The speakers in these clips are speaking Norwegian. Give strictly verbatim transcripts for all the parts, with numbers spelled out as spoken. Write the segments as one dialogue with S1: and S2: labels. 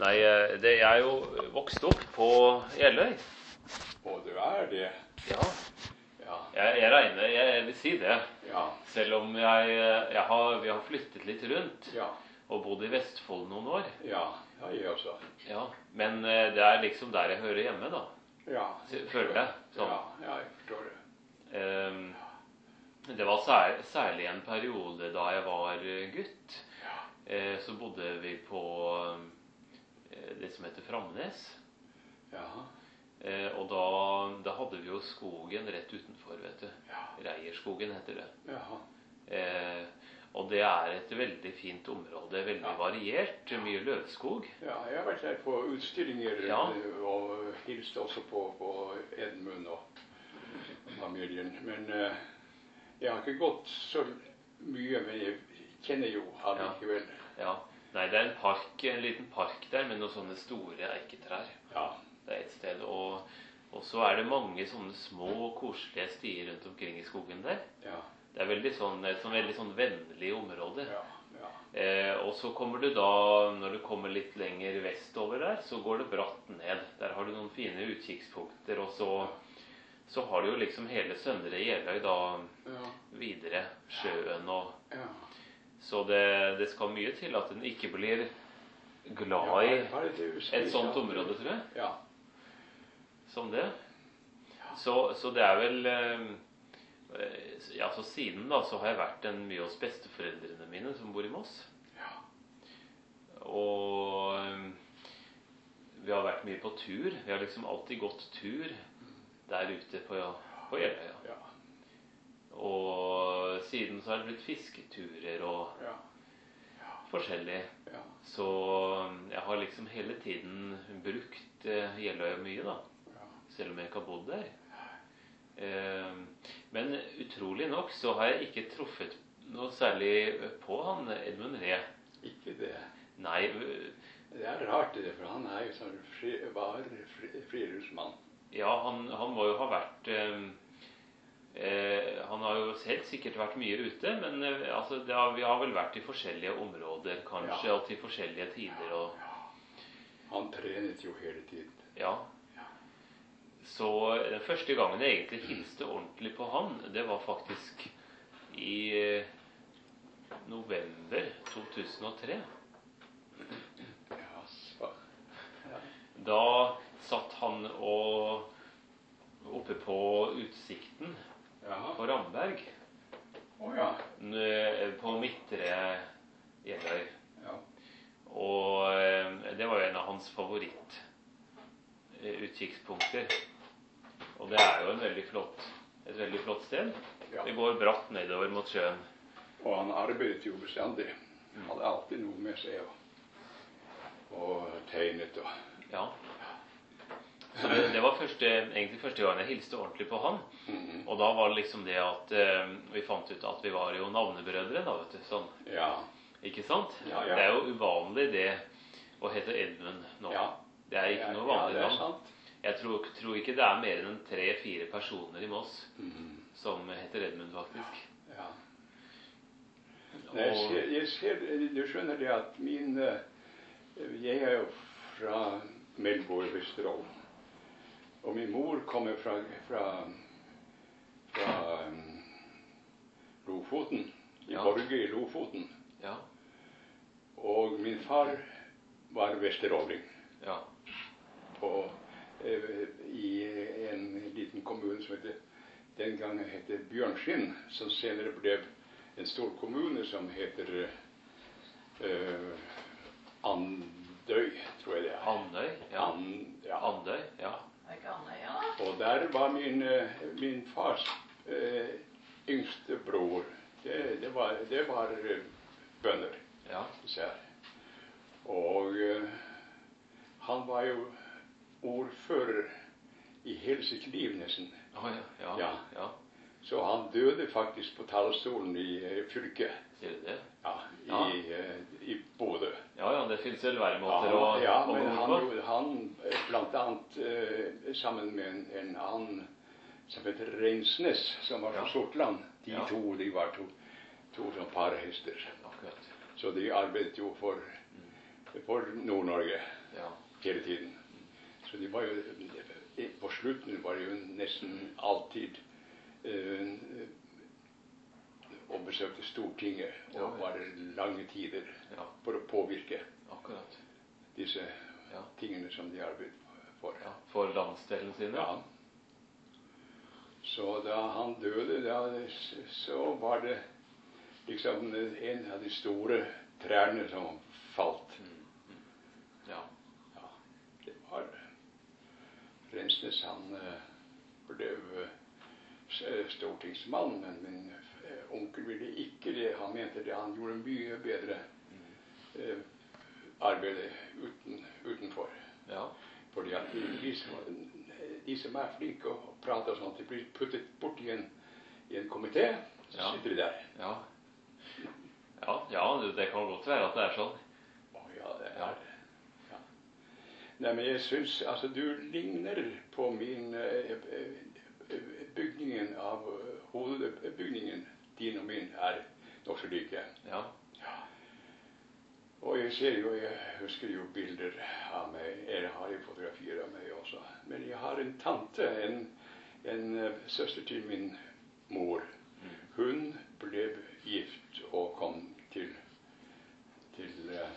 S1: Nei, eh, det jeg er jo vokst opp på Jeløy.
S2: Og du er det?
S1: Ja.
S2: Ja.
S1: Jeg, jeg regner, jeg vil si det.
S2: Ja.
S1: Selv om jeg, jeg har, vi har flyttet litt rundt
S2: Ja.
S1: og bodd i Vestfold noen år.
S2: Ja, ja, jeg også.
S1: Ja, men eh, det er liksom der jeg hører hjemme, da.
S2: Ja.
S1: Føler jeg. Sånn.
S2: Ja, ja, jeg forstår det.
S1: Um, det var sær, særlig en periode da jeg var gutt.
S2: Ja.
S1: Eh, så bodde vi på eh, det som heter Framnes.
S2: Ja.
S1: Eh, og da, da hadde vi jo skogen rett utenfor, vet du.
S2: Ja.
S1: Reierskogen heter det.
S2: Ja.
S1: Eh, og det er et veldig fint område, veldig
S2: Ja.
S1: variert, mye løvskog.
S2: Ja, jeg har vært der på utstillinger
S1: Ja.
S2: og hilst også på, på Edmund og familien. Men uh, jeg har ikke gått så mye, men jeg kjenner jo allikevel.
S1: Ja. Nei, det er en park, en liten park der med noen sånne store eiketrær.
S2: Ja.
S1: Det er et sted, og, og så er det mange sånne små, koselige stier rundt omkring i skogen der.
S2: Ja.
S1: Det er veldig sånn, et sånn, veldig sånn vennlig område.
S2: Ja. Ja.
S1: Eh, og så kommer du da, når du kommer litt lenger vestover der, så går det bratt ned. Der har du noen fine utkikkspunkter, og så, så har du jo liksom hele Søndre Jeløy da
S2: Ja.
S1: videre, sjøen og...
S2: Ja.
S1: Så det, det skal mye til at den ikke blir glad
S2: Ja,
S1: i
S2: bare det husker
S1: et
S2: jeg,
S1: sånt
S2: ja.
S1: område, tror jeg.
S2: Ja.
S1: Som det. Så, så det er vel... Eh, ja, så siden da, så har jeg vært en mye hos besteforeldrene mine som bor i Moss.
S2: Ja.
S1: Og eh, vi har vært mye på tur. Vi har liksom alltid gått tur der ute på, på Jeløya.
S2: Ja.
S1: Og siden så har det blitt fisketurer og
S2: Ja.
S1: forskjellig.
S2: Ja.
S1: Så jeg har liksom hele tiden brukt eh, Jeløya mye da,
S2: Ja.
S1: selv om jeg ikke har bodd der. Eh, men utrolig nok så har jeg ikke truffet noe særlig på han, Edmund Ree.
S2: Ikke det.
S1: Nei,
S2: Det er rart det, for han er jo sånn fri, var fri, friluftsmann.
S1: ja, han, han må jo ha vært... Eh, eh, han har jo helt sikkert vært mye ute, men eh, altså, det har, vi har vel vært i forskjellige områder, kanskje,
S2: Ja.
S1: og til forskjellige tider. Og,
S2: Han trenet jo hele tiden.
S1: ja. Så den første gangen jeg egentlig hilste ordentlig på han, det var faktisk i eh, november to tusen og tre.
S2: Ja, så. Ja.
S1: Da satt han og oppe på utsikten
S2: Ja.
S1: på Ramberg,
S2: Å ja.
S1: n- på Midtre Jeløy.
S2: Ja.
S1: Og eh, det var jo en av hans favoritt eh, utkikkspunkter. Og det er jo en veldig flott, et veldig flott sted.
S2: Ja.
S1: Det går bratt nedover mot sjøen.
S2: Og han arbeidet jo bestandig. Han hadde alltid noe med seg og, og tegnet og...
S1: Ja. Så det, det var første, egentlig første gang jeg hilste ordentlig på han.
S2: Mhm.
S1: Og da var det liksom det at eh, vi fant ut at vi var jo navnebrødre da, vet du. Sånn.
S2: Ja.
S1: Ikke sant?
S2: Ja, ja.
S1: Det er jo uvanlig det å hete Edmund nå.
S2: Ja.
S1: Det er ikke noe
S2: Ja,
S1: vanlig
S2: det er
S1: navn.
S2: sant.
S1: Jeg tror, tror ikke det er mer enn tre-fire personer i Moss
S2: Mhm.
S1: som heter Edmund, faktisk.
S2: Ja. Jeg ser, jeg ser, du skjønner det at min... eh, Jeg er jo fra Melbo i Vesterålen. Og min mor kommer fra, fra, fra um, Lofoten, i
S1: Ja.
S2: Borge i Lofoten.
S1: Ja,
S2: Og min far var vesteråling.
S1: ja,
S2: Og eh, i en liten kommune som heter, den gangen heter Bjørnskinn, som senere ble en stor kommune som heter eh, Andøy, tror jeg det er.
S1: Andøy, ja.
S2: An, ja.
S1: Andøy, ja.
S3: Er ikke Andøya, da?
S2: Og der var min, eh, min fars eh, yngste bror. Det, det var, det var eh, bønder.
S1: Ja,
S2: Så. Og eh, han var jo ordfører i hele sitt liv nesten.
S1: Å, ja, ja,
S2: Ja.
S1: ja.
S2: Så han døde faktisk på talerstolen i eh, fylket.
S1: Sier du det?
S2: Ja, i,
S1: Ja.
S2: eh, i Bodø.
S1: Ja, ja, det finnes vel være
S2: Ja,
S1: måter å,
S2: ja,
S1: å
S2: men
S1: gå
S2: han,
S1: på.
S2: gjorde- han eh, blant annet eh, sammen med en, en annen som heter Reinsnes, som var fra
S1: Ja.
S2: Sortland. De
S1: Ja.
S2: to, de var to, to som parhester.
S1: Akkurat.
S2: Så de arbeidet jo for, for Nord-Norge.
S1: Ja.
S2: hele tiden. Så de var jo, på slutten var det jo nesten alltid uh, og besøkte Stortinget, og var det lange tider
S1: Ja.
S2: for å påvirke
S1: Akkurat.
S2: disse
S1: Ja.
S2: tingene som de arbeidet for.
S1: Ja. For landsdelen sin?
S2: Ja. Så da han døde, da, så var det liksom en av de store trærne som falt.
S1: Mm. Mm. Ja.
S2: Ja, det var Rensnes. Han uh, ble uh, stortingsmann, men min uh, onkel ville ikke det. Han mente det. Han gjorde mye bedre uh, arbeid uten, utenfor.
S1: Ja.
S2: Fordi at de som, de som er flinke og prater sånn, de blir puttet bort i en, i en komité, så
S1: Ja.
S2: sitter de der.
S1: Ja. Ja, ja, det kan godt være at det er sånn.
S2: Å ja, det er det. Ja. Nei, men jeg synes, altså du ligner på min eh, eh, bygningen av eh, hovedbygningen. Din og min er nokså like.
S1: Ja.
S2: Ja. Og jeg ser jo, jeg husker jo bilder av meg. Jeg har jo fotografier av meg også. Men jeg har en tante, en, en uh, søster til min mor.
S1: Mm.
S2: Hun ble gift og kom til, til uh,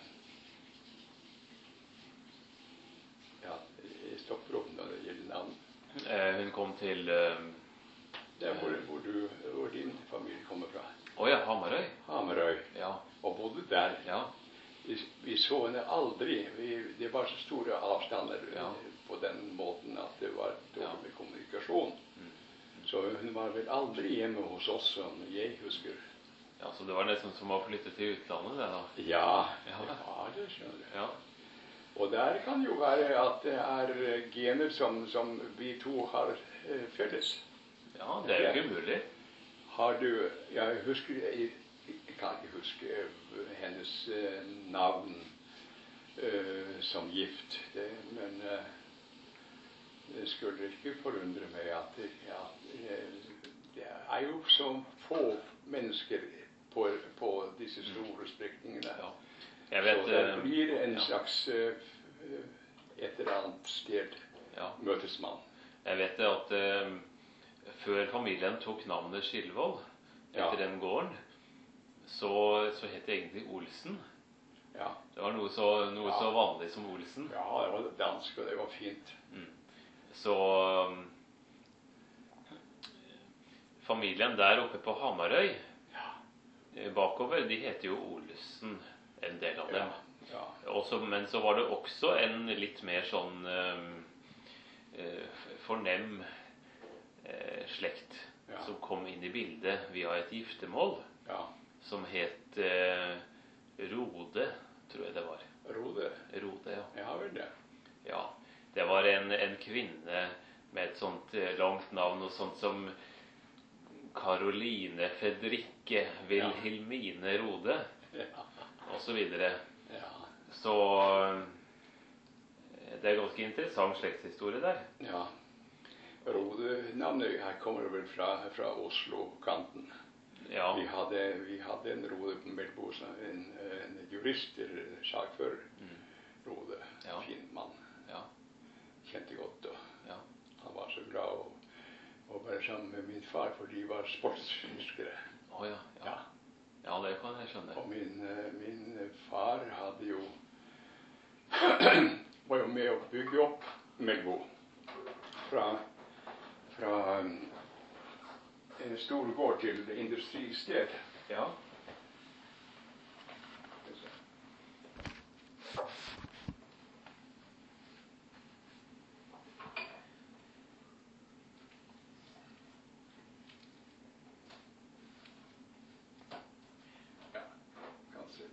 S2: ja, jeg stopper opp når det gjelder navn.
S1: Eh, hun kom til eh,
S2: Der hvor, hvor, du, hvor din familie kommer fra.
S1: Å ja, Hamarøy.
S2: Hamarøy.
S1: Ja.
S2: Og bodde der.
S1: Ja.
S2: Vi, vi så henne aldri. Vi, det var så store avstander
S1: Ja.
S2: på den måten at det var dårlig
S1: Ja.
S2: med kommunikasjon.
S1: Mm.
S2: Så hun var vel aldri hjemme hos oss, som jeg husker.
S1: Ja, så det var nesten som å flytte til utlandet, det da.
S2: Ja,
S1: Ja.
S2: det var det, skjønner du.
S1: Ja.
S2: Og der kan jo være at det er gener som, som vi to har eh, felles.
S1: Ja, det er jo ikke umulig.
S2: Har du, jeg husker, jeg, jeg kan ikke huske hennes eh, navn eh, som gift, det, men eh, det skulle ikke forundre meg at, at eh, det er jo så få mennesker på, på disse store strekningene.
S1: Ja. Jeg vet,
S2: så det blir en
S1: ja.
S2: slags eh, et eller annet sted
S1: Ja.
S2: møtes man.
S1: Jeg vet det at eh, før familien tok navnet Skilvold etter
S2: Ja.
S1: den gården, så, så het det egentlig Olsen.
S2: Ja.
S1: Det var noe så, noe
S2: Ja.
S1: så vanlig som Olsen.
S2: Ja, det var dansk, og det var fint.
S1: Mm. Så um, familien der oppe på Hamarøy,
S2: Ja.
S1: eh, bakover, de heter jo Olsen, en del av dem.
S2: Ja.
S1: Også, men så var det også en litt mer sånn um, eh, fornem eh, slekt
S2: Ja.
S1: som kom inn i bildet via et giftermål
S2: Ja.
S1: som het eh, Rode, tror jeg det var.
S2: Rode.
S1: Rode, ja.
S2: Ja vel det.
S1: Ja. Det var en, en kvinne med et sånt eh, langt navn, og sånt som Karoline Fredrikke Wilhelmine Rode,
S2: Ja.
S1: og så videre.
S2: Ja.
S1: Så eh, det er ganske interessant slektshistorie der.
S2: Ja. Rode-navnet her kommer vel fra, fra Oslo-kanten.
S1: Ja.
S2: Vi hadde, vi hadde en Rode på Melbo, en, en jurist, eller sakfører.
S1: Mm.
S2: Rode.
S1: Ja.
S2: Fin mann.
S1: Ja.
S2: Kjente godt. Og
S1: Ja.
S2: han var så glad å, å være sammen med min far, for de var sportsfiskere.
S1: Å ja. Ja.
S2: Ja.
S1: Ja, det kan jeg skjønne.
S2: Og min, eh, min far hadde jo var jo med å bygge opp Melbo fra, fra um, en stor gård til industristed.
S1: Ja.
S2: Ja, kanskje.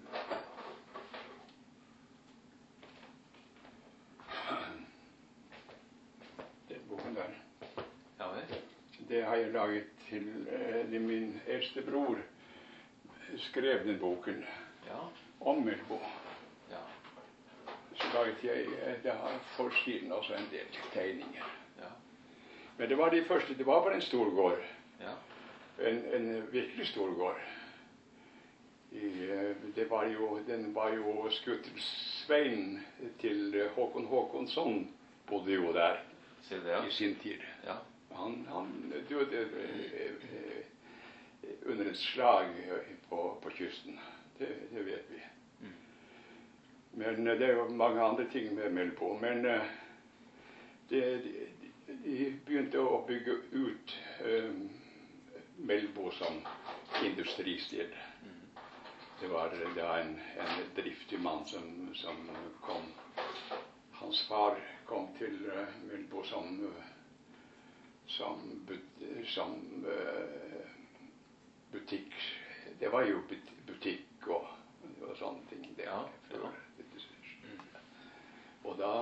S2: Den boken der,
S1: Ja vel.
S2: det har jeg laget til eh, min eldste bror. Skrev den boken
S1: Ja.
S2: om Melbo.
S1: Ja.
S2: Så laget jeg, eh, det har forsiden også en del tegninger.
S1: Ja.
S2: Men det var de første, det var bare en stor gård.
S1: Ja.
S2: En, en virkelig stor gård. i, det var jo, den var jo skuttelsveien til Håkon Håkonsson bodde jo der
S1: det,
S2: i sin tid.
S1: Ja.
S2: Han, han døde eh, under et slag på, på kysten. Det, det vet vi.
S1: Mm.
S2: Men det er jo mange andre ting med Melbo. Men uh, det, de, de begynte å bygge ut uh, Melbo som industristed.
S1: Mm.
S2: Det var da en, en driftig mann som, som kom. Hans far kom til uh, Melbo som, uh, som, but, som uh, butikk. Det var jo butikk og, og sånne ting. Det,
S1: ja,
S2: før, mm. Og da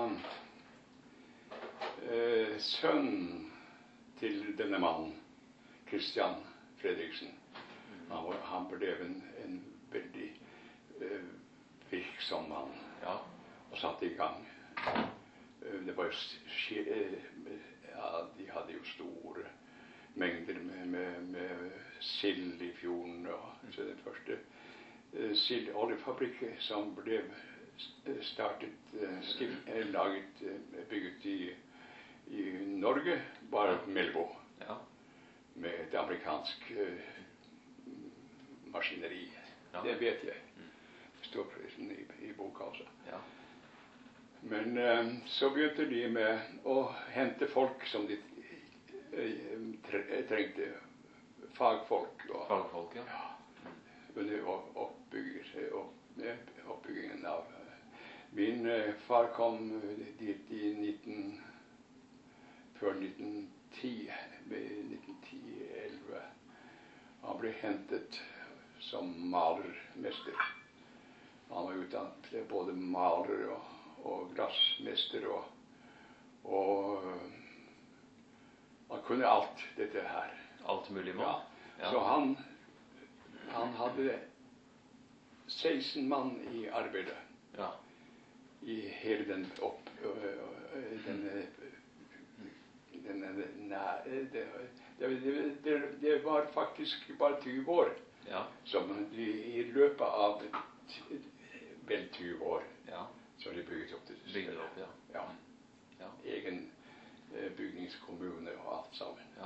S2: eh, sønnen til denne mannen, Christian Fredriksen, mm. han, var, han ble en, en veldig eh, virksom mann,
S1: ja.
S2: Og satte i gang. Eh, det var jo ja, de hadde jo store mengder med, med, med sild i fjorden. Og, så den første uh, sildoljefabrikken som ble startet, uh, skil, uh, laget, uh, bygget i, i Norge, var Melbo.
S1: Ja.
S2: Med et amerikansk uh, maskineri.
S1: Ja.
S2: Det vet jeg. Det står i, i boka også.
S1: Ja.
S2: Men uh, så begynte de med å hente folk som de trengte, fagfolk og,
S1: fagfolk, ja.
S2: Ja, under oppbyggingen, oppbyggingen av min uh, far kom dit i nitten, før nitten ti, nitten ti elleve. Han ble hentet som malermester. Han var utdannet både maler og, og glassmester og, og han kunne alt dette her.
S1: Alt mulig mann?
S2: Ja.
S1: Ja.
S2: Så han, han hadde seksten mann i arbeidet.
S1: Ja.
S2: I hele den opp... Den, den, den det, det, det, det var faktisk bare tyve år.
S1: Ja.
S2: Som de i løpet av vel tyve år.
S1: Ja.
S2: Så de bygget opp det.
S1: Bygget opp, ja.
S2: Ja.
S1: Ja.
S2: Egen bygningskommune og alt sammen.
S1: Ja.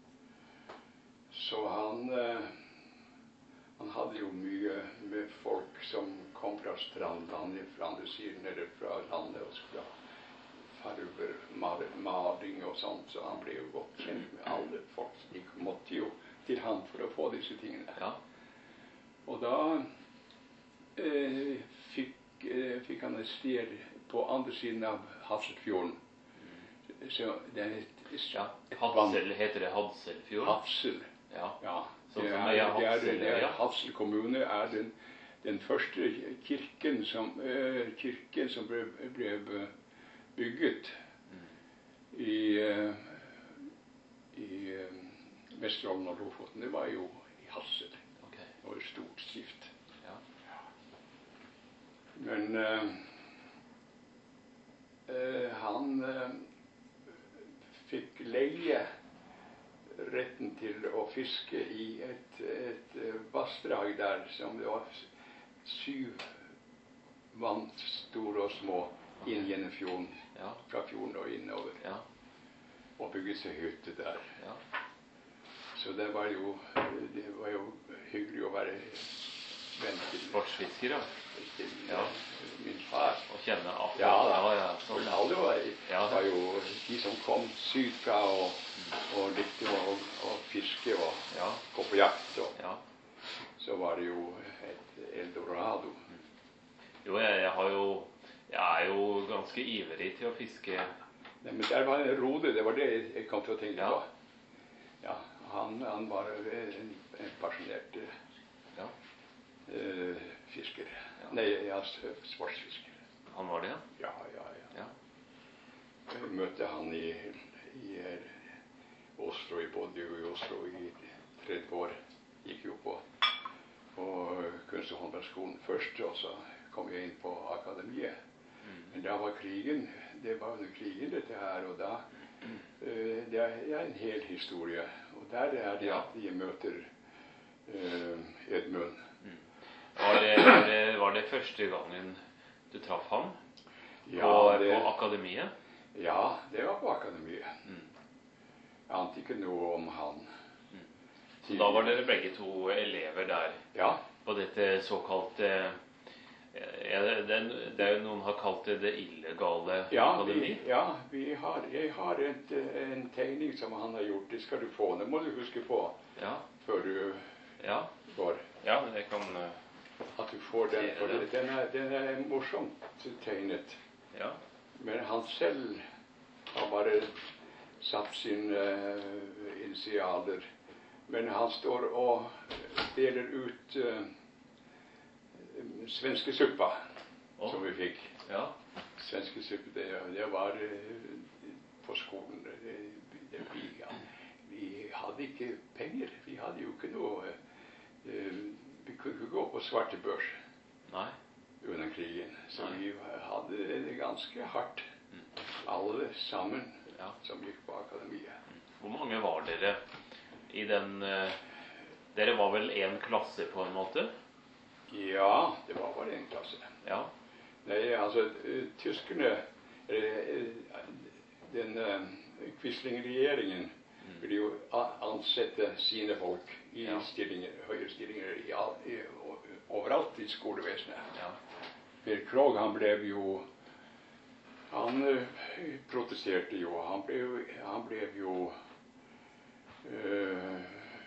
S2: Så han eh, han hadde jo mye med folk som kom fra strandlandet, fra andre siden eller fra landet og fra farver, maling og sånt, så han ble jo godt kjent med alle folk. De måtte jo til han for å få disse tingene.
S1: Ja.
S2: Og da eh, fikk, eh, fikk han et sted på andre siden av Hafselfjorden. Så det er et, et,
S1: ja. Hadsel, heter det Hadselfjord?
S2: Hafsel.
S1: Ja.
S2: Ja.
S1: Sånn
S2: det,
S1: som
S2: er,
S1: er
S2: det, er,
S1: Hadsel,
S2: det er
S1: ja.
S2: Hafsel kommune er den, den første kirken som, uh, kirken som ble, ble bygget mm. i, uh, i uh, Vesterålen og Lofoten. Det var jo i Hadsel.
S1: Okay.
S2: Det var et stort stift.
S1: Ja.
S2: Men uh, uh, han uh, fikk leie retten til å fiske i et, et vassdrag der som det var syv vann, store og små, inn gjennom fjorden,
S1: ja. Fra
S2: fjorden og innover.
S1: Ja.
S2: Og bygget seg hytte der.
S1: Ja.
S2: Så det var jo, det var jo hyggelig å være venn til
S1: sportsfisker, ja.
S2: Til
S1: ja.
S2: Min far.
S1: Og kjenne akkurat.
S2: Ja,
S1: ja, ja.
S2: Så alle var,
S1: ja.
S2: var jo de som kom sydfra og, og likte å, å fiske og
S1: ja.
S2: Gå på jakt. Og,
S1: ja.
S2: Så var det jo et eldorado.
S1: Jo, jeg, jeg har jo jeg er jo ganske ivrig til å fiske.
S2: Nei, men der var en Rode, det var det jeg kom til å tenke
S1: ja.
S2: på. Ja, han, han var en, en passionert
S1: ja.
S2: uh, fisker.
S1: Ja.
S2: Nei, ja, sportsfisker.
S1: Han var det, ja?
S2: Ja, ja, ja.
S1: ja.
S2: Jeg møtte han i, i Oslo, i bodde jo i Oslo i tretti år. Gikk jo på, på kunst- og håndverksskolen først, og så kom jeg inn på akademiet. Mm. Men da var krigen, det var under krigen dette her, og da, mm. uh, det er en hel historie. Og der er det at jeg møter uh, Edmund.
S1: Mm. Var det, var det, var det første gangen du traff ham?
S2: Ja,
S1: på,
S2: det,
S1: på akademiet?
S2: Ja, det var på akademiet.
S1: Mm.
S2: Jeg ante ikke noe om han.
S1: Mm. Så da var dere begge to elever der?
S2: Ja.
S1: På dette såkalte ja, det, det er jo noen har kalt det det illegale
S2: ja,
S1: akademi?
S2: Vi, ja, vi har, jeg har et, en tegning som han har gjort. Det skal du få. Det må du huske på
S1: ja.
S2: Før du
S1: ja.
S2: går.
S1: Ja, det kan...
S2: At du får den, for den er, den er morsomt tegnet.
S1: Ja.
S2: Men han selv har bare satt sine uh, initialer. Men han står og deler ut uh, svenske suppa, oh. som vi fikk.
S1: Ja.
S2: Svenske suppa, det, det var uh, på skolen. Det, det, vi, ja, vi hadde ikke penger. Vi hadde jo ikke noe... Uh, Vi kunne ikke gå på svartebørs
S1: Nei.
S2: under krigen, så
S1: Nei.
S2: vi hadde det ganske hardt, mm. alle sammen ja. Som gikk på akademiet.
S1: Hvor mange var dere i den uh, Dere var vel en klasse på en måte?
S2: Ja, det var bare en klasse.
S1: Ja.
S2: Nei, altså, uh, tyskerne, uh, den uh, Quisling-regjeringen, ville jo ansette sine folk i ja. Stillinger, høyere stillinger i, i, overalt i skolevesenet. Ja. Per Krogh, han ble jo han uh, protesterte jo. Han ble, han ble jo uh,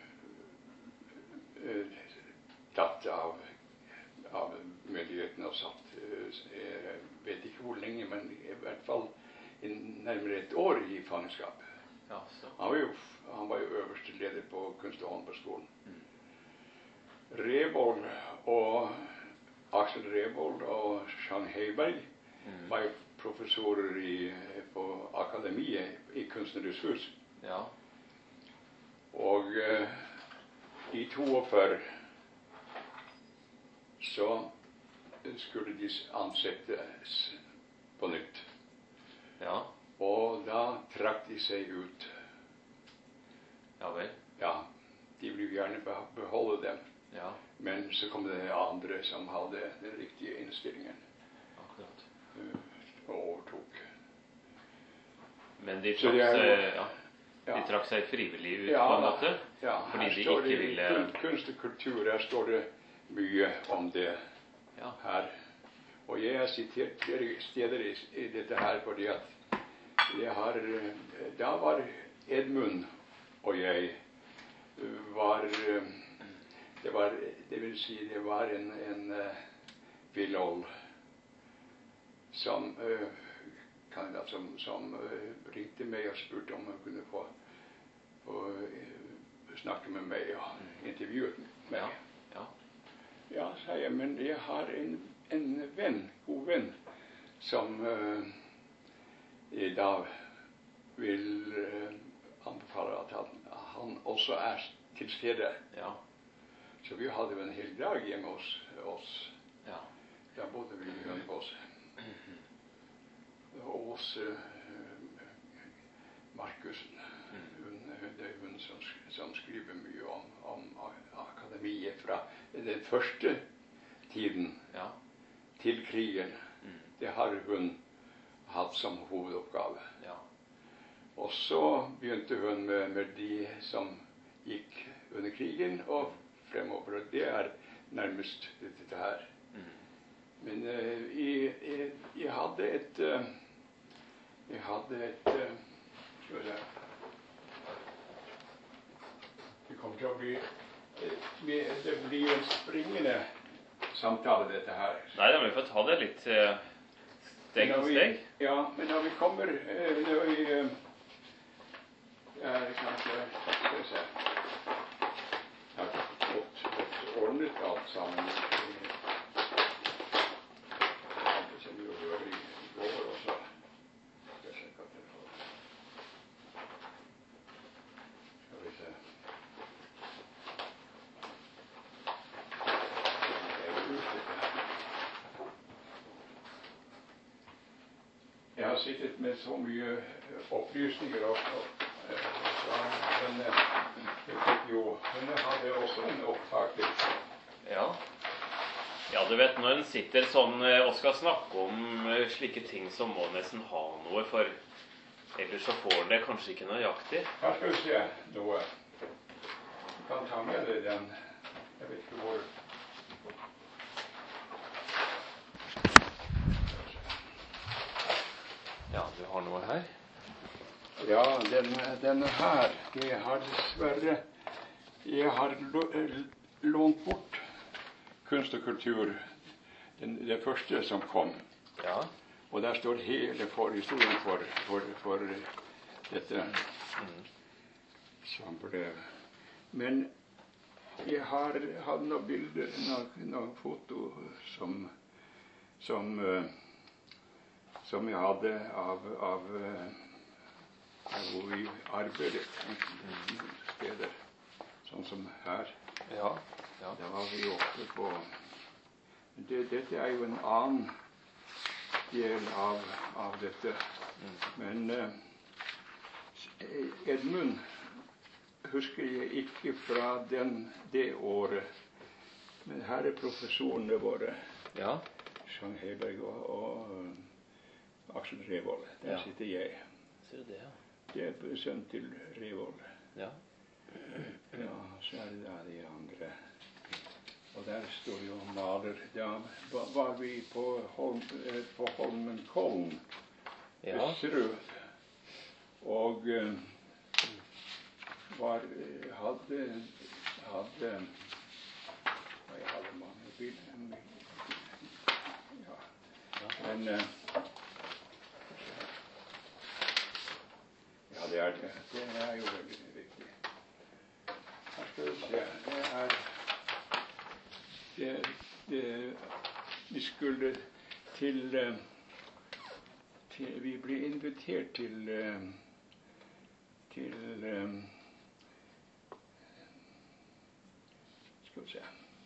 S2: uh, tatt av, av myndighetene og satt uh, jeg vet ikke hvor lenge, men i hvert fall i nærmere et år i fangenskap.
S1: Ja,
S2: han, var jo, han var jo øverste leder på Kunst- og håndverksskolen. Mm. Rebold og Aksel Rebold og Jean Heiberg mm. var jo professorer i, på akademiet i Kunstnernes hus.
S1: Ja.
S2: Og uh, i toogfyrre så skulle de ansettes på nytt.
S1: Ja.
S2: Og da trakk de seg ut.
S1: Ja vel?
S2: Ja, de ville gjerne beholde dem.
S1: Ja.
S2: Men så kom det andre som hadde den riktige innstillingen.
S1: Akkurat.
S2: Og overtok.
S1: Men de trakk, er, seg, ja, de ja. trakk seg frivillig ut ja, på en måte?
S2: Ja,
S1: fordi
S2: her
S1: de
S2: står
S1: ikke
S2: det
S1: ville...
S2: kunst og kultur, her står det mye om det
S1: ja.
S2: Her. Og jeg har sitert flere steder i, i dette her, fordi at jeg har, da var Edmund og jeg var, det var, det vil si det var en, en uh, Villol som, uh, kan, som, som uh, ringte meg og spurte om han kunne få, få uh, snakke med meg og intervjuet meg.
S1: Ja, ja.
S2: Ja, sa jeg, men jeg har en, en venn, god venn, som... Uh, I dag vil uh, anbefale at han, han også er til stede.
S1: Ja.
S2: Så vi hadde jo en hel dag hjemme hos oss.
S1: Ja.
S2: Da bodde vi hjemme hos hos uh, Markussen. Hun, det er hun som, som skriver mye om, om akademiet fra den første tiden
S1: ja.
S2: Til krigen. Mm. Det har hun hatt som hovedoppgave.
S1: Ja.
S2: Og så begynte hun med, med de som gikk under krigen og fremover. Og det er nærmest dette her. Mm. Men uh, jeg, jeg, jeg hadde et uh, jeg hadde et uh, skal vi se det kommer til å bli uh, det blir jo en springende samtale dette her.
S1: Nei, da må vi få ta det litt uh... Steg for steg?
S2: Ja, men når vi kommer eh, når vi eh, er kanskje skal vi se har fått, fått ordnet alt sammen det som vi gjør i går også skal vi se hva det er skal vi se Jeg har sittet med så mye opplysninger og, og, og henne, jo, henne hadde også en opptak til.
S1: Ja. Ja, du vet, når en sitter sånn eh, og skal snakke om eh, slike ting, så må en nesten ha noe, for ellers så får en det kanskje ikke nøyaktig.
S2: Her skal vi se noe. Du kan ta med deg den. Jeg vet ikke hvor.
S1: Ja, du har noe her.
S2: Ja, den, denne her, det har dessverre, jeg har lånt bort Kunst og kultur, den, det første som kom.
S1: Ja. Og
S2: der står hele forhistorien for, for, for dette mm. som brev. Men jeg har hatt noen bilder, noen, noen foto som, som, uh, som jeg hadde av, av uh, hvor vi arbeidet mm. steder, sånn som her.
S1: Ja. Ja.
S2: Da var vi oppe på det, Dette er jo en annen del av, av dette. Mm. Men uh, Edmund husker jeg ikke fra den, det året. Men her er professorene våre.
S1: Ja.
S2: Jean Heiberg og, og uh, Aksel Revold. Der ja. Sitter jeg.
S1: Ser du det, ja?
S2: Det er sønn til Revold.
S1: Ja.
S2: Ja, så er det da de andre. Og der står jo maler. Da var vi på, Holm, på Holmenkollen,
S1: ja.
S2: Østerød, og uh, var, hadde, hadde, jeg hadde mange biler, ja, ja. Men, uh, ja, det er det, det er jo veldig viktig. Her skal vi se, det er, Det, det, vi skulle til, til Vi ble invitert til til Skal vi se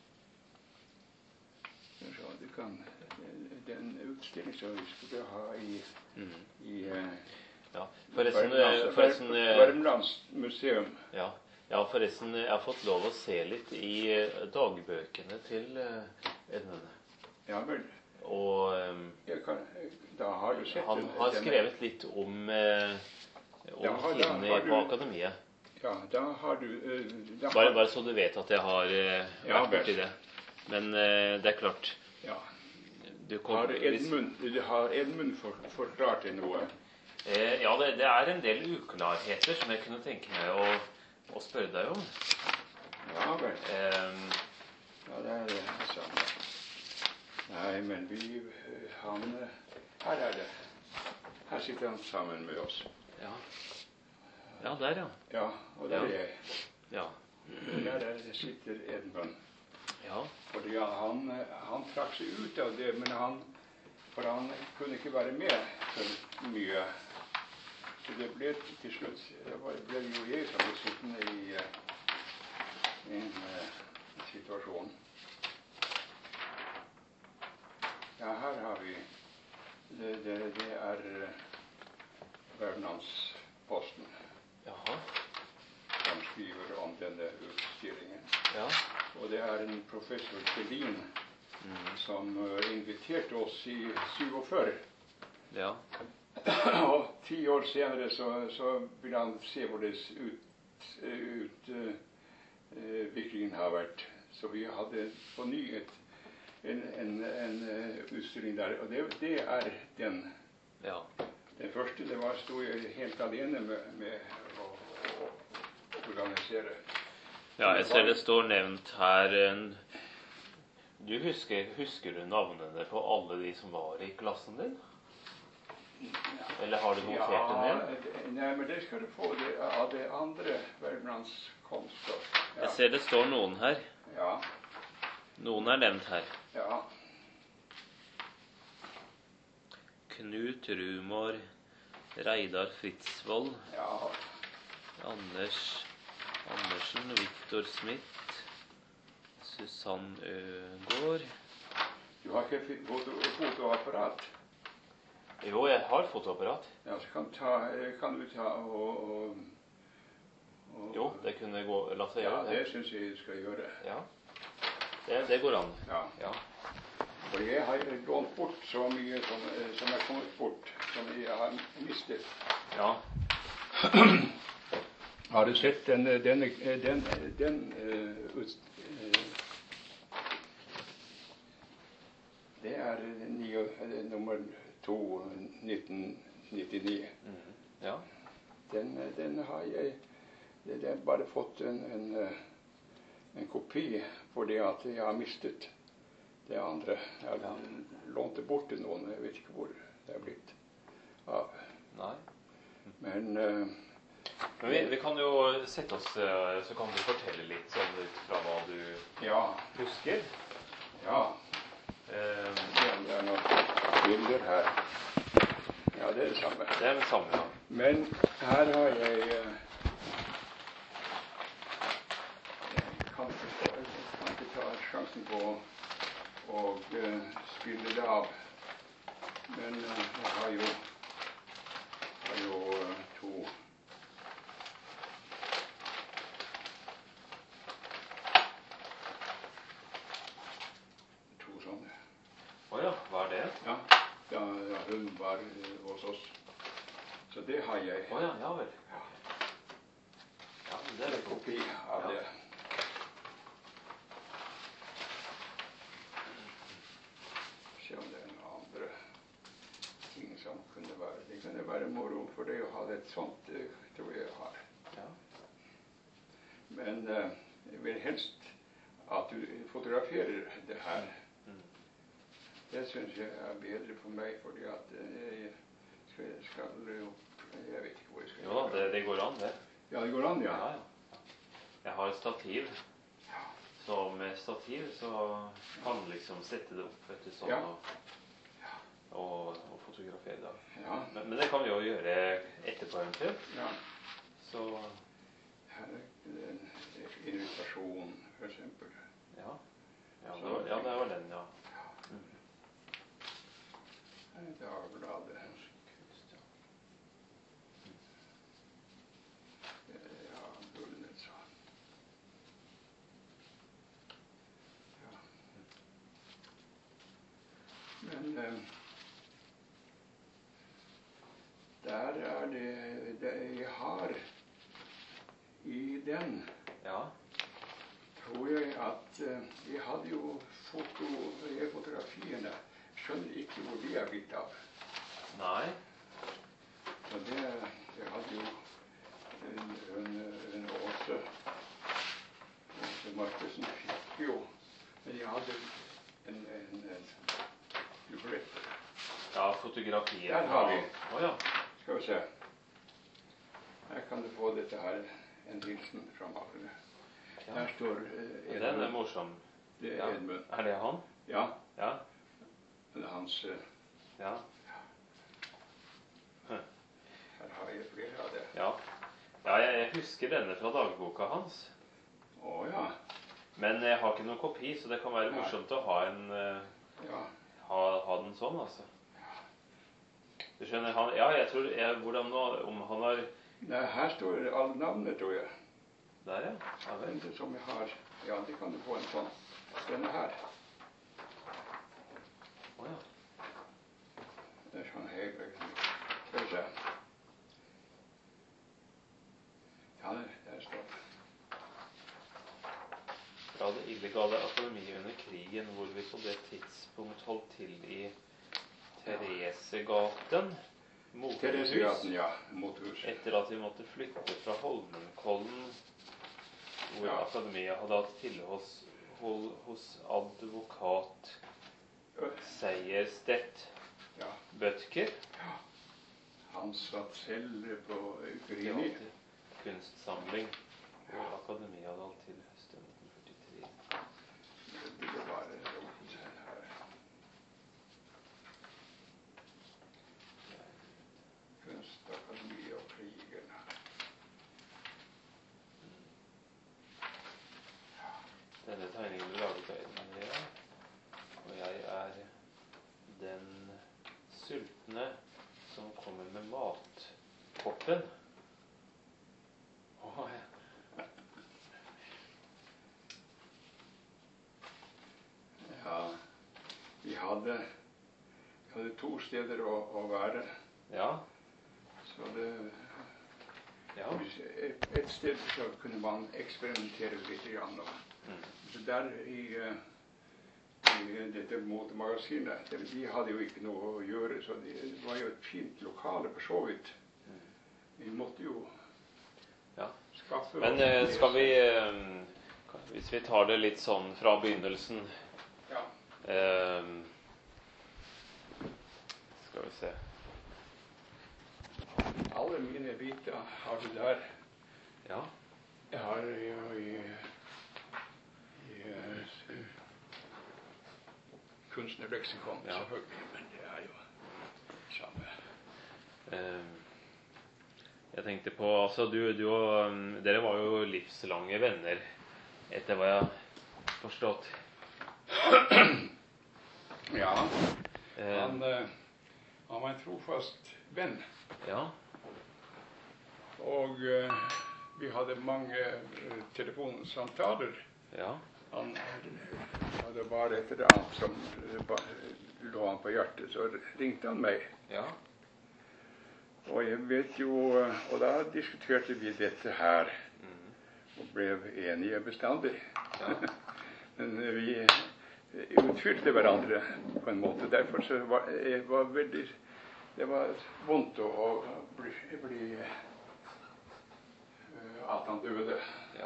S2: du kan, Den utstillingen som vi skulle ha i, mm. i
S1: ja, forresten,
S2: Värmlands,
S1: forresten,
S2: Värmlands museum.
S1: Ja. Ja, forresten, jeg har fått lov å se litt i dagbøkene til Edmund.
S2: Ja, vel.
S1: Og um,
S2: kan, da har du sett
S1: han
S2: den,
S1: har
S2: den,
S1: skrevet litt om, eh, om
S2: har,
S1: tidene på akademiet.
S2: Ja, da har du... Uh, da
S1: bare,
S2: har,
S1: bare så du vet at jeg har uh, vært
S2: ja,
S1: borti det. Men uh, det er klart.
S2: Ja.
S1: Du kom,
S2: har Edmund, hvis, har Edmund for, forklart deg noe?
S1: Eh, ja, det, det er en del uklarheter som jeg kunne tenke meg å og spørre deg om.
S2: Ja vel.
S1: Um,
S2: ja, det er det samme. Nei, men vi, han, her er det. Her sitter han sammen med oss.
S1: Ja. Ja, der ja.
S2: Ja, og der
S1: ja.
S2: er jeg.
S1: Ja.
S2: Der er det sitter Edmund.
S1: Ja.
S2: Fordi han, han trakk seg ut av det, men han, for han kunne ikke være med så mye. Så det ble til slutt, det ble jo jeg som ble sittende i uh, en uh, situasjon. Ja, her har vi, det, det, det er uh, Värmlandsposten.
S1: Jaha.
S2: Som skriver om denne utstillingen.
S1: Ja.
S2: Og det er en professor Selin mm. som uh, inviterte oss i syvogfyrre.
S1: Ja.
S2: Og ti år senere så, så vil han se hvordan utviklingen ut, uh, har vært. Så vi hadde på ny et, en, en, en uh, utstilling der, og det, det er den.
S1: Ja.
S2: Den første, det var stod jeg helt alene med, med å, å organisere.
S1: Ja, jeg ser det står nevnt her. Du husker, husker du navnene på alle de som var i klassen din?
S2: Ja.
S1: Eller har du notert ja, det ned?
S2: Nei, men det skal du få det, av det andre Värmlandskonster. Ja.
S1: Jeg ser det står noen her.
S2: Ja.
S1: Noen er nevnt her.
S2: Ja.
S1: Knut Rumor, Reidar Fritzvold,
S2: ja.
S1: Anders Andersen, Viktor Smith, Susann Øgård.
S2: Du har ikke foto, fotoapparat?
S1: Jo, jeg har fotoapparat.
S2: Ja, så kan, ta, kan du ta og, og, og...
S1: Jo, det kunne gå, la seg gjøre.
S2: Ja, det synes jeg du skal gjøre.
S1: Ja, det, det går an.
S2: Ja.
S1: Ja.
S2: For jeg har lånt bort så mye som, som er kommet bort, som jeg har mistet.
S1: Ja.
S2: Har du sett den, den, den, den uh, ut, uh, det er ni, nummer to, nitten nittini.
S1: Mm, ja.
S2: Den, den har jeg, det er bare fått en, en, en kopi for det at jeg har mistet det andre. Jeg har ja. lånt det bort til noen, jeg vet ikke hvor det er blitt av.
S1: Nei.
S2: Men, uh,
S1: Men vi, vi kan jo sette oss, så kan du fortelle litt sånn ut fra hva du
S2: ja.
S1: husker.
S2: Ja.
S1: Um,
S2: det er noen bilder her. Ja, det er det samme.
S1: Det er det samme, ja.
S2: Men her har jeg uh, jeg kan ikke, jeg kan ikke ta sjansen på å uh, spille det av. Men uh, jeg har jo, har jo uh, to to sånne.
S1: Å ja, hva er det?
S2: Ja, da, da hun var uh, hos oss. Så det har jeg.
S1: Å ja, ja vel. Ja, ja men det er
S2: en kopi av ja. det. Se om det er noen andre ting som kunne være. Det kunne være moro for deg å ha det sånt, det tror jeg har.
S1: Ja.
S2: Men uh, jeg vil helst at du fotograferer det her. Mm. Det synes jeg er bedre for meg, fordi at jeg skal, skal jo jeg vet ikke hvor jeg skal
S1: gjøre. Jo, det, det går an, det.
S2: Ja, det går an, ja.
S1: Ja, ja. Jeg har et stativ. Ja. Så med stativ så kan du liksom sette det opp etter sånn ja. og, og, og fotografere det. Ja. Men, men det kan vi jo gjøre etterpå eventuelt. Ja. Så
S2: her er en invitasjon, for eksempel.
S1: Ja. Ja, det var, ja, det var den, ja. Mm.
S2: Dagbladet. Men uh, der er det, det jeg har i den. Ja. Tror jeg at uh, jeg hadde jo foto, fotografiene. Skjønner ikke hvor de er blitt av.
S1: Nei.
S2: Så det, jeg hadde jo en, en, en Åse. Åse Markussen fikk jo, men jeg hadde en, en, en
S1: ja, fotografier.
S2: Der har vi.
S1: Oh, ja.
S2: Skal vi se. Her kan du få dette her, en hilsen fra Magne. Ja. Der står uh, Edmund.
S1: Den er morsom.
S2: Det er
S1: ja.
S2: Edmund.
S1: Er det han?
S2: Ja.
S1: Ja.
S2: Det er hans... Uh,
S1: ja.
S2: Huh. Her har jeg flere av det.
S1: Ja. Ja, jeg, jeg husker denne fra dagboka hans.
S2: Å oh, ja.
S1: Men jeg har ikke noen kopi, så det kan være morsomt å ha en... Uh, ja. Ha, ha den sånn, altså. Du skjønner, han, ja, jeg tror, jeg, hvordan nå, om han har...
S2: Nei, her står alle navnene, tror jeg.
S1: Der, ja. Ja, vel.
S2: Den som jeg har, ja, det kan du få en sånn. Denne her.
S1: Å, ja.
S2: Det er sånn Heiberg. Skal vi se. Ja, der, der står det.
S1: Fra det illegale akademiet under krigen, hvor vi på det tidspunkt holdt til i Theresegaten,
S2: Theresegaten, ja, mothus.
S1: Etter at vi måtte flytte fra Holmenkollen, hvor ja. akademiet hadde hatt tilhold hos, hos advokat Seierstedt
S2: ja.
S1: Bødker.
S2: Ja. Han satt selv på Ukraini.
S1: Kunstsamling, hvor akademiet hadde hatt til høsten nitten førtitre.
S2: Det ville være rot her. Kunstakademiet og krigen.
S1: Denne tegningen ble laget av Edmund Rea, og jeg er den sultne som kommer med matkoppen. Åh, ja.
S2: Ja, vi har to steder å, å være.
S1: Ja.
S2: Så det...
S1: Ja.
S2: Et, et sted så kunne man eksperimentere litt grann. Mm. Så der i, i dette motemagasinet, de hadde jo ikke noe å gjøre, så det var jo et fint lokale for så vidt. Mm. Vi måtte jo
S1: ja.
S2: skaffe...
S1: Men uh, skal vi, uh, hvis vi tar det litt sånn fra begynnelsen,
S2: ja.
S1: uh, skal vi se...
S2: Alle mine biter har du der.
S1: Ja.
S2: Jeg har jo i, i, i kunstnerleksikon, ja. Selvfølgelig, men det er jo samme.
S1: Um, jeg tenkte på, altså du, du og, um, dere var jo livslange venner, etter hva jeg har forstått.
S2: Ja, han, um, han var en trofast venn.
S1: Ja.
S2: Og uh, vi hadde mange uh, telefonsamtaler.
S1: Ja.
S2: Han hadde bare et eller annet som uh, lå han på hjertet, så ringte han meg.
S1: Ja.
S2: Og jeg vet jo, uh, og da diskuterte vi dette her, mm. og ble enige bestandig. Ja. Men uh, vi utfylte hverandre på en måte. Derfor så var jeg var veldig, det var vondt å, å bli, bli at han døde.
S1: Ja.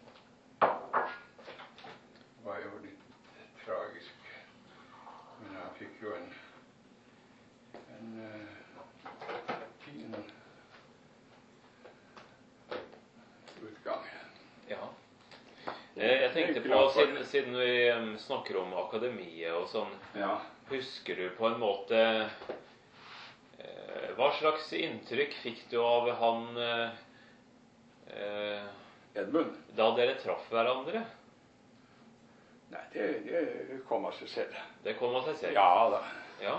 S2: Det var jo litt tragisk. Men han fikk jo en en uh, fin utgang.
S1: Ja. Jeg tenkte på, siden, siden vi um, snakker om akademiet og sånn,
S2: ja.
S1: Husker du på en måte uh, hva slags inntrykk fikk du av han uh, Eh,
S2: Edmund?
S1: Da dere traff hverandre?
S2: Nei, det, det kom av seg selv.
S1: Det kom av seg selv?
S2: Ja da.
S1: Ja.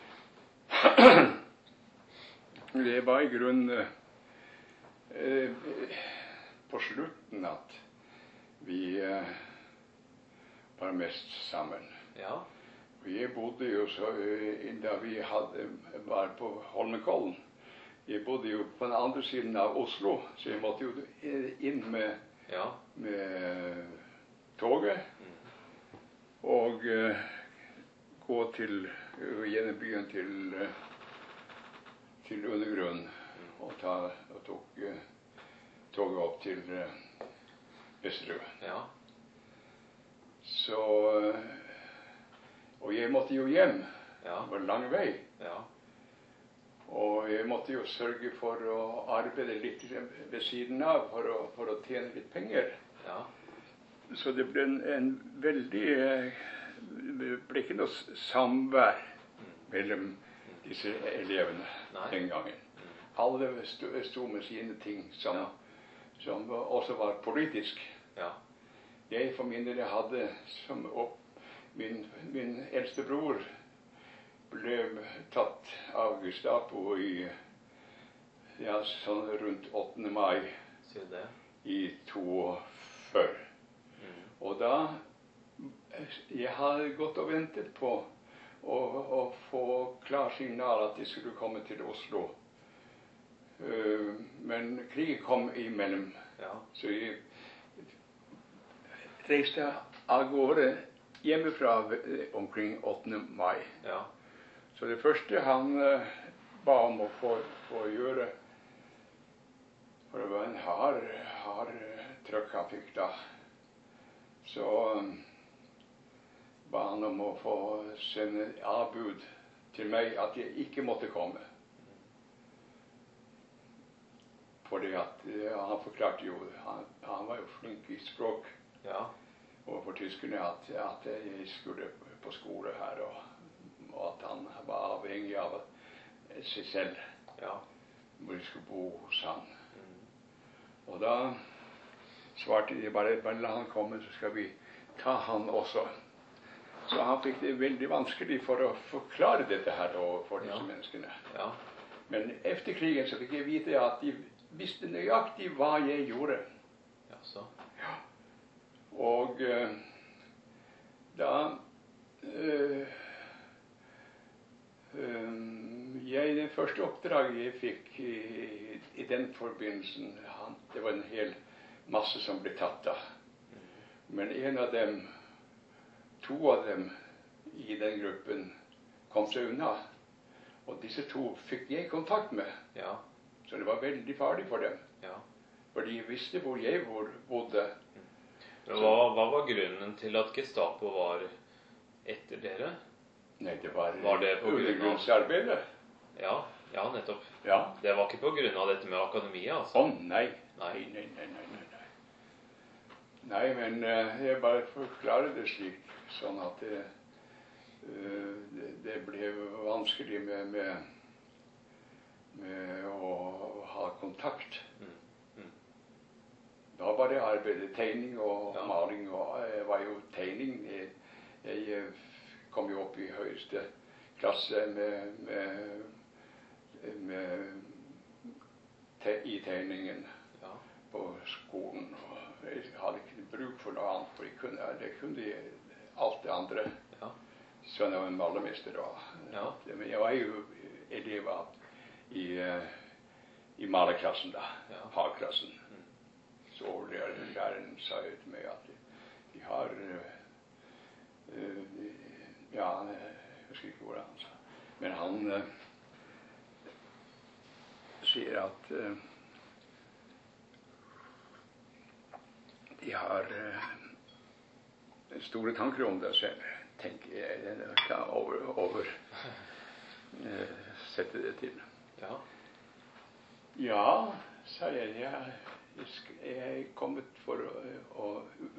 S2: Det var i grunnen eh, på slutten at vi eh, var mest sammen.
S1: Ja.
S2: Vi bodde jo så, eh, da vi hadde, var på Holmenkollen. Jeg bodde jo på den andre siden av Oslo, så jeg måtte jo inn med, ja. med toget, mm. og uh, gå til uh, gjennom byen til, uh, til undergrunnen, mm. og, ta, og tok uh, toget opp til uh, Vesterøy.
S1: Ja.
S2: Så, uh, og jeg måtte jo hjem, ja. Det var en lang vei. Ja. Og jeg måtte jo sørge for å arbeide litt ved siden av for å, for å tjene litt penger. Ja. Så det ble en, en veldig Det ble ikke noe samvær mm. mellom disse elevene Nei. Den gangen. Mm. Alle sto, sto med sine ting som, ja. Som også var politisk. Ja. Jeg for min del hadde som opp, min, min eldste bror ble tatt av Gestapo i ja, sånn rundt åttende mai i forty. Mm. Og da jeg hadde gått og ventet på å, å få klarsignal at de skulle komme til Oslo. Uh, men krigen kom imellom. Ja. Så jeg reiste av gårde hjemmefra omkring åttende mai. Ja. Så det første han uh, ba om å få, få gjøre, for det var en hard, hard trøkk han fikk da, så um, ba han om å få sende avbud til meg at jeg ikke måtte komme. Fordi at uh, han forklarte jo, han, han var jo flink i språk, ja. Og for tyskerne at, at jeg skulle på skole her, og og at han var avhengig av seg selv, ja. Hvor de skulle bo hos han. Mm. Og da svarte de bare, bare la han komme, så skal vi ta han også. Så han fikk det veldig vanskelig for å forklare dette her for disse ja. Menneskene. Ja. Men efter krigen så fikk jeg vite at de visste nøyaktig hva jeg gjorde. Ja, så. Ja. Og uh, da uh, Um, jeg, det første oppdraget jeg fikk i, i den forbindelsen, han, det var en hel masse som ble tatt av. Men en av dem, to av dem i den gruppen kom seg unna. Og disse to fikk jeg kontakt med.
S1: Ja.
S2: Så det var veldig farlig for dem.
S1: Ja.
S2: For de visste hvor jeg bodde.
S1: Men hva, hva var grunnen til at Gestapo var etter dere?
S2: Nei, det var,
S1: var det på
S2: undergrunnsarbeidet.
S1: Ja, ja, nettopp.
S2: Ja.
S1: Det var ikke på grunn av dette med akademiet, altså?
S2: Å, oh, nei. Nei, nei, nei, nei, nei. Nei, men uh, jeg bare forklarer det slik, sånn at det, uh, det, det ble vanskelig med, med, med å ha kontakt.
S1: Mm. Mm.
S2: Da var det arbeidet, tegning og
S1: ja.
S2: maling, og jeg var jo tegning. Jeg, jeg kom jo opp i høyeste klasse med, med, med te, i tegningen
S1: ja. På
S2: skolen. Og jeg hadde ikke bruk for noe annet, for jeg kunne, det kunne jeg, alt det andre.
S1: Ja.
S2: Så jeg var en malermester da.
S1: Ja.
S2: Men jeg var jo elev i, i malerklassen da, ja. Fagklassen. Mm. Så læreren sa jo til meg at de har uh, ja, jeg husker ikke hvor han sa. Men han uh, sier at uh, de har uh, store tanker om det selv. Tenker jeg, jeg kan over, over uh, sette det til.
S1: Ja.
S2: Ja, sa jeg. Jeg, jeg er kommet for å, å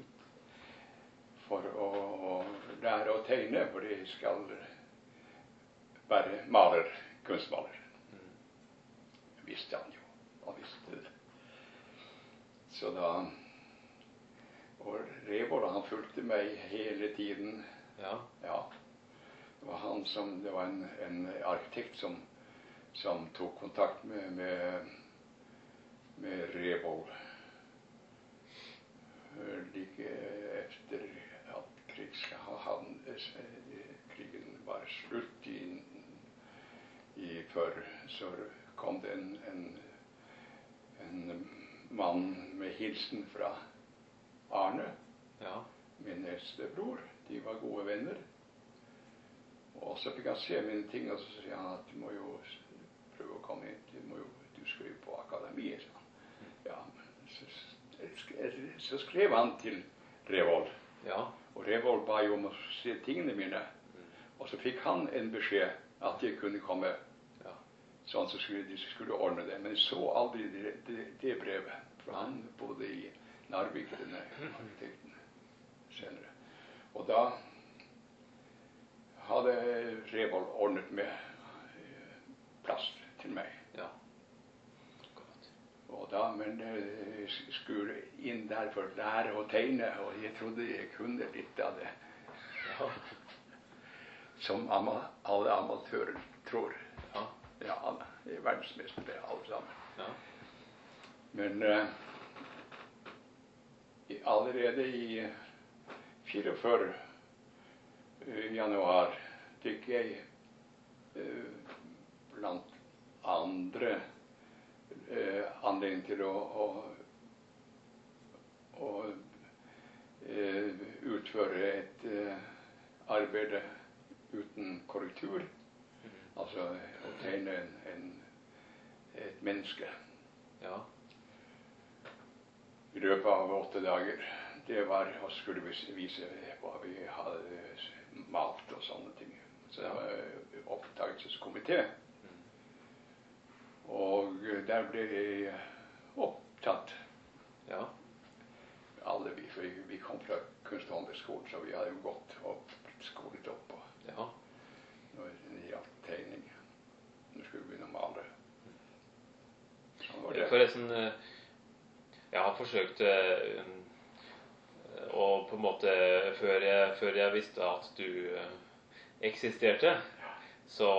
S2: for å, å lære å tegne, for jeg skal være maler, kunstmaler. Mm. Visste han jo, han visste det. Så da, og Revold, han fulgte meg hele tiden.
S1: Ja.
S2: Ja. Det var han som, det var en, en arkitekt som, som tok kontakt med, med, med Revold. Like efter Han, krigen var slutt i, i før, så kom det en, en, en mann med hilsen fra Arne,
S1: ja.
S2: Min neste bror. De var gode venner. Og så fikk han se mine ting, og så sier han at du må jo prøve å komme inn, du må jo, du skal jo på akademiet, sa han. Ja, så, så skrev han til Revold.
S1: Ja.
S2: Og Revold ba jo om å se tingene mine. Mm. Og så fikk han en beskjed at jeg kunne komme. Ja. Sånn så skulle de skulle ordne det. Men jeg så aldri det, det, det brevet. For han bodde i Narvik, denne arkitekten, senere. Og da hadde Revold ordnet med plass til meg.
S1: Ja.
S2: Og da, men jeg skulle inn der for å lære å tegne, og jeg trodde jeg kunne litt av det. Ja. Som ama, alle amatører tror. Ja. Ja, jeg er verdensmester, alle sammen. Ja. Men uh, allerede i fireogfyrre uh, januar fikk jeg uh, blant andre Uh, anledning til å, å, å uh, utføre et uh, arbeid uten korrektur. Mm. Altså å tegne en, en, et menneske. Ja. I løpet av åtte dager. Det var å skulle vise hva vi hadde malt og sånne ting. Så det var oppdagelseskomité. Og der ble jeg opptatt. Ja. Alle vi, for vi kom fra kunst- og håndverksskolen, så vi hadde jo gått opp, skolet opp. Og, ja. Når det gjaldt tegning. Nå skulle vi begynne å male.
S1: Sånn var det. Forresten, jeg har forsøkt å på en måte, før jeg, før jeg visste at du eksisterte, så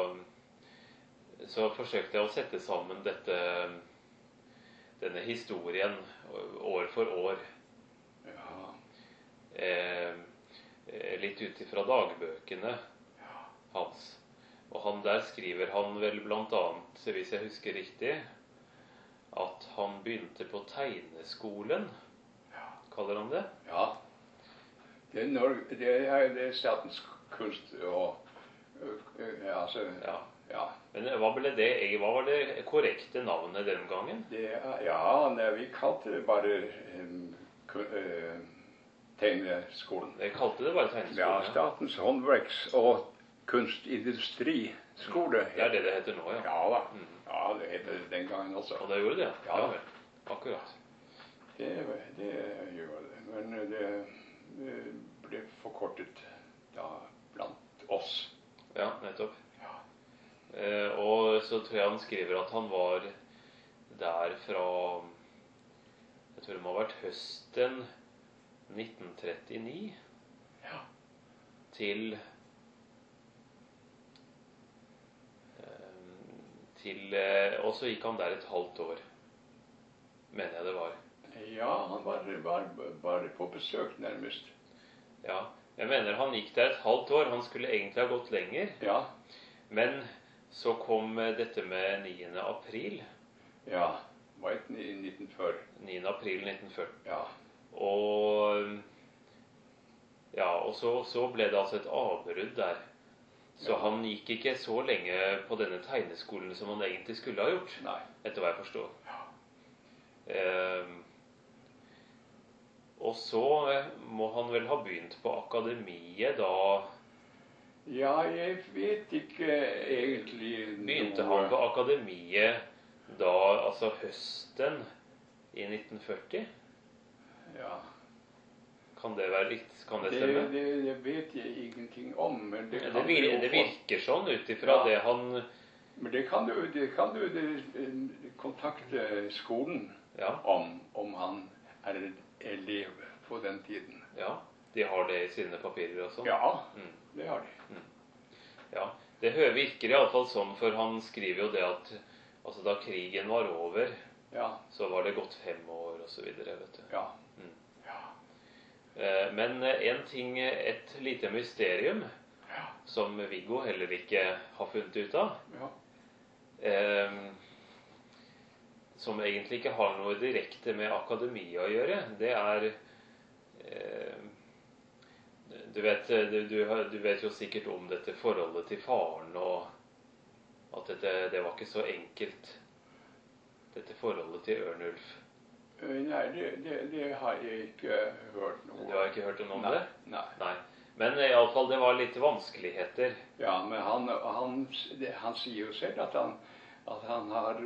S1: så forsøkte jeg å sette sammen dette, denne historien år for år. Ja. Eh, litt ut ifra dagbøkene hans. Og han der skriver han vel blant annet, hvis jeg husker riktig, at han begynte på tegneskolen. Kaller han det?
S2: Ja. Det er, Norge, det er, det er Statens kunst og ja, altså,
S1: ja.
S2: ja.
S1: Men hva ble det, hva var det korrekte navnet den gangen?
S2: Det, ja, nei, vi kalte det bare um, uh, tegneskolen.
S1: Vi kalte det bare tegneskolen?
S2: Ja, Statens håndverks- og kunstindustriskole.
S1: Det er det det heter nå, ja.
S2: Ja da. Mm. Ja, det heter det den gangen også.
S1: Og det gjorde det?
S2: Ja,
S1: ja vel. Akkurat.
S2: Det, det gjør det. Men det, det ble forkortet da blant oss.
S1: Ja, nettopp.
S2: Ja.
S1: Eh, og så tror jeg han skriver at han var der fra, jeg tror det må ha vært høsten nitten trettini,
S2: ja. til
S1: til, eh, og så gikk han der et halvt år, mener jeg det var.
S2: Ja, han var bare var på besøk nærmest.
S1: Ja, jeg mener han gikk der et halvt år. Han skulle egentlig ha gått lenger.
S2: Ja.
S1: Men så kom dette med niende april.
S2: Ja, var ikke i nitten førti.
S1: niende april nitten førti.
S2: Ja.
S1: Og, ja, og så, så ble det altså et avbrudd der. Så ja. Han gikk ikke så lenge på denne tegneskolen som han egentlig skulle ha gjort.
S2: Nei.
S1: Etter hva jeg forstår.
S2: Ja.
S1: Eh, og så må han vel ha begynt på akademiet da.
S2: Ja, jeg vet ikke egentlig noe.
S1: Begynte han på akademiet da, altså høsten i nitten førti?
S2: Ja.
S1: Kan det være litt, kan det
S2: det
S1: stemme?
S2: Det, det vet jeg ingenting om, men det,
S1: det, vir, det virker sånn ut ifra ja. det han...
S2: Men det kan du, det kan du det, kontakte skolen
S1: ja.
S2: om, om han er elev på den tiden.
S1: Ja, de har det i sine papirer og sånn.
S2: Ja, mm. det har de.
S1: Mm. Ja, det virker i alle fall sånn, for han skriver jo det at altså da krigen var over,
S2: ja.
S1: så var det gått fem år og så videre, vet du.
S2: Ja.
S1: Mm. Ja. Men en ting, et lite mysterium,
S2: ja.
S1: som Viggo heller ikke har funnet ut av,
S2: ja.
S1: eh, som egentlig ikke har noe direkte med akademia å gjøre, det er eh, du, vet, du, du, du vet jo sikkert om dette forholdet til faren, og at dette, det var ikke så enkelt, dette forholdet til Ørnulf.
S2: Nei, det, det, det har jeg ikke hørt noe.
S1: Du har ikke hørt noe om
S2: Nei.
S1: det?
S2: Nei.
S1: Nei. Men i alle fall, det var litt vanskeligheter.
S2: Ja, men han, han, det, han sier jo selv at han, at han har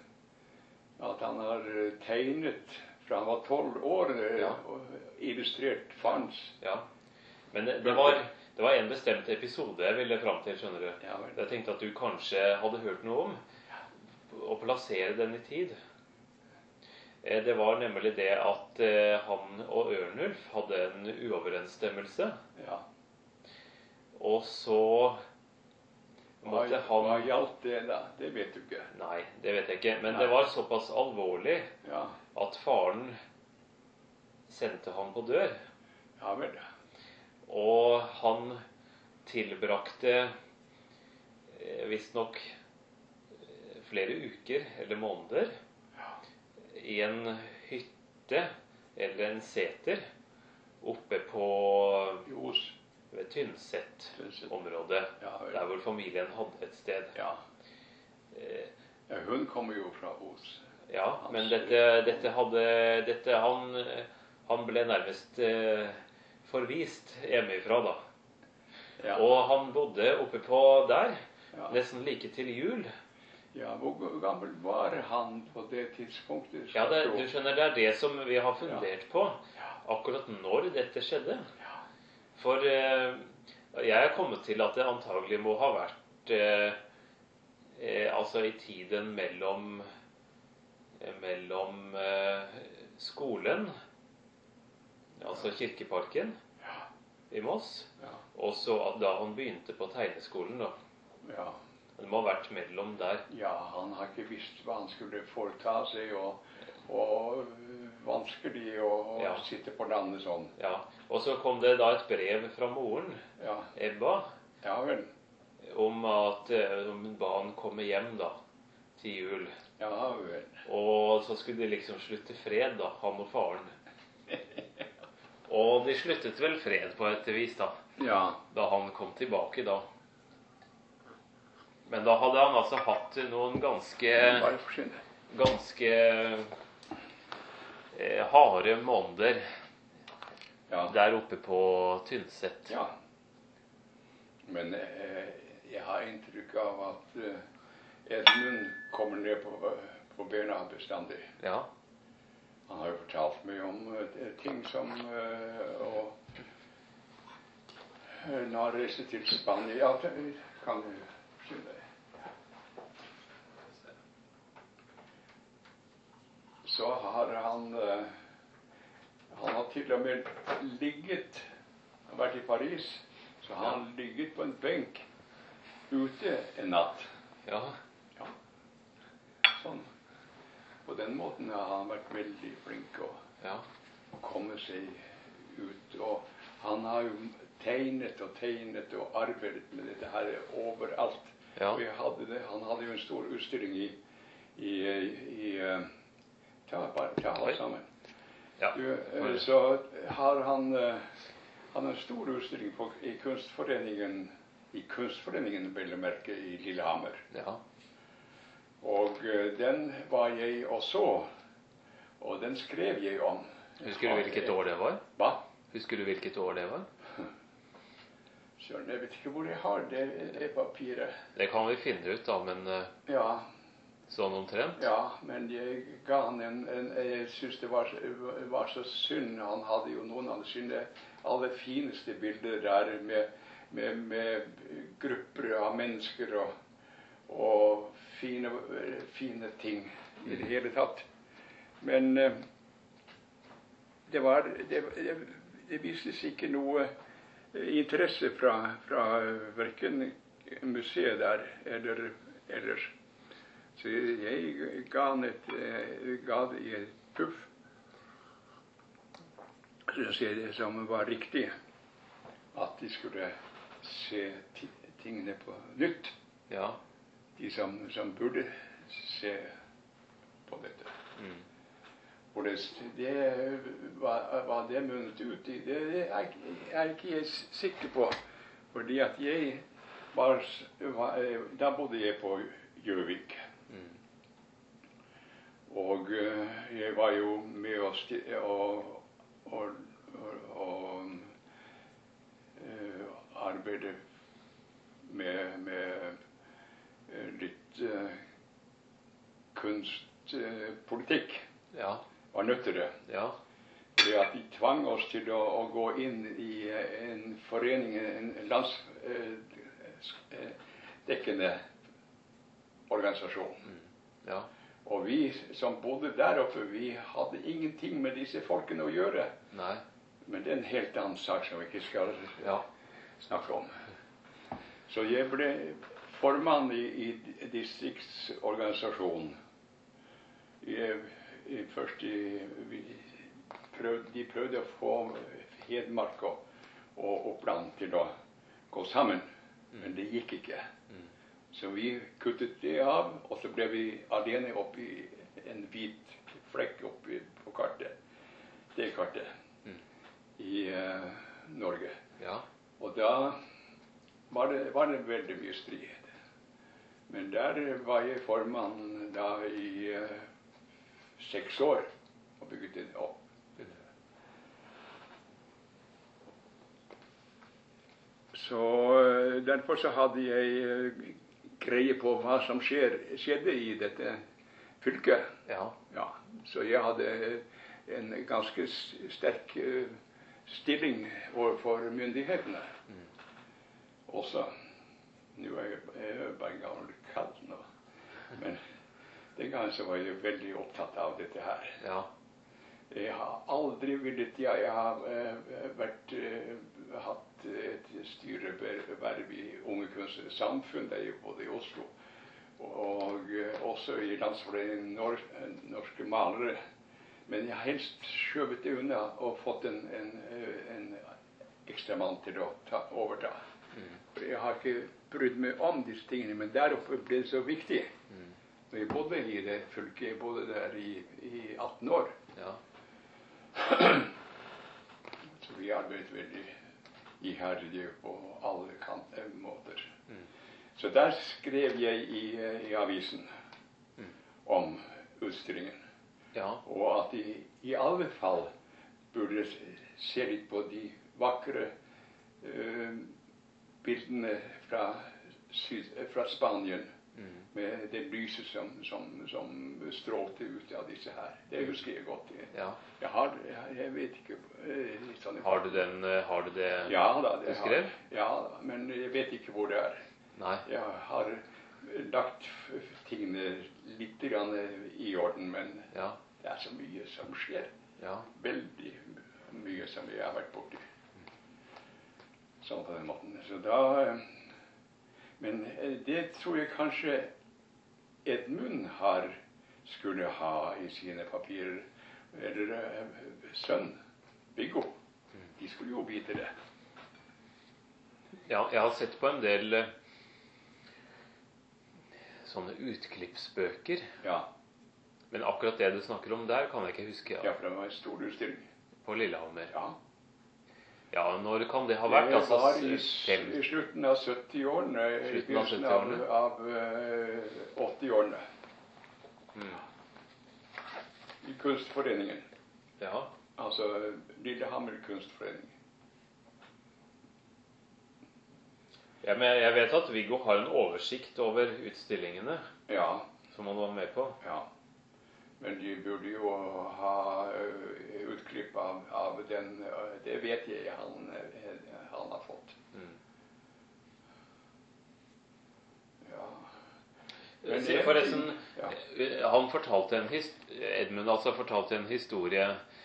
S2: at han har tegnet fra han var tolv år ja. og illustrert fans.
S1: Ja, men det, det, var, det var en bestemt episode jeg ville fram til, skjønner du.
S2: Ja,
S1: jeg tenkte at du kanskje hadde hørt noe om, å plassere den i tid. Det var nemlig det at han og Ørnulf hadde en uoverensstemmelse.
S2: Ja.
S1: Og så måtte
S2: hva,
S1: han...
S2: Hva gjaldt det da? Det vet du ikke.
S1: Nei, det vet jeg ikke. Men
S2: Nei.
S1: det var såpass alvorlig
S2: ja.
S1: at faren sendte han på dør.
S2: Ja vel.
S1: Og han tilbrakte eh, visstnok flere uker eller måneder i en hytte eller en seter oppe på
S2: Os.
S1: ved Tynset-området,
S2: ja,
S1: der hvor familien hadde et sted.
S2: Ja.
S1: Eh,
S2: ja, hun kommer jo fra Os.
S1: Ja, Hans, men dette, dette hadde dette, han, han ble nærmest eh, forvist hjemmefra da. Ja. Og han bodde oppe på der, ja. nesten like til jul.
S2: Ja, hvor gammel var han på det tidspunktet?
S1: Ja, det, du skjønner, det er det som vi har fundert ja. på, akkurat når dette skjedde.
S2: Ja.
S1: For eh, jeg er kommet til at det antagelig må ha vært eh, eh, altså i tiden mellom, eh, mellom eh, skolen, altså Kirkeparken
S2: ja.
S1: i Moss,
S2: ja.
S1: og så at da han begynte på tegneskolen da.
S2: Ja.
S1: Det må ha vært mellom der.
S2: Ja, han har ikke visst hva han skulle foreta seg, og, og vanskelig å
S1: ja.
S2: sitte på landet sånn.
S1: Ja, og så kom det da et brev fra moren,
S2: ja.
S1: Ebba,
S2: ja, vel.
S1: om at om barn kommer hjem da, til jul.
S2: Ja, vel.
S1: Og så skulle de liksom slutte fred da, han og faren. Og de sluttet vel fred på et vis da,
S2: ja.
S1: Da han kom tilbake da. Men da hadde han altså hatt noen ganske, ganske eh, harde måneder ja. Der oppe på Tynset.
S2: Ja. Men eh, jeg har inntrykk av at eh, Edmund kommer ned på, på bena bestandig.
S1: Ja.
S2: Han har jo fortalt meg om uh, ting som uh, og uh, når han reiste til Spania. Ja, kan du skynde deg? Så har han uh, han har til og med ligget, vært i Paris, så har han ligget på en benk ute en natt.
S1: Ja.
S2: Ja. Sånn. På den måten har han vært veldig flink å
S1: ja.
S2: Komme seg ut. Og han har jo tegnet og tegnet og arbeidet med dette her overalt.
S1: Ja.
S2: Og jeg hadde det. Han hadde jo en stor utstilling i, i, i, i ta, bare, ta alt sammen.
S1: Ja.
S2: Du, så har han, han en stor utstilling på, i kunstforeningen, i kunstforeningen Bellemerke i Lillehammer.
S1: Ja.
S2: Og uh, den var jeg og så, og den skrev jeg om.
S1: Husker du hvilket år det var?
S2: Hva?
S1: Husker du hvilket år det var?
S2: Søren, jeg vet ikke hvor jeg har det, det papiret.
S1: Det kan vi finne ut da, men uh,
S2: ja.
S1: Sånn omtrent?
S2: Ja, men jeg ga han en, en jeg synes det var, var så synd. Han hadde jo noen av sine aller fineste bilder der med, med, med grupper av mennesker og, og fine, fine ting i det hele tatt. Men uh, det var det, det, det vistes ikke noe interesse fra, fra hverken museet der eller ellers. Så jeg ga han et, ga det i et puff. Så jeg ser det som var riktig at de skulle se tingene på nytt.
S1: Ja.
S2: De som, som burde se på dette.
S1: Mm.
S2: Og det, det hva, hva det munnet ut i, det er, er ikke jeg sikker på. Fordi at jeg var, var da bodde jeg på Gjøvik.
S1: Mm.
S2: Og uh, jeg var jo med oss til å og, og, og, uh, arbeide med, med uh, litt uh, kunstpolitikk.
S1: Uh, ja.
S2: Var nødt til det.
S1: Ja.
S2: Fordi at de tvang oss til å, å gå inn i uh, en forening, en landsdekkende uh, organisasjon.
S1: Mm. Ja.
S2: Og vi som bodde der oppe, vi hadde ingenting med disse folkene å gjøre.
S1: Nei.
S2: Men det er en helt annen sak som vi ikke skal
S1: ja.
S2: snakke om. Så jeg ble formann i, i distriktsorganisasjonen. Jeg, jeg, først i, vi prøvde, de prøvde å få Hedmark og, og Oppland til å gå sammen, mm. men det gikk ikke. Mm. Så vi kuttet det av, og så ble vi alene oppe i en hvit flekk oppe på kartet. Det kartet mm. i uh, Norge.
S1: Ja.
S2: Og da var det, var det veldig mye strid. Men der var jeg formann da i uh, seks år og bygget det opp. Så uh, derfor så hadde jeg uh, greie på hva som skjer, skjedde i dette fylket.
S1: Ja.
S2: Ja, så jeg hadde en ganske sterk uh, stilling overfor myndighetene. Mm. Også. Nå er jeg, jeg er bare en gammel kall nå. Men den gangen så var jeg veldig opptatt av dette her.
S1: Ja.
S2: Jeg har aldri villet, ja, jeg har uh, vært, uh, hatt et styreverv i Unge Kunstneres Samfund, der jeg bodde i Oslo, og uh, også i Landsforeningen Nor Norske Malere. Men jeg har helst skjøvet det unna og fått en, en, en ekstra mann til å ta, overta.
S1: Mm.
S2: For jeg har ikke brydd meg om disse tingene, men der oppe ble det så viktig. Mm. Når jeg bodde i det fylket, jeg bodde der i, i atten år.
S1: Ja.
S2: Så vi arbeidet veldig iherdig på alle kant, måter. Mm. Så der skrev jeg i, i avisen mm. om utstillingen.
S1: Ja.
S2: Og at de i alle fall burde se litt på de vakre uh, bildene fra, syd, fra Spanien. Mm. Med det lyset som, som, som strålte ut av disse her. Det husker jeg godt. Jeg,
S1: ja.
S2: jeg har jeg, jeg vet ikke uh, sånn,
S1: har, du den, har du det
S2: ja, da, det
S1: du skrev?
S2: Har, ja, da, men jeg vet ikke hvor det er.
S1: Nei.
S2: Jeg har lagt tingene litt grann i orden, men
S1: ja.
S2: det er så mye som skjer.
S1: Ja.
S2: Veldig mye som jeg har vært borti. Sånn på den måten. Så da, men det tror jeg kanskje Edmund har skulle ha i sine papirer. Eller sønn, Viggo. De skulle jo vite det.
S1: Ja, jeg har sett på en del sånne utklippsbøker.
S2: Ja.
S1: Men akkurat det du snakker om der, kan jeg ikke huske.
S2: Ja, ja for det var en stor utstilling.
S1: På Lillehammer.
S2: Ja.
S1: Ja, når kan det ha vært?
S2: Det
S1: altså,
S2: var i, i slutten av sytti-årene. I
S1: slutten
S2: av, av, av uh, åtti-årene.
S1: Mm.
S2: I Kunstforeningen.
S1: Ja.
S2: Altså Lillehammer Kunstforening.
S1: Ja, men jeg vet at Viggo har en oversikt over utstillingene.
S2: Ja.
S1: Som han var med på.
S2: Ja. Men de burde jo ha uh, utklipp av, av den, uh, det vet jeg han, uh, han har fått. Mm. Ja.
S1: Men det, forresten, ja. Han fortalte en Edmund altså fortalte en historie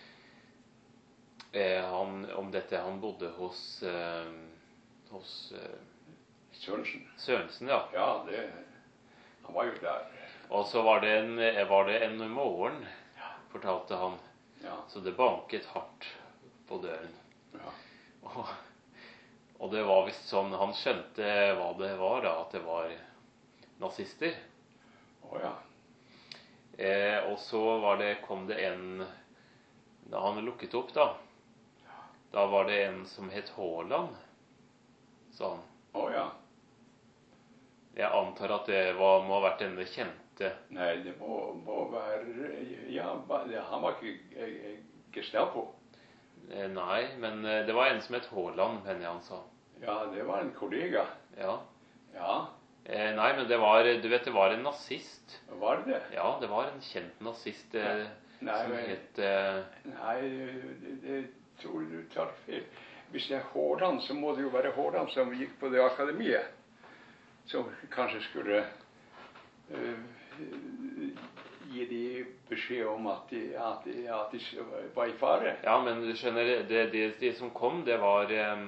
S1: eh, han, om dette. Han bodde hos, eh, hos eh,
S2: Sørensen.
S1: Sørensen, ja.
S2: Ja, det, han var jo der.
S1: Og så var det en, var det en morgen,
S2: ja.
S1: Fortalte han.
S2: Ja.
S1: Så det banket hardt på døren.
S2: Ja.
S1: Og, og det var visst sånn, han skjønte hva det var da, at det var nazister.
S2: Å ja.
S1: Eh, og så var det, kom det en, da han lukket opp da, ja. Da var det en som het Haaland, sa han.
S2: Å ja.
S1: Jeg antar at det var, må ha vært denne kjente.
S2: Nei, det må, må være, ja, han var ikke Gestapo.
S1: Eh, nei, men det var en som het Haaland, mener jeg han sa.
S2: Ja, det var en kollega.
S1: Ja.
S2: Ja.
S1: Eh, nei, men det var, du vet, det var en nazist.
S2: Var det det?
S1: Ja, det var en kjent nazist eh,
S2: nei,
S1: som
S2: men,
S1: het... Eh,
S2: nei, det, det tror du tar feil. Hvis det er Haaland, så må det jo være Haaland som gikk på det akademiet. Som kanskje skulle uh, gi de beskjed om at de, at, de, at de var i fare.
S1: Ja, men du skjønner, det, det, det som kom, det var um,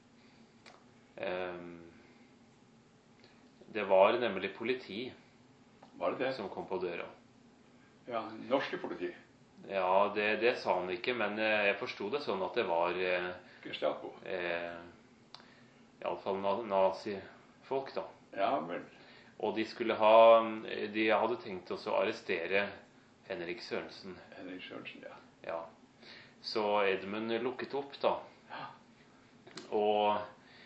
S1: um, det var nemlig politi.
S2: Var det det? Som
S1: kom på døra.
S2: Ja, norske politi.
S1: Ja, det, det sa han ikke, men jeg forstod det sånn at det var uh,
S2: Gestapo.
S1: Uh, i alle fall nazifolk da.
S2: Ja, men...
S1: Og de skulle ha, de hadde tenkt også å arrestere Henrik Sørensen.
S2: Henrik Sørensen, ja.
S1: Ja. Så Edmund lukket opp da.
S2: Ja.
S1: Og,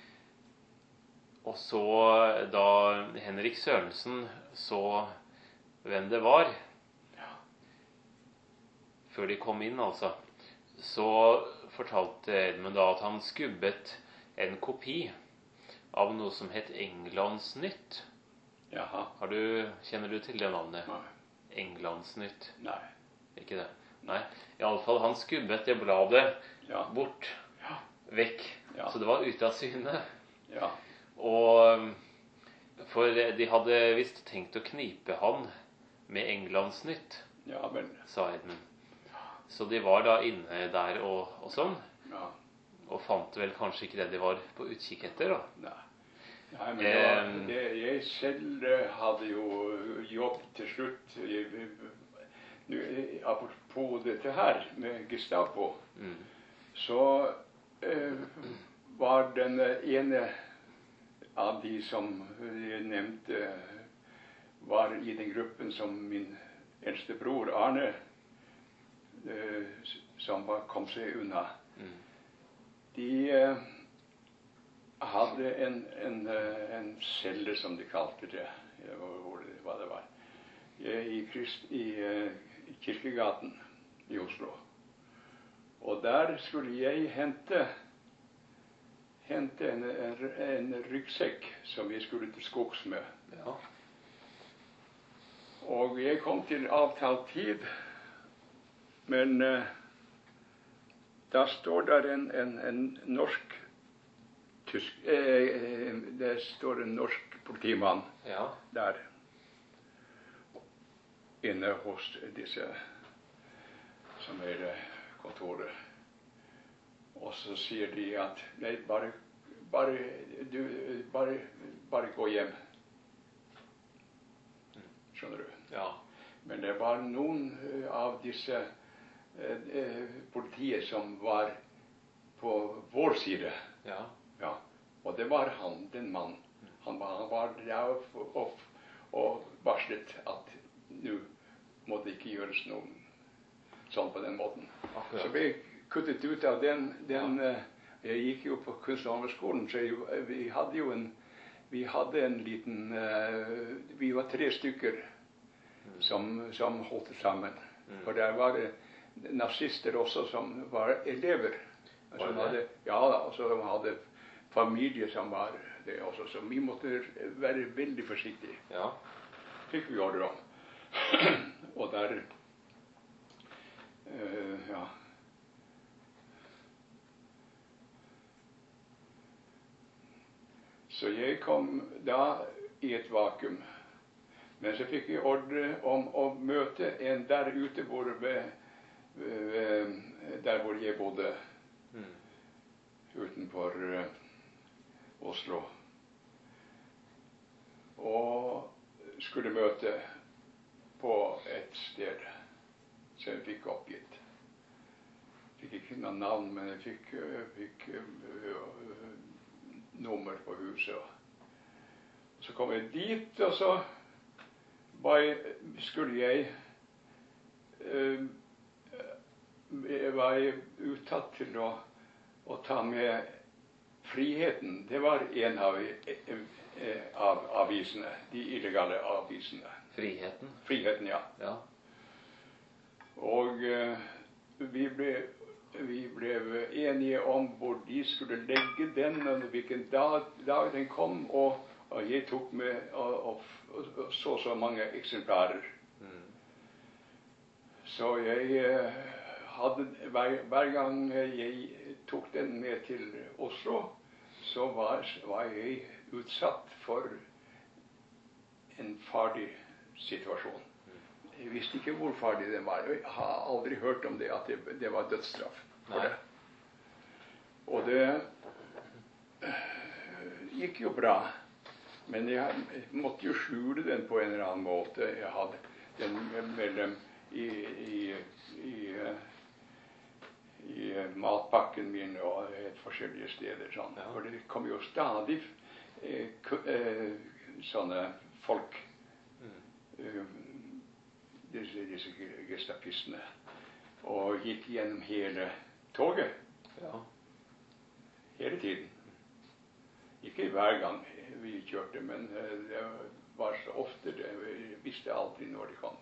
S1: og så da Henrik Sørensen så hvem det var,
S2: ja.
S1: Før de kom inn altså, så fortalte Edmund da at han skubbet en kopi av noe som het Englandsnytt.
S2: Jaha.
S1: Har du, kjenner du til det navnet?
S2: Nei.
S1: Englandsnytt.
S2: Nei.
S1: Ikke det? Nei. I alle fall, han skubbet det bladet
S2: ja.
S1: bort,
S2: ja.
S1: vekk.
S2: Ja.
S1: Så det var ute av syne.
S2: Ja.
S1: Og for de hadde visst tenkt å knipe han med Englandsnytt,
S2: ja, men...
S1: sa Edmund. Så de var da inne der og, og sånn.
S2: Ja.
S1: Og fant vel kanskje ikke det de var på utkikk etter, da.
S2: Nei. Nei, men det var, det, jeg selv hadde jo jobb til slutt. Apropos dette her med Gestapo, mm. så eh, var den ene av de som jeg nevnte, var i den gruppen som min eldste bror Arne, eh, som var, kom seg unna. Mm. De eh, hadde en, en, en celle, som de kalte det, hvor, hva det var, i, Christ, i, i Kirkegaten i Oslo. Og der skulle jeg hente hente en, en, en ryggsekk som vi skulle til skogs med. Ja. Og jeg kom til avtalt tid, men uh, da står der en, en, en norsk tysk, eh, det står en norsk politimann ja. Der inne hos disse som er kontoret. Og så sier de at nei, bare, bare, du, bare, bare gå hjem. Skjønner du? Ja. Men det var noen av disse eh, politiet som var på vår side. Ja. Ja. Og det var han, den mann. Han var, han var der og, og, og varslet at nå måtte det ikke gjøres noe sånn på den måten. Akkurat. Så vi kuttet ut av den, den ja. Jeg gikk jo på kunst- og håndverksskolen, så jeg, vi hadde jo en, vi hadde en liten, uh, vi var tre stykker mm. som, som holdt sammen. Mm. For der var det nazister også som var elever. Som hadde, ja da, og så hadde familie som var det også, så vi måtte være veldig forsiktige. Ja. Fikk vi ordre om. Og der, uh, ja, så jeg kom da i et vakuum. Men så fikk jeg ordre om å møte en der ute hvor, ved, ved, der hvor jeg bodde. Mm. Utenfor uh, Oslo. Og skulle møte på et sted som jeg fikk oppgitt. Fikk ikke noe navn, men jeg fikk, uh, fikk uh, nummer på huset. Så kom jeg dit, og så jeg, skulle jeg uh, var jeg uttatt til å, å ta med Friheten. Det var en av, av avisene, de illegale avisene.
S1: Friheten?
S2: Friheten, ja. Ja. Og uh, vi ble Vi ble enige om hvor de skulle legge den, og hvilken dag, dag den kom, og, og jeg tok med og, og, og så så mange eksemplarer. Mm. Så jeg eh, hadde, hver, hver gang jeg tok den med til Oslo, så var, var jeg utsatt for en farlig situasjon. Jeg visste ikke hvor farlig den var. Jeg har aldri hørt om det, at det, det var dødsstraff for det. Og det gikk jo bra. Men jeg måtte jo skjule den på en eller annen måte. Jeg hadde den mellom i, i, i, i matpakken min og et forskjellige steder. Sånn. Ja. For det kom jo stadig eh, eh, sånne folk. Mm. Eh, Disse, disse gestapistene, og gikk gjennom hele toget. Ja. Hele tiden. Ikke hver gang vi kjørte, men det var så ofte det. Vi visste alltid når de kom.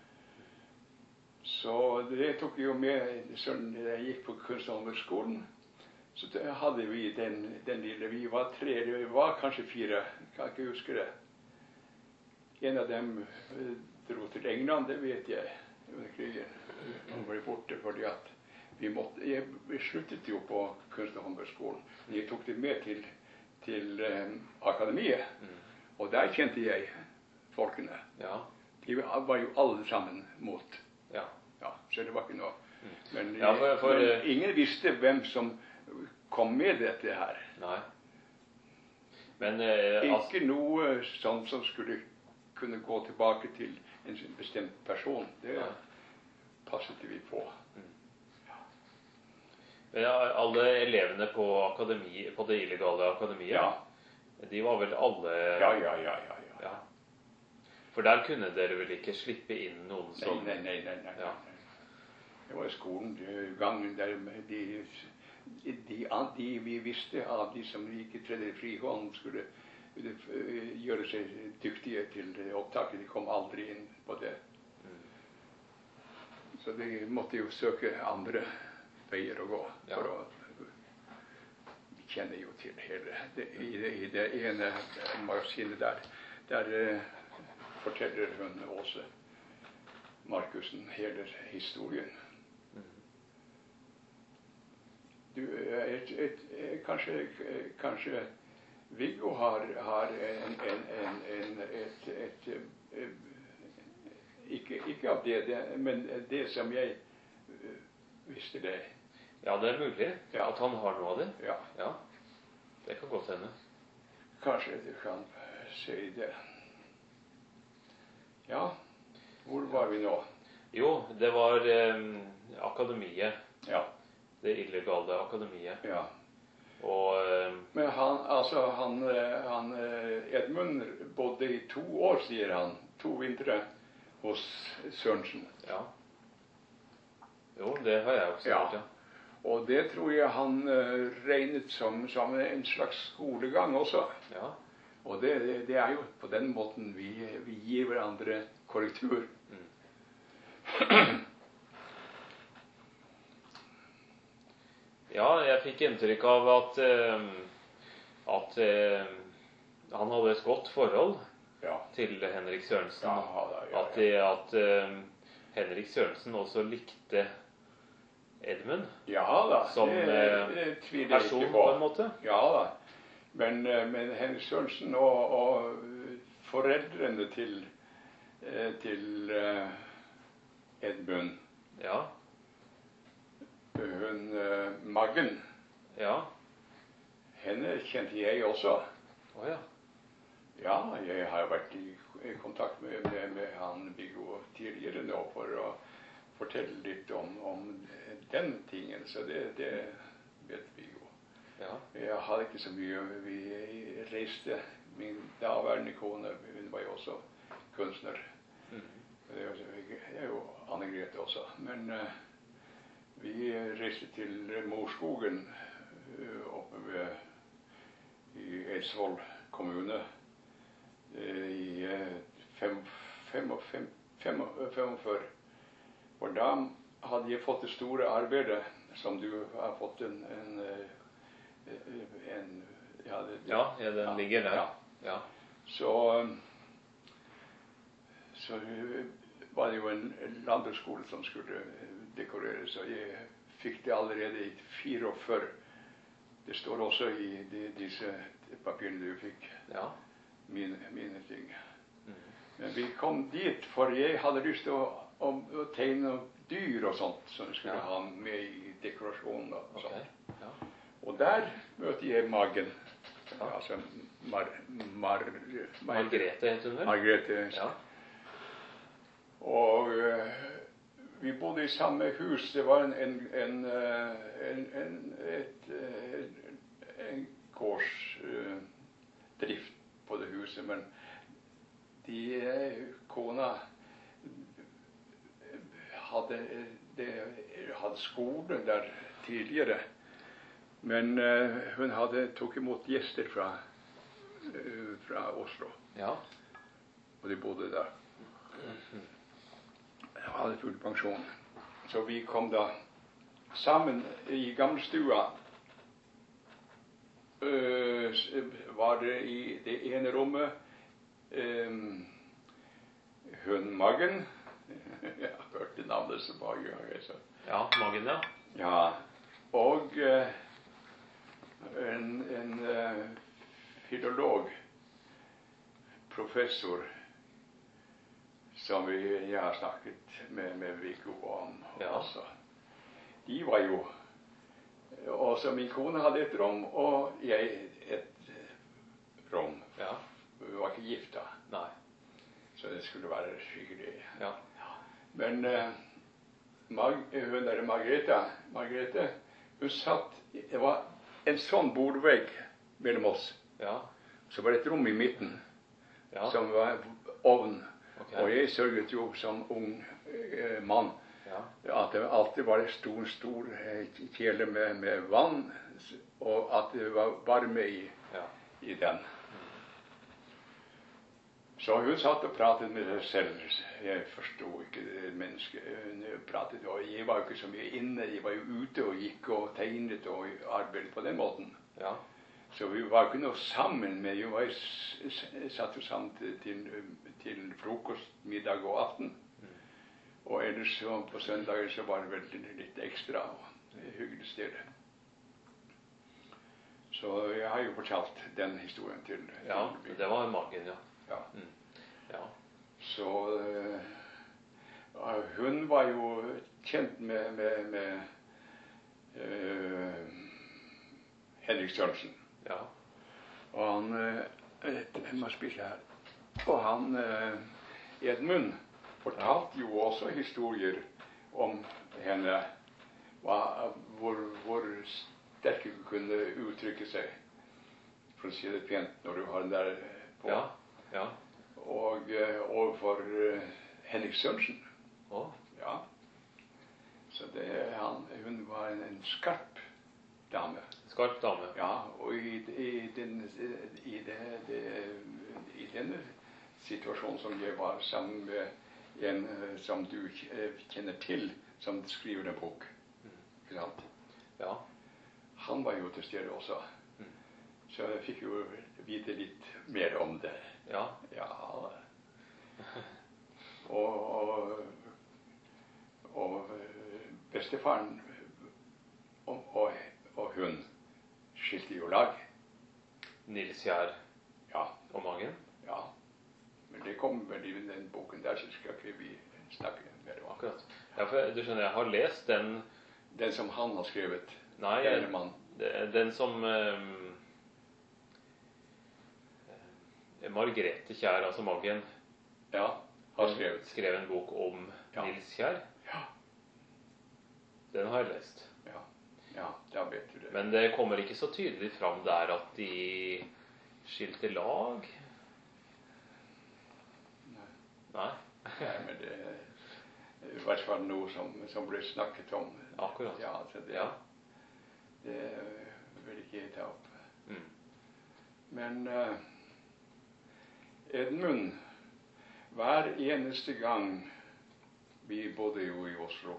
S2: Så det tok jo med, sånn da jeg gikk på kunst- og håndverksskolen, så hadde vi den, den lille, vi var tre, det var kanskje fire, jeg kan ikke huske det. En av dem dro til England, det vet jeg, under krigen. Han ble borte fordi at vi måtte, jeg, vi sluttet jo på kunst- og håndverksskolen. Jeg tok det med til, til um, akademiet, mm. og der kjente jeg folkene. Ja. De var jo alle sammen mot. Ja. Ja, så det var ikke noe. Mm. Men, ja, for, for, men ingen visste hvem som kom med dette her. Nei. Men, uh, ikke altså noe sånn som skulle kunne gå tilbake til en bestemt person. Det ja. Passet vi på. Mm.
S1: Ja. Alle elevene på, akademi, på det illegale akademiet, ja. De var vel alle...
S2: Ja, ja, ja, ja, ja.
S1: ja. For der kunne dere vel ikke slippe inn noen som...
S2: Nei, nei, nei, nei,
S1: ja.
S2: Det var skolen, gangen der de, de, de vi visste av de som ikke tredde frihånd skulle de, gjøre seg dyktige til opptaket. De kom aldri inn på det. Mm. Så de måtte jo søke andre veier å gå. For ja. å, vi kjenner jo til hele det, i, det, i det ene magasinet der. Der uh, forteller hun Åse Markussen hele historien. Du, et, et, et, kanskje, kanskje Viggo har, har en, en, en, en, et, et, et ikke, ikke av det, det, men det som jeg uh, visste det.
S1: Ja, det er mulig ja. At han har noe av det.
S2: Ja.
S1: Ja. Det kan godt hende.
S2: Kanskje du kan se det. Ja, hvor var vi nå?
S1: Jo, det var um, akademiet.
S2: Ja.
S1: Det illegale akademiet.
S2: Ja.
S1: Og, um,
S2: Men han, altså, han, han Edmund bodde i to år, sier han, to vintre hos Sørensen.
S1: Ja. Jo, det har jeg også
S2: ja.
S1: hørt, ja.
S2: Og det tror jeg han uh, regnet som, som en slags skolegang også.
S1: Ja.
S2: Og det, det, det er jo på den måten vi, vi gir hverandre korrektur. Mm.
S1: Ja, jeg fikk inntrykk av at, uh, at uh, han hadde et godt forhold
S2: ja.
S1: Til Henrik Sørensen.
S2: Ja, da, ja,
S1: at det, at uh, Henrik Sørensen også likte Edmund
S2: ja, da,
S1: som
S2: det, det tviler
S1: person
S2: ikke
S1: på. på en måte.
S2: Ja da, men, men Henrik Sørensen og, og foreldrene til, til uh, Edmund
S1: ja.
S2: Hun uh, Maggen.
S1: Ja.
S2: Henne kjente jeg også.
S1: Å ja.
S2: Ja, jeg har vært i, i kontakt med, med, med han Viggo tidligere nå for å fortelle litt om, om den tingen. Så det, det vet Viggo.
S1: Ja. Jeg
S2: hadde ikke så mye. Vi reiste. Min daværende kone, hun var jo også kunstner. Mm. Det er jo Anne Grete også. Men uh, vi reiste til Morskogen uh, oppe ved i Eidsvoll kommune uh, i uh, fem, fem, fem, fem, femogfyrre. Og da hadde jeg fått det store arbeidet som du har fått en, en, en ja, det,
S1: ja, ja, den ja, ligger der.
S2: Ja.
S1: Ja.
S2: Så, så var det jo en landbruksskole som skulle dekoreres, og jeg fikk det allerede i fireogfyrre. Det står også i de, disse papirene du fikk.
S1: Ja.
S2: Mine, mine ting. Mm. Men vi kom dit, for jeg hadde lyst til å, å, å tegne dyr og sånt, som skulle ja. Ha med i dekorasjonen og sånt.
S1: Okay. Ja.
S2: Og der møtte jeg Maggen.
S1: Ja.
S2: Altså Mar, Mar, Mar,
S1: Margrethe heter hun vel?
S2: Margrethe.
S1: Ja.
S2: Og uh, vi bodde i samme hus. Det var en, en, en, en, en, et, en gårdsdrift uh, på det huset, men de uh, kona hadde, de, hadde skole der tidligere. Men uh, hun hadde tok imot gjester fra, uh, fra Oslo.
S1: Ja.
S2: Og de bodde der. Jeg hadde full pensjon. Så vi kom da sammen i gamlestua. Uh, var det i det ene rommet um, hun Maggen. Jeg hørte navnet så mange ganger. Så.
S1: Ja, Maggen, ja.
S2: Ja. Og uh, en, en uh, filolog, professor, som vi, jeg har snakket med, med Viggo om.
S1: Ja.
S2: Også. De var jo, også min kone hadde et rom, og jeg et rom.
S1: Ja.
S2: Vi var ikke gifta.
S1: Nei.
S2: Så det skulle være skikkelig.
S1: Ja.
S2: Men uh, Mag, hun der Margrethe, Margrethe, hun satt, det var en sånn bordvegg mellom oss.
S1: Ja.
S2: så var det et rom i midten,
S1: ja.
S2: som var ovn.
S1: Okay.
S2: Og jeg sørget jo som ung eh, mann, ja. At det alltid var en stor, stor eh, kjele med, med vann, og at det var varme i, ja. I den. Så hun satt og pratet med seg selv. Jeg forstod ikke det mennesket hun pratet. Og jeg var jo ikke så mye inne. Jeg var jo ute og gikk og tegnet og arbeidet på den måten.
S1: Ja.
S2: Så vi var ikke noe sammen, men vi var satt jo sammen til, til frokost, middag og aften. Mm. Og ellers så på søndager så var det veldig litt ekstra og hyggelig sted. Så jeg har jo fortalt den historien til.
S1: Ja, til det var magen, ja.
S2: Ja.
S1: Mm. Ja.
S2: Så uh, hun var jo kjent med, med, med uh, Henrik Sørensen.
S1: Ja.
S2: Og han, uh, jeg må spille her, og han, uh, Edmund, fortalte jo også historier om henne, hva, hvor, hvor sterk hun kunne uttrykke seg, for å si det pent, når du har den der på.
S1: Ja. Ja.
S2: Og uh, overfor uh, Henrik Sørensen.
S1: Oh.
S2: Ja. Så det, han, hun var en, en skarp dame.
S1: Skarp dame.
S2: Ja, og i, i, den, i, det, det, i denne situasjonen som jeg var sammen med en uh, som du kjenner til, som skriver en bok. Mm. Ikke sant?
S1: Ja. Han
S2: var jo til stede også. Mm. Så jeg fikk jo vite litt mer om det.
S1: Ja.
S2: Ja. Og, og, og bestefaren og, og, og hun skilte jo lag.
S1: Nils Kjær
S2: ja.
S1: Og Magen?
S2: Ja. Men det kom vel i den boken der, så skal ikke vi snakke mer om.
S1: Akkurat. Ja, for du skjønner, jeg har lest den.
S2: Den som han har skrevet.
S1: Nei, den som um, Margrethe Kjær, altså Magen,
S2: ja, har skrevet.
S1: skrev en bok om ja. Nils Kjær.
S2: Ja.
S1: Den har jeg lest.
S2: Ja. Ja, da vet du det.
S1: Men det kommer ikke så tydelig fram der at de skilte lag.
S2: Nei.
S1: Nei.
S2: Nei, men det er i hvert fall noe som, som ble snakket om.
S1: Akkurat.
S2: Ja, så det,
S1: ja.
S2: det vil ikke jeg ta opp.
S1: Mm.
S2: Men uh, Edmund, hver eneste gang vi bodde jo i Oslo,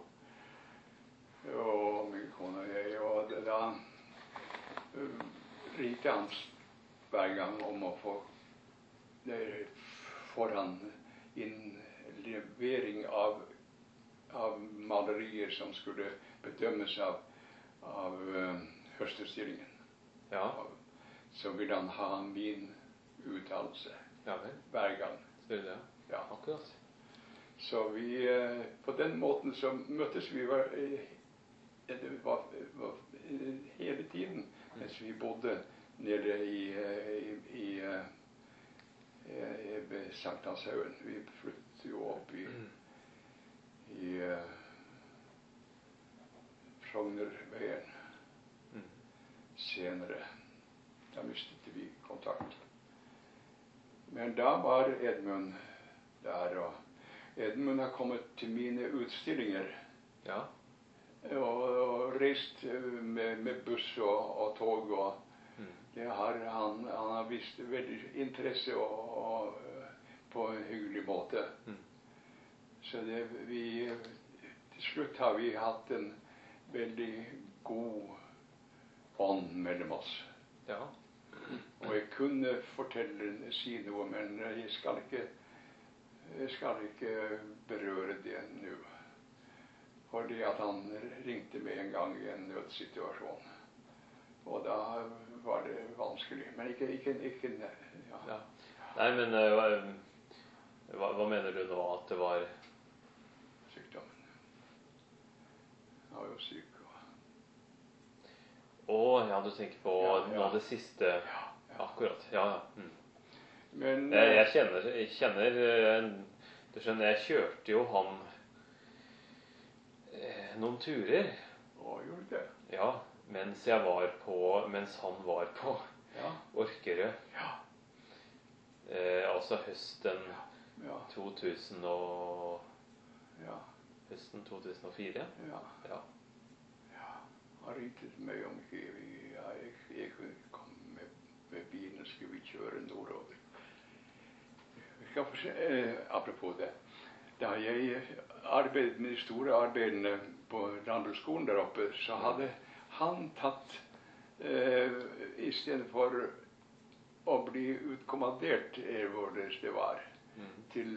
S2: og min kone og jeg, og da uh, ringte han hver gang om å få foran innlevering av, av malerier som skulle bedømmes av, av uh, høstutstillingen.
S1: Ja.
S2: Så ville han ha min uttalelse.
S1: Ja, vel.
S2: Hver gang.
S1: Det det.
S2: Ja.
S1: Akkurat.
S2: Så vi, eh, på den måten så møttes vi var, eh, var, var, hele tiden, mens vi bodde nede i, i, i, i, i Sankthanshaugen. Vi flyttet jo opp i, i uh, Frognerveien. Mm. Senere. Da mistet vi kontakt. Men da var Edmund der, og Edmund har kommet til mine utstillinger.
S1: Ja.
S2: Og, og reist med, med buss og, og tog, og mm. det har han, han har vist veldig interesse og, og, på en hyggelig måte. Mm. Så det, vi, til slutt har vi hatt en veldig god ånd mellom oss.
S1: Ja.
S2: Og jeg kunne fortelle, si noe, men jeg skal ikke, jeg skal ikke berøre det nå. Fordi at han ringte med en gang i en nødsituasjon. Og da var det vanskelig. Men ikke, ikke, ikke ja.
S1: Ja. Nei, men uh, hva, hva mener du nå at det var?
S2: Sykdommen. Han var jo syk.
S1: Å, ja, du tenker på ja, ja. Nå det siste.
S2: Ja, ja.
S1: Akkurat, ja, ja. Mm.
S2: Men,
S1: jeg, jeg kjenner, jeg kjenner, du skjønner, jeg kjørte jo han eh, noen turer.
S2: Å, gjorde du det?
S1: Ja, mens jeg var på, mens han var på
S2: ja.
S1: Orkerø.
S2: Ja.
S1: Eh, altså høsten
S2: ja.
S1: to tusen og...
S2: Ja.
S1: Høsten to tusen og fire?
S2: Ja.
S1: Ja.
S2: Ja. Han ringte meg om ikke ja, jeg, jeg kom med, med bilen, skulle vi kjøre nordover. Vi skal få se, eh, apropos det. Da jeg arbeidet med de store arbeidene på landbruksskolen der oppe, så hadde han tatt, eh, i stedet for å bli utkommandert, eh, hvor det var, mm. til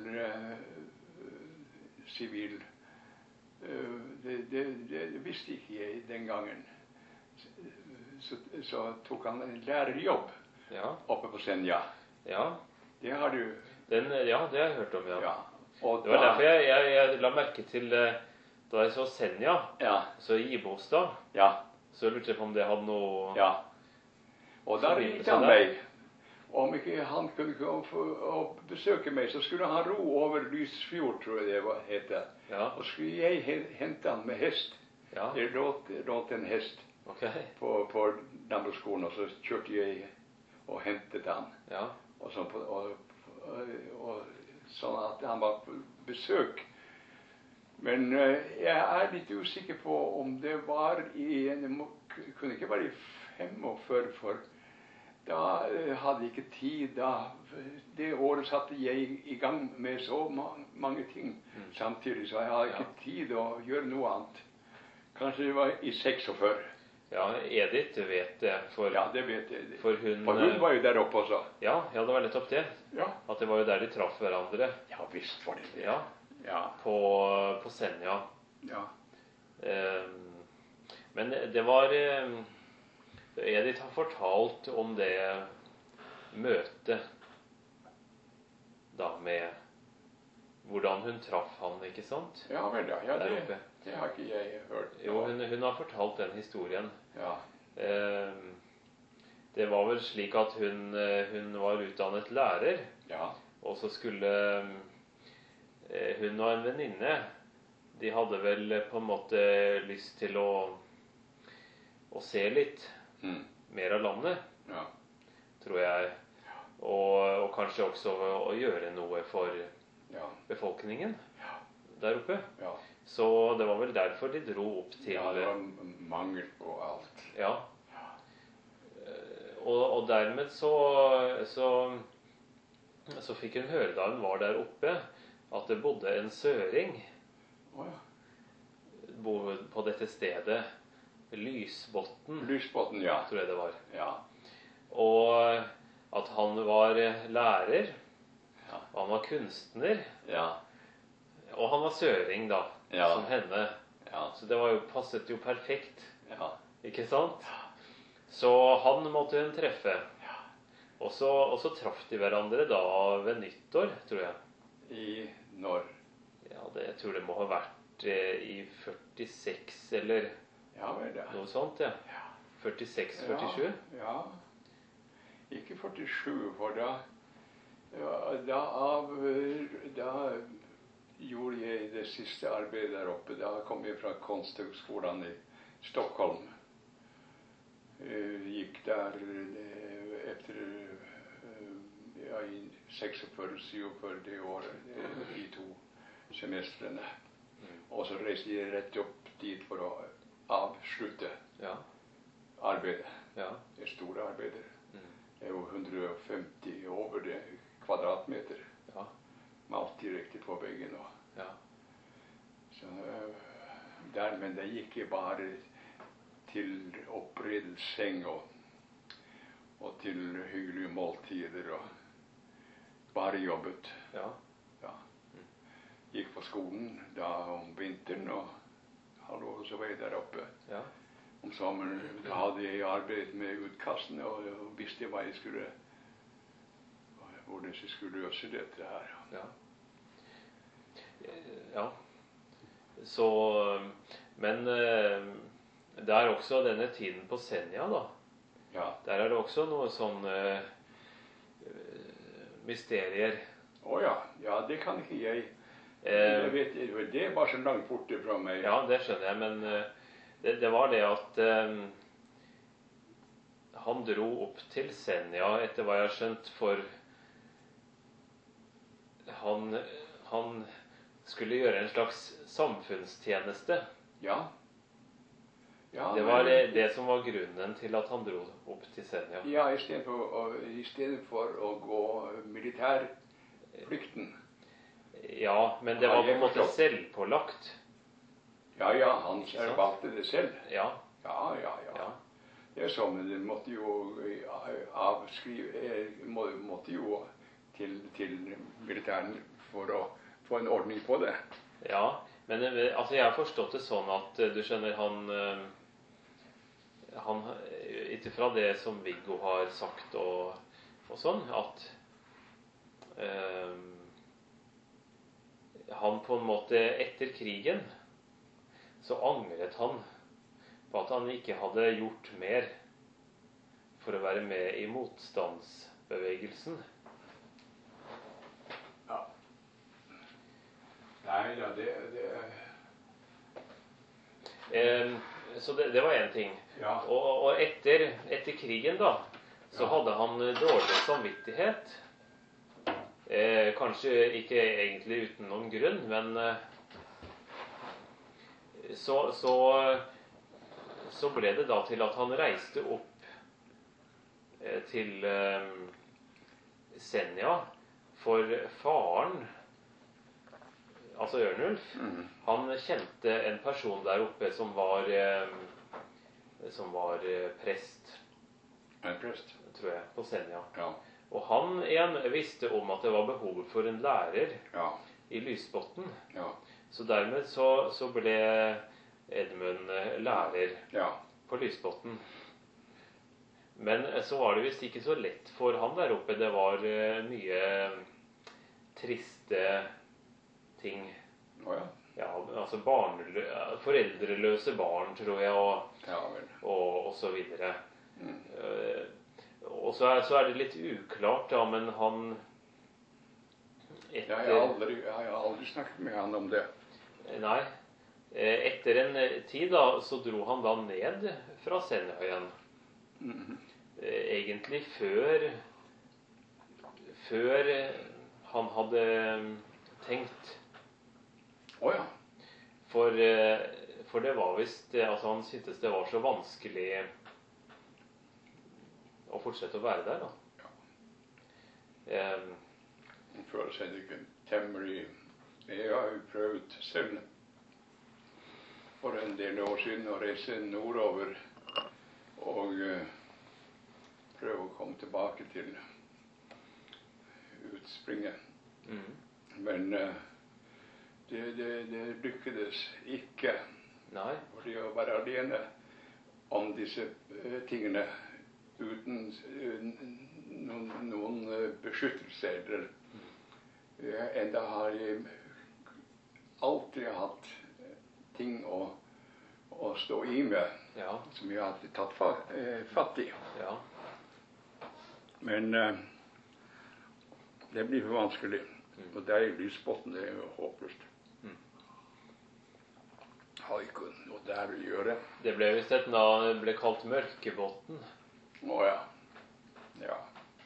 S2: sivil. Uh, det, det, det visste ikke jeg den gangen. Så, så tok han en lærerjobb
S1: ja.
S2: oppe på Senja.
S1: Ja.
S2: Det har du...
S1: Den, ja, det har jeg hørt om, ja.
S2: ja. Og
S1: det var
S2: da...
S1: derfor jeg, jeg, jeg la merke til, da jeg så Senja,
S2: ja.
S1: så i Ibostad,
S2: ja.
S1: så lurte jeg på om det hadde noe...
S2: Ja. Og da ringte han meg. Om ikke han kunne komme og besøke meg, så skulle han ro over Lysfjord, tror jeg det var, heter.
S1: Ja.
S2: Og skulle jeg hente han med hest.
S1: Ja.
S2: Jeg lånte en hest
S1: okay.
S2: på, på landbruksskolen, og så kjørte jeg og hentet han.
S1: Ja.
S2: Og, så, og, og, og sånn at han var på besøk. Men uh, jeg er litt usikker på om det var i en... kunne ikke være i femogfyrre, for da uh, hadde jeg ikke tid. Da, det året satte jeg i gang med så mange, mange ting mm. samtidig, så jeg hadde ikke ja. tid å gjøre noe annet. Kanskje det var i seksogfyrre.
S1: Ja, Edith vet det. For,
S2: ja, det vet jeg.
S1: For hun,
S2: for hun var jo der oppe også.
S1: Ja, ja, det var nettopp det.
S2: Ja.
S1: At det var jo der de traff hverandre.
S2: Ja, visst var det det.
S1: Ja,
S2: ja.
S1: På, på Senja.
S2: Ja.
S1: Um, men det var... Um, Edith har fortalt om det møtet da med hvordan hun traff han, ikke sant?
S2: Ja vel, ja. ja det, det har ikke jeg hørt.
S1: Jo, hun, hun har fortalt den historien.
S2: Ja.
S1: Eh, det var vel slik at hun, hun var utdannet lærer,
S2: ja.
S1: og så skulle eh, hun og en venninne, de hadde vel på en måte lyst til å, å se litt. Mm. Mer av landet,
S2: ja.
S1: tror jeg, og, og kanskje også å, å gjøre noe for ja. befolkningen
S2: ja.
S1: der oppe.
S2: Ja.
S1: Så det var vel derfor de dro opp til...
S2: Ja, det var mangel på alt.
S1: Ja. ja. Og, og dermed så, så, så fikk hun høre da hun var der oppe, at det bodde en søring
S2: oh, ja.
S1: på dette stedet. Lysbotn,
S2: Lysbotn, ja.
S1: tror jeg det var.
S2: Ja.
S1: Og at han var lærer,
S2: ja.
S1: og han var kunstner,
S2: ja.
S1: og han var søring da,
S2: ja.
S1: som henne.
S2: Ja.
S1: Så det var jo, passet jo perfekt,
S2: ja.
S1: ikke sant? Ja. Så han måtte hun treffe. Ja. Og, så, og så traff de hverandre da ved nyttår, tror jeg.
S2: I når?
S1: Ja, det, jeg tror det må ha vært eh, i førtiseks, eller...
S2: Ja, vel, ja.
S1: Noe sånt, ja. ja. førtiseks førtisju?
S2: Ja, ja. Ikke førtisju, for da, ja, da, av, da gjorde jeg det siste arbeidet der oppe. Da kom jeg fra Konsthøgskolan i Stockholm. Jeg gikk der etter ja, i seksogfyrre syvogfyrre det året, de to semestrene. Mm. Og så reiste jeg rett opp dit for å avslutte
S1: ja.
S2: arbeidet.
S1: Ja.
S2: Det store arbeidet.
S1: Mm.
S2: Det er jo hundre og femti over det kvadratmeter.
S1: Ja.
S2: Malt direkte på veggen.
S1: Ja.
S2: Så der, men det gikk jeg bare til oppredet seng og, og til hyggelige måltider og bare jobbet.
S1: Ja.
S2: Ja. Mm. Gikk på skolen da om vinteren og hallo, så var jeg der oppe.
S1: Ja.
S2: Om sommeren da hadde jeg arbeidet med utkastene og, og visste hva jeg skulle, hvordan jeg skulle løse dette her.
S1: Ja. Ja. Så, men det er også denne tiden på Senja da.
S2: Ja.
S1: Der er det også noe sånn uh, mysterier.
S2: Åja, ja, det kan ikke jeg. Jeg vet, det var så langt borte fra meg.
S1: Ja, det skjønner jeg, men uh, det, det var det at um, han dro opp til Senja, etter hva jeg har skjønt, for han, han skulle gjøre en slags samfunnstjeneste.
S2: Ja. Ja,
S1: det var men, det som var grunnen til at han dro opp til Senja.
S2: Ja, i stedet for å, i stedet for å gå militærflykten.
S1: Ja, men det var på en måte selvpålagt.
S2: Ja, ja, han valgte det selv.
S1: Ja.
S2: Ja, ja, ja. ja. Det er sånn, det måtte jo avskrive, må, måtte jo til, til militæren for å få en ordning på det.
S1: Ja, men altså, jeg har forstått det sånn at du skjønner, han, han utifra det som Viggo har sagt og, og sånn, at eh, han på en måte etter krigen så angret han på at han ikke hadde gjort mer for å være med i motstandsbevegelsen.
S2: Ja. Nei, ja, det... det...
S1: Eh, så det, det var en ting.
S2: Ja.
S1: Og, og etter, etter krigen da, så ja. hadde han dårlig samvittighet. Eh, kanskje ikke egentlig uten noen grunn, men eh, så... så Så ble det da til at han reiste opp eh, til eh, Senja for faren, altså Ørnulf. Mm. Han kjente en person der oppe som var, eh, som var eh, prest.
S2: En prest?
S1: Tror jeg, på Senja.
S2: Ja.
S1: Og han igjen visste om at det var behov for en lærer
S2: ja.
S1: i Lysbotn.
S2: Ja.
S1: Så dermed så, så ble Edmund lærer
S2: ja.
S1: på Lysbotn. Men så var det visst ikke så lett for han der oppe. Det var uh, mye triste ting.
S2: Oh, ja.
S1: Ja, altså barnelø foreldreløse barn, tror jeg, og,
S2: ja,
S1: og, og så videre.
S2: Mm.
S1: Uh, og så er, så er det litt uklart, da, men han
S2: etter... ja, jeg, har aldri, jeg har aldri snakket med han om det.
S1: Nei. Etter en tid da, så dro han da ned fra Senja igjen. Mm-hmm. Egentlig før før han hadde tenkt.
S2: Å oh, ja.
S1: For, for det var visst, altså han syntes det var så vanskelig å fortsette å være der da.
S2: Ja. Um, han føler seg ikke temmelig. Jeg har jo prøvd selv for en del år siden å reise nordover og uh, prøve å komme tilbake til utspringet. Mm. Men uh, det, det, det lykkedes ikke.
S1: Nei.
S2: Fordi å være alene om disse uh, tingene uten uh, noen, noen uh, beskyttelse. Eller, uh, enda har jeg alltid hatt ting å, å stå i med,
S1: ja.
S2: som jeg har tatt fa eh, fatt i.
S1: Ja.
S2: Men eh, det blir for vanskelig. Mm. Og der i Lysbotn er jo håpløst. Mm. Har ikke noe der å gjøre.
S1: Det ble visst et navn, det ble kalt Mørkebotn.
S2: Å ja. Ja.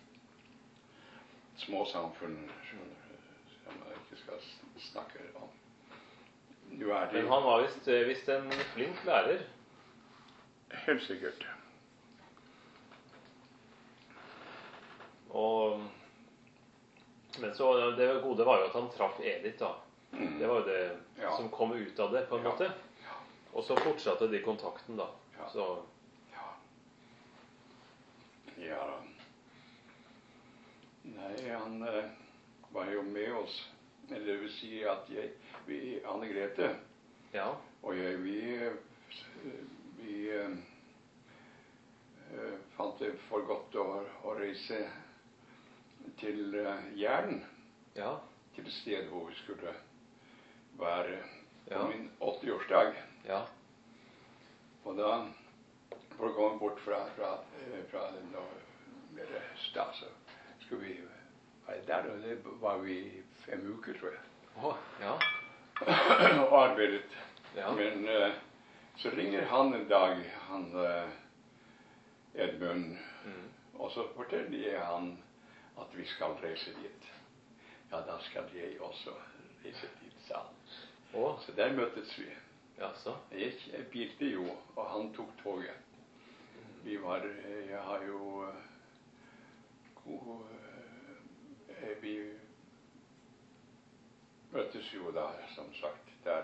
S2: Små samfunn som man ikke skal snakke om.
S1: Men han var visst, visst en flink lærer.
S2: Helt sikkert.
S1: Og, men så det gode var jo at han traff Edith da. Mm. Det var jo det ja. som kom ut av det på en ja. måte. Ja. Og så fortsatte de kontakten da.
S2: Ja.
S1: Så.
S2: Ja. Ja da. Nei, han uh, var jo med oss. Eller det vil si at jeg, vi, Anne Grete
S1: ja.
S2: og jeg, vi, vi uh, uh, fant det for godt å, å reise til uh, Jæren,
S1: ja.
S2: til et sted hvor vi skulle være på
S1: ja.
S2: min åtti-årsdag.
S1: Ja.
S2: Og da, for å komme bort fra, fra, fra noe mer sted, så skulle vi være der, og det var vi fem uker, tror jeg.
S1: Oh, ja.
S2: Og arbeidet.
S1: Ja.
S2: Men uh, så ringer han en dag, han uh, Edmund, mm. og så forteller jeg han at vi skal reise dit. ja, da skal jeg også reise dit, sa han.
S1: Åh.
S2: Så der møttes vi.
S1: Jaså?
S2: Jeg, jeg bilte jo, og han tok toget. Vi var, jeg har jo god, vi møttes jo da, som sagt, der.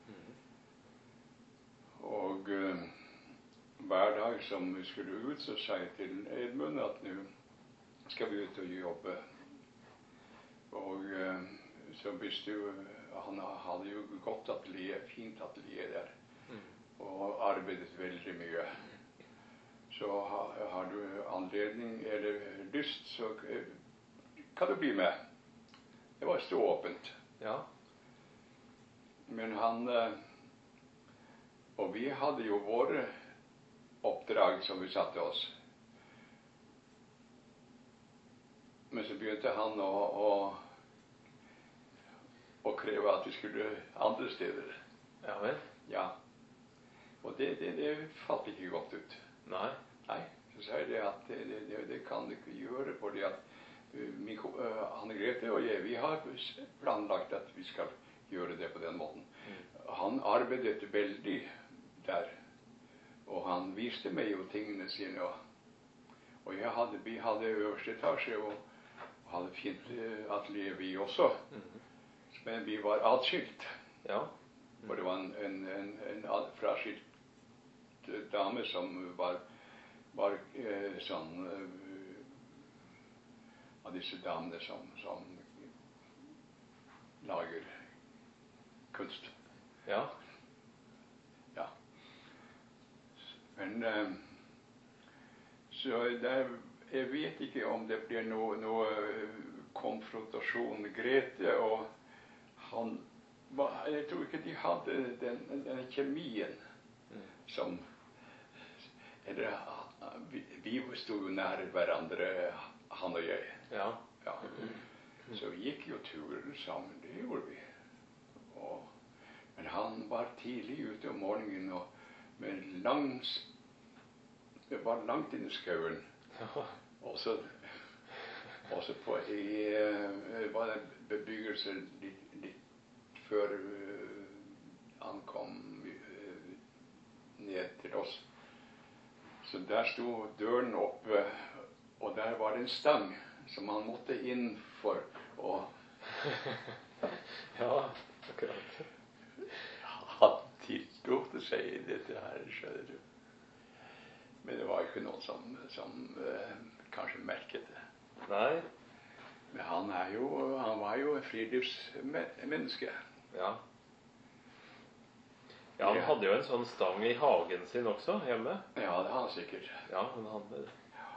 S2: Og uh, hver dag som vi skulle ut, så sa jeg til Edmund at nå skal vi ut og jobbe. Og uh, så visste jo, han hadde jo godt atelier, fint atelier der, mm. og arbeidet veldig mye. Så har, har du anledning eller lyst, så uh, kan du bli med. Det var stååpent.
S1: Ja.
S2: Men han... Uh, Og vi hadde jo våre oppdrag som vi satte oss. Men så begynte han å, å, å kreve at vi skulle andre steder.
S1: Ja vel?
S2: Ja. Og det, det, det falt ikke godt ut.
S1: Nei.
S2: Nei, så sa jeg det at det, det, det kan du ikke gjøre, fordi at uh, min, uh, Anne Grete og jeg, vi har planlagt at vi skal gjøre det på den måten. Mm. Han arbeidet veldig der. Og han viste meg jo tingene sine. Og, og jeg hadde, vi hadde øverste etasje og, og hadde fint atelier vi også. Mm-hmm. Men vi var atskilt. Ja. Mm. Og det var en, en, en, en fraskilt dame som var, var eh, sånn eh, av disse damene som, som lager kunst.
S1: Ja.
S2: Men uh, så der, jeg vet ikke om det blir noe, noe konfrontasjon. Grete og han, jeg tror ikke de hadde den, den kjemien mm. som, eller vi, vi stod jo nær hverandre, han og jeg. Ja. Ja. Så vi gikk jo turer sammen, det gjorde vi. Og, men han var tidlig ute om morgenen og med langs, det var langt inn i skauen. Også, også på i, det var en bebyggelse litt, litt før uh, han kom uh, ned til oss. Så der stod døren oppe, og der var det en stang som han måtte inn for å...
S1: Ja, akkurat.
S2: Han tiltrådte seg i dette her, skjønner du. Men det var ikke noen som, som uh, kanskje merket det.
S1: Nei.
S2: Men han, er jo, han var jo en friluftsmenneske.
S1: Ja. Ja, han hadde jo en sånn stang i hagen sin også, hjemme.
S2: Ja, det har han sikkert.
S1: Ja, han hadde det.
S2: Ja.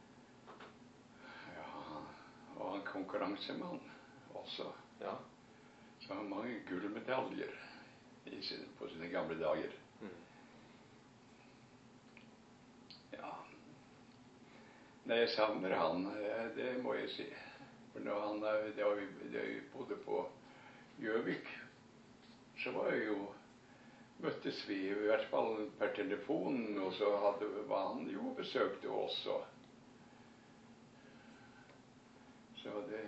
S2: Ja, og han konkurransemann også. Ja. Så han har mange gullmedaljer i sin, på sine gamle dager. Mm. Ja. Nei, jeg savner han, det må jeg si. For når han, da vi, da vi bodde på Gjøvik, så var jeg jo, møttes vi i hvert fall per telefon, og så hadde, var han jo besøkte oss. Så det...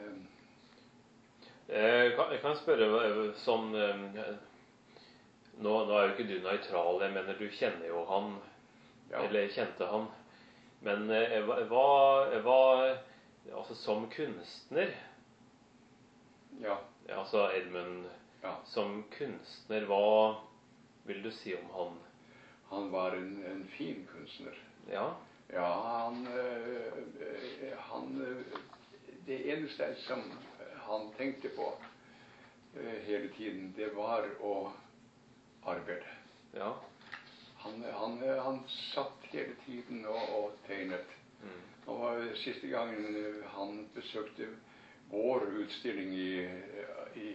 S1: Jeg kan, jeg kan spørre sånn... Nå, nå er jo ikke du nøytral, jeg mener du kjenner jo han, ja. Eller kjente han. Men hva, hva altså som kunstner,
S2: ja.
S1: Altså Edmund, ja. Som kunstner, hva vil du si om han?
S2: Han var en, en fin kunstner.
S1: Ja?
S2: Ja, han, øh, han det eneste som han tenkte på øh, hele tiden, det var å arbeid.
S1: Ja.
S2: Han, han, han satt hele tiden og, og tegnet. Mm. Og siste gangen han besøkte vår utstilling i, i,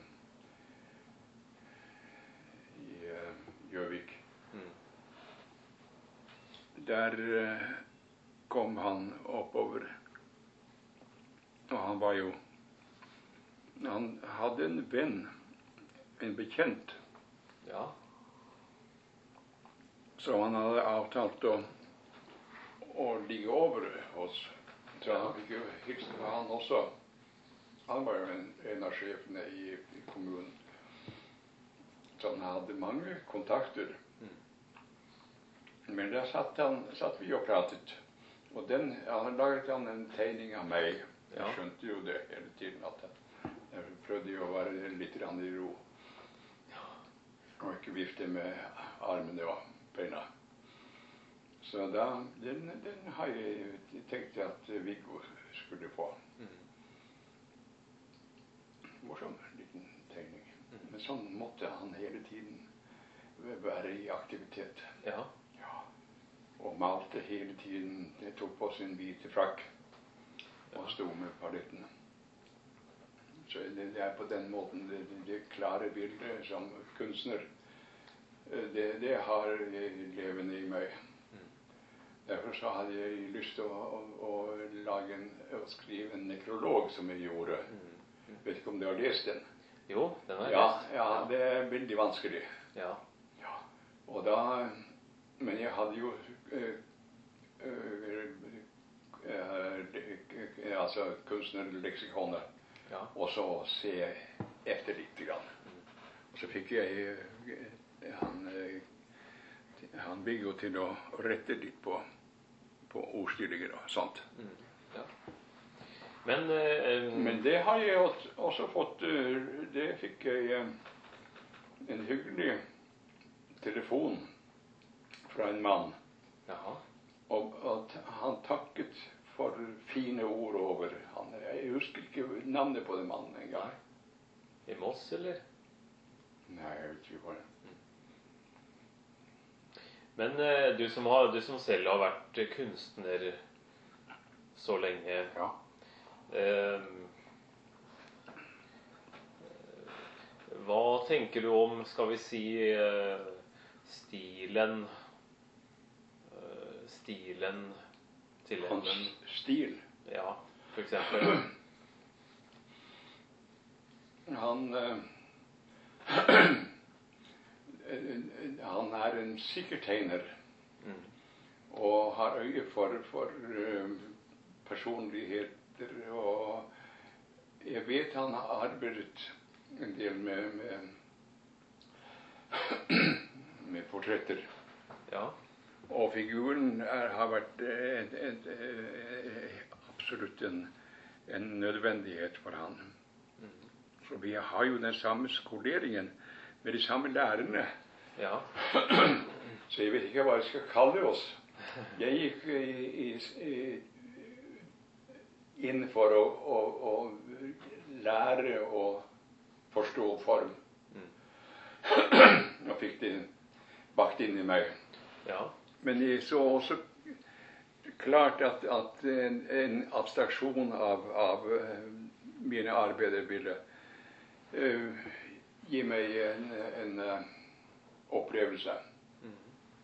S2: i Gjøvik. Mm. Der kom han oppover. Og han var jo, han hadde en venn, en bekjent,
S1: ja.
S2: Så han hadde avtalt å, å ligge over oss. Så han fikk jo hilse på han også. han var jo en, en av sjefene i, i kommunen. Så han hadde mange kontakter. Mm. Men der satt, han, satt vi og pratet. Og den, han laget han en tegning av meg. Jeg ja. skjønte jo det hele tiden at jeg, jeg prøvde jo å være litt i ro. Ja. Og ikke vifte med armene og beina. Så da, den, den har jeg tenkt at Viggo skulle få. Mm. Morsom liten tegning. Mm. Men sånn måtte han hele tiden være i aktivitet. Ja. Ja. Og malte hele tiden. Jeg tok på sin hvite frakk og sto med palettene. Så det, det er på den måten det, det klare bildet som kunstner, det, det har jeg levende i meg. Derfor så hadde jeg lyst til å, å, å lage en, å skrive en nekrolog som jeg gjorde. Mm. Vet ikke om du har lest den?
S1: Jo, den har jeg
S2: ja,
S1: lest.
S2: Ja, det er veldig vanskelig. Ja. Ja. Og da, men jeg hadde jo øh, øh, øh, altså kunstnerleksikonet. Ja. Og så se efter litt grann. Mm. Og så fikk jeg øh, han øh, han bygger jo til å rette litt på, på ordstillinger og sånt. Mm, ja. Men, uh, Men det har jeg også fått, uh, det fikk jeg uh, en hyggelig telefon fra en mann. Jaha. Og at han takket for fine ord over han. Jeg husker ikke navnet på den mannen en gang.
S1: I Moss, eller?
S2: Nei, jeg vet ikke hva det.
S1: Men eh, du, som har, du som selv har vært kunstner så lenge, ja. eh, hva tenker du om, skal vi si, eh, stilen, eh, stilen til en...
S2: Hans stil?
S1: Ja, for eksempel.
S2: Han... Eh, han er en sikker tegner. Mm. Og har øye for, for uh, personligheter. Og jeg vet han har arbeidet en del med, med, med portretter. Ja. Og figuren er, har vært et, et, et, absolutt en, en nødvendighet for han. Mm. Så vi har jo den samme skoleringen med de samme lærerne. Ja. Så jeg vet ikke hva jeg skal kalle oss. Jeg gikk i, i, inn for å, å, å lære å forstå form. Mm. Og fikk det bakt inn i meg. Ja. Men jeg så også klart at, at en, en abstraksjon av, av mine arbeider ville uh, gi meg en, en uh, opplevelse. Mm.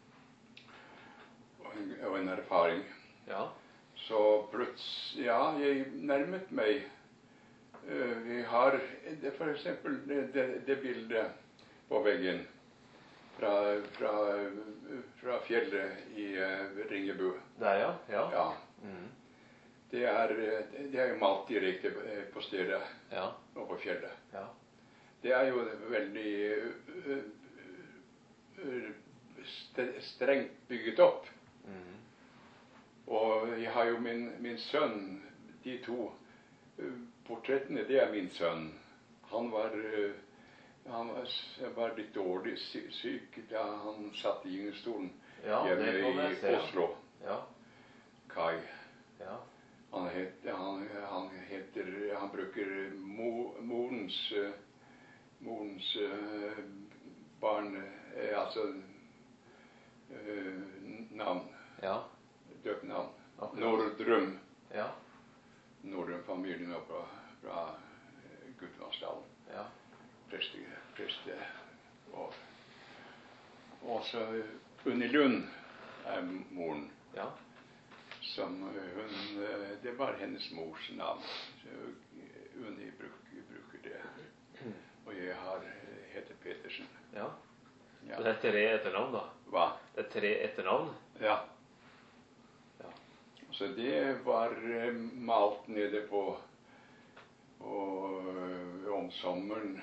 S2: Og, en, og en erfaring. Ja. Så plutselig, ja, jeg nærmet meg. Uh, vi har det, for eksempel det, det, det bildet på veggen fra, fra, fra fjellet i uh, Ringebu.
S1: Der, ja. Ja.
S2: Ja. Mm. Det er, det er jo malt direkte på stedet, ja. Og på fjellet. Ja. Det er jo veldig uh, uh, strengt bygget opp. Mm. Og jeg har jo min, min sønn, de to uh, portrettene, det er min sønn. Han var, uh, han var, var litt dårlig syk da han satt i gyngestolen ja, hjemme i Oslo. Ja. Kai. Ja. Han, het, han, han heter, han bruker mo, morens, uh, morens uh, barn, uh, altså uh, navn, ja. Døpnavn, Nordrum. Ja. Nordrum-familien fra, fra uh, Gudbrandsdalen. Ja. Preste, preste og, og så Unni Lund er moren. Ja. Som hun, det var hennes mors navn. Unni bruker, bruker det. Og jeg har, heter Petersen.
S1: Ja. Ja. Så det er tre etternavn da?
S2: Hva?
S1: Det er tre etternavn?
S2: Ja. Ja. Så det var malt nede på, Og øh, om sommeren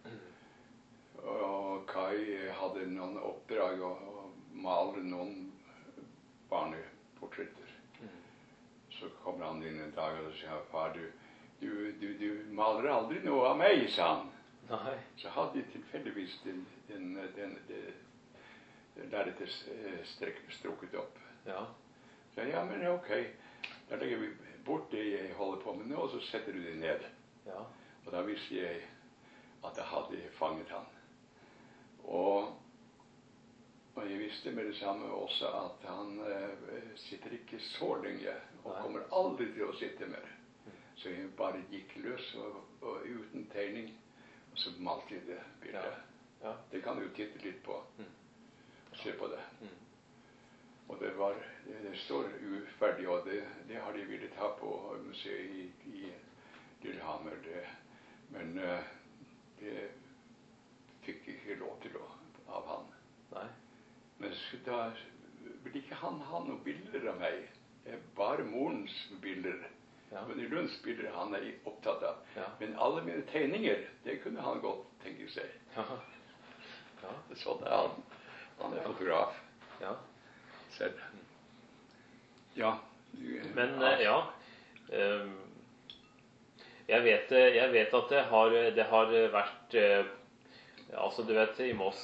S2: og Kai hadde noen oppdrag å, å male noen barneportretter. Mm. Så kommer han inn en dag og sier, far, du, du, du, du maler aldri noe av meg, sa han. Nei. Så hadde de tilfeldigvis den, den, den, den lerretet strukket opp. Ja. Så ja, men ok, da legger vi bort det jeg holder på med nå, og så setter du det ned. Ja. Og da visste jeg at jeg hadde fanget han. Og, og jeg visste med det samme også at han eh, sitter ikke så lenge, og Nei. Kommer aldri til å sitte mer. Mm. Så jeg bare gikk løs og, og uten tegning, og så malte jeg det bildet. Ja. Ja. Det kan du titte litt på. Mm. Se på det. Mm. Og det var, det, det står uferdig, og det, det har de villet ha på museet i, i Lillehammer. Det, men uh, det fikk ikke lov til å, av han. Nei. Men da ville ikke han ha noen bilder av meg. Det er bare morens bilder. Ja. Men i Lunds bilder han er opptatt av. Ja. Men alle mine tegninger, det kunne han godt tenke seg. Ja. Ja. Sånn er han. Han er fotograf. Ja. Selv. Ja.
S1: Men uh, ja. Um, jeg, vet, jeg vet at det har, det har vært uh, altså du vet i Moss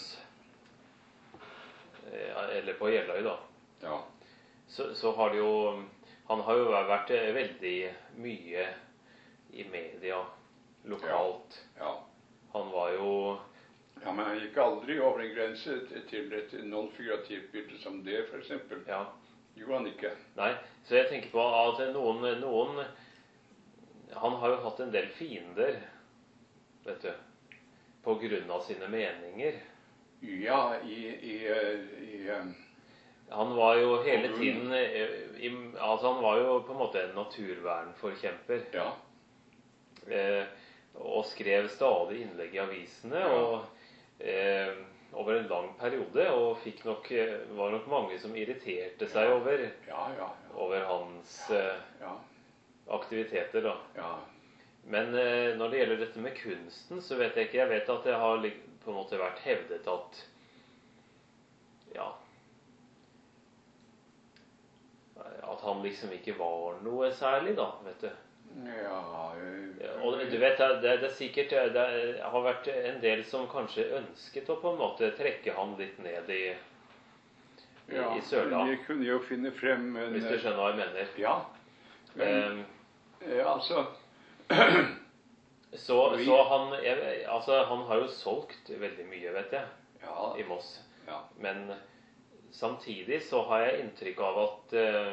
S1: uh, eller på Jeløy da. Ja. Så, så har det jo han har jo vært veldig mye i media lokalt. Ja. Ja. Han var jo
S2: Ja, men han gikk aldri over en grense til et non-figurativt bilde som det, for eksempel. Ja. Gjorde han ikke.
S1: Nei, så jeg tenker på at noen, noen han har jo hatt en del fiender, vet du, på grunn av sine meninger.
S2: Ja, i... i, i um,
S1: han var jo hele tiden, i, altså han var jo på en måte en naturvernforkjemper. Ja. Eh, og skrev stadig innlegg i avisene, ja. og Eh, over en lang periode, og fikk nok, var nok mange som irriterte seg ja. over, ja, ja, ja. over hans eh, ja. aktiviteter. Da. Ja. Men eh, når det gjelder dette med kunsten, så vet jeg ikke. Jeg vet at det har på en måte vært hevdet at ja at han liksom ikke var noe særlig, da, vet du. Ja, jeg, og du vet, det, det er sikkert det har vært en del som kanskje ønsket å på en måte trekke han litt ned i, i,
S2: ja,
S1: i søla.
S2: Ja, vi kunne jo finne frem en,
S1: hvis du skjønner hva jeg mener.
S2: Ja, men um, altså
S1: så, så han, jeg, altså, han har jo solgt veldig mye, vet jeg, ja. i Moss. Ja. Men samtidig så har jeg inntrykk av at uh,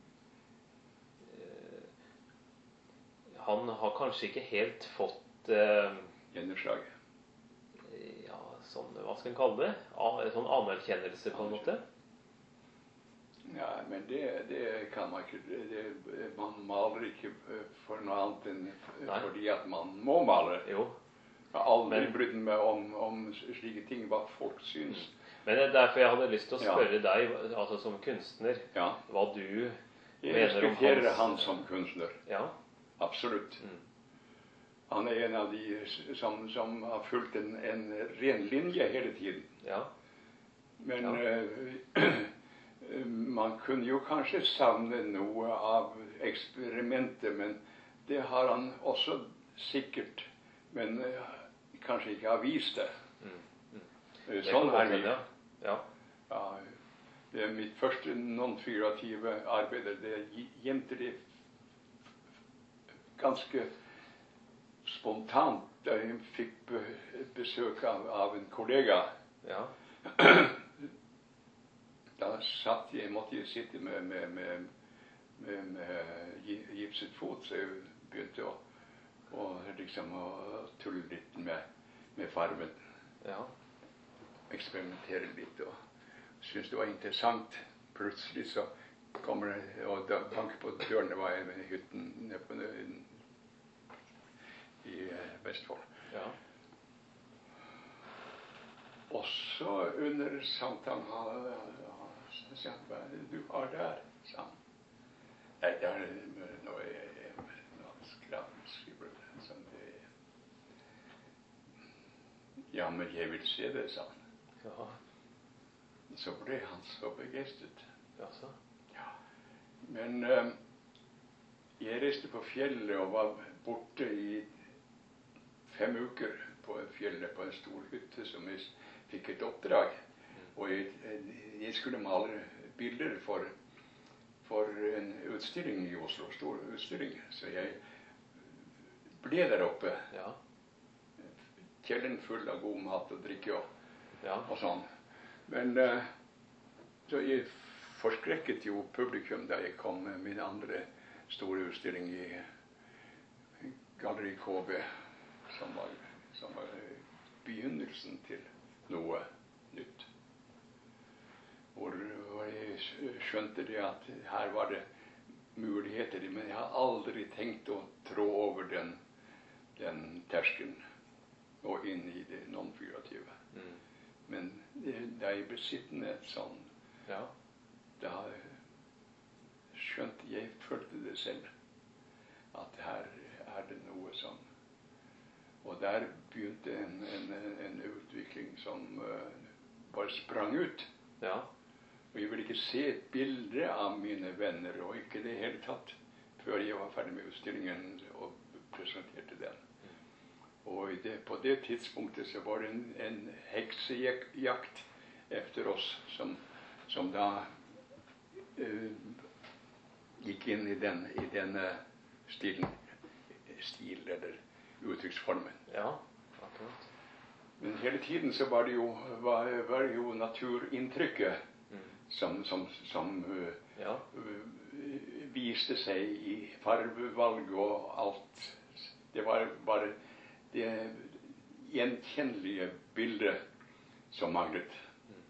S1: han har kanskje ikke helt fått eh,
S2: gjennomslag.
S1: Ja, sånn, hva skal en kalle det? A, sånn anerkjennelse på en måte.
S2: Ja, men det, det kan man ikke. Det, det, man maler ikke for noe annet enn Nei. fordi at man må male. Jo. Jeg har aldri men, brydd meg om, om slike ting, hva folk syns.
S1: Men det er derfor jeg hadde lyst til å spørre ja. deg, altså som kunstner, ja. hva du
S2: jeg mener om hans... Jeg respekterer han som kunstner. Ja. Absolutt. Mm. Han er en av de som, som har fulgt en, en ren linje hele tiden. Ja. Men ja. Uh, man kunne jo kanskje savne noe av eksperimentet, men det har han også sikkert, men uh, kanskje ikke har vist det. Mm. Mm. Uh, sånn er det. Ja. Ja. Ja, det er mitt første non-figurative arbeid. Det gjemte det ganske spontant da jeg fikk besøk av, av en kollega. Ja. Da satt jeg, måtte jeg sitte med, med, med, med, med gipset fot, så jeg begynte å, å, liksom, å tulle litt med, med farven. Ja. Eksperimentere litt og syntes det var interessant. Plutselig så kommer det, og da banker på døren, det var en hytten nede på i Vestfold. Ja. Og så under samtalen sa han, hva er det du har der? Sa han. Nei, det er noe jeg noe skravlskriver som Ja, men jeg vil se det, sa han.
S1: Ja.
S2: Så ble han så begeistret.
S1: Jaså?
S2: Ja. Men eh, jeg reiste på fjellet og var borte i fem uker på fjellet på en stor hytte som jeg fikk et oppdrag. Og jeg, jeg skulle male bilder for, for en utstilling i Oslo, stor utstilling. Så jeg ble der oppe.
S1: Ja.
S2: Kjellen full av god mat og drikke og,
S1: ja.
S2: og sånn. Men uh, så jeg forskrekket jo publikum da jeg kom med min andre store utstilling i Galleri K B, som var, som var begynnelsen til noe nytt. Hvor, hvor jeg skjønte det at her var det muligheter, men jeg har aldri tenkt å trå over den, den terskelen og inn i det non-figurative. Mm. Men da jeg ble sittende sånn, ja. Da skjønte jeg, følte det selv, at her er det noe som, og der begynte en, en, en utvikling som uh, bare sprang ut. Ja. Og jeg ville ikke se et bilde av mine venner, og ikke det hele tatt, før jeg var ferdig med utstillingen og presenterte den. Og det, på det tidspunktet så var det en, en heksejakt efter oss, som, som da uh, gikk inn i den, i denne stilen, stil eller uttrykksformen. Ja, akkurat. Men hele tiden så var det jo, var, var det jo naturinntrykket mm. som, som, som uh, ja. uh, viste seg i farvevalg og alt. Det var bare det gjenkjennelige bildet som manglet. Mm.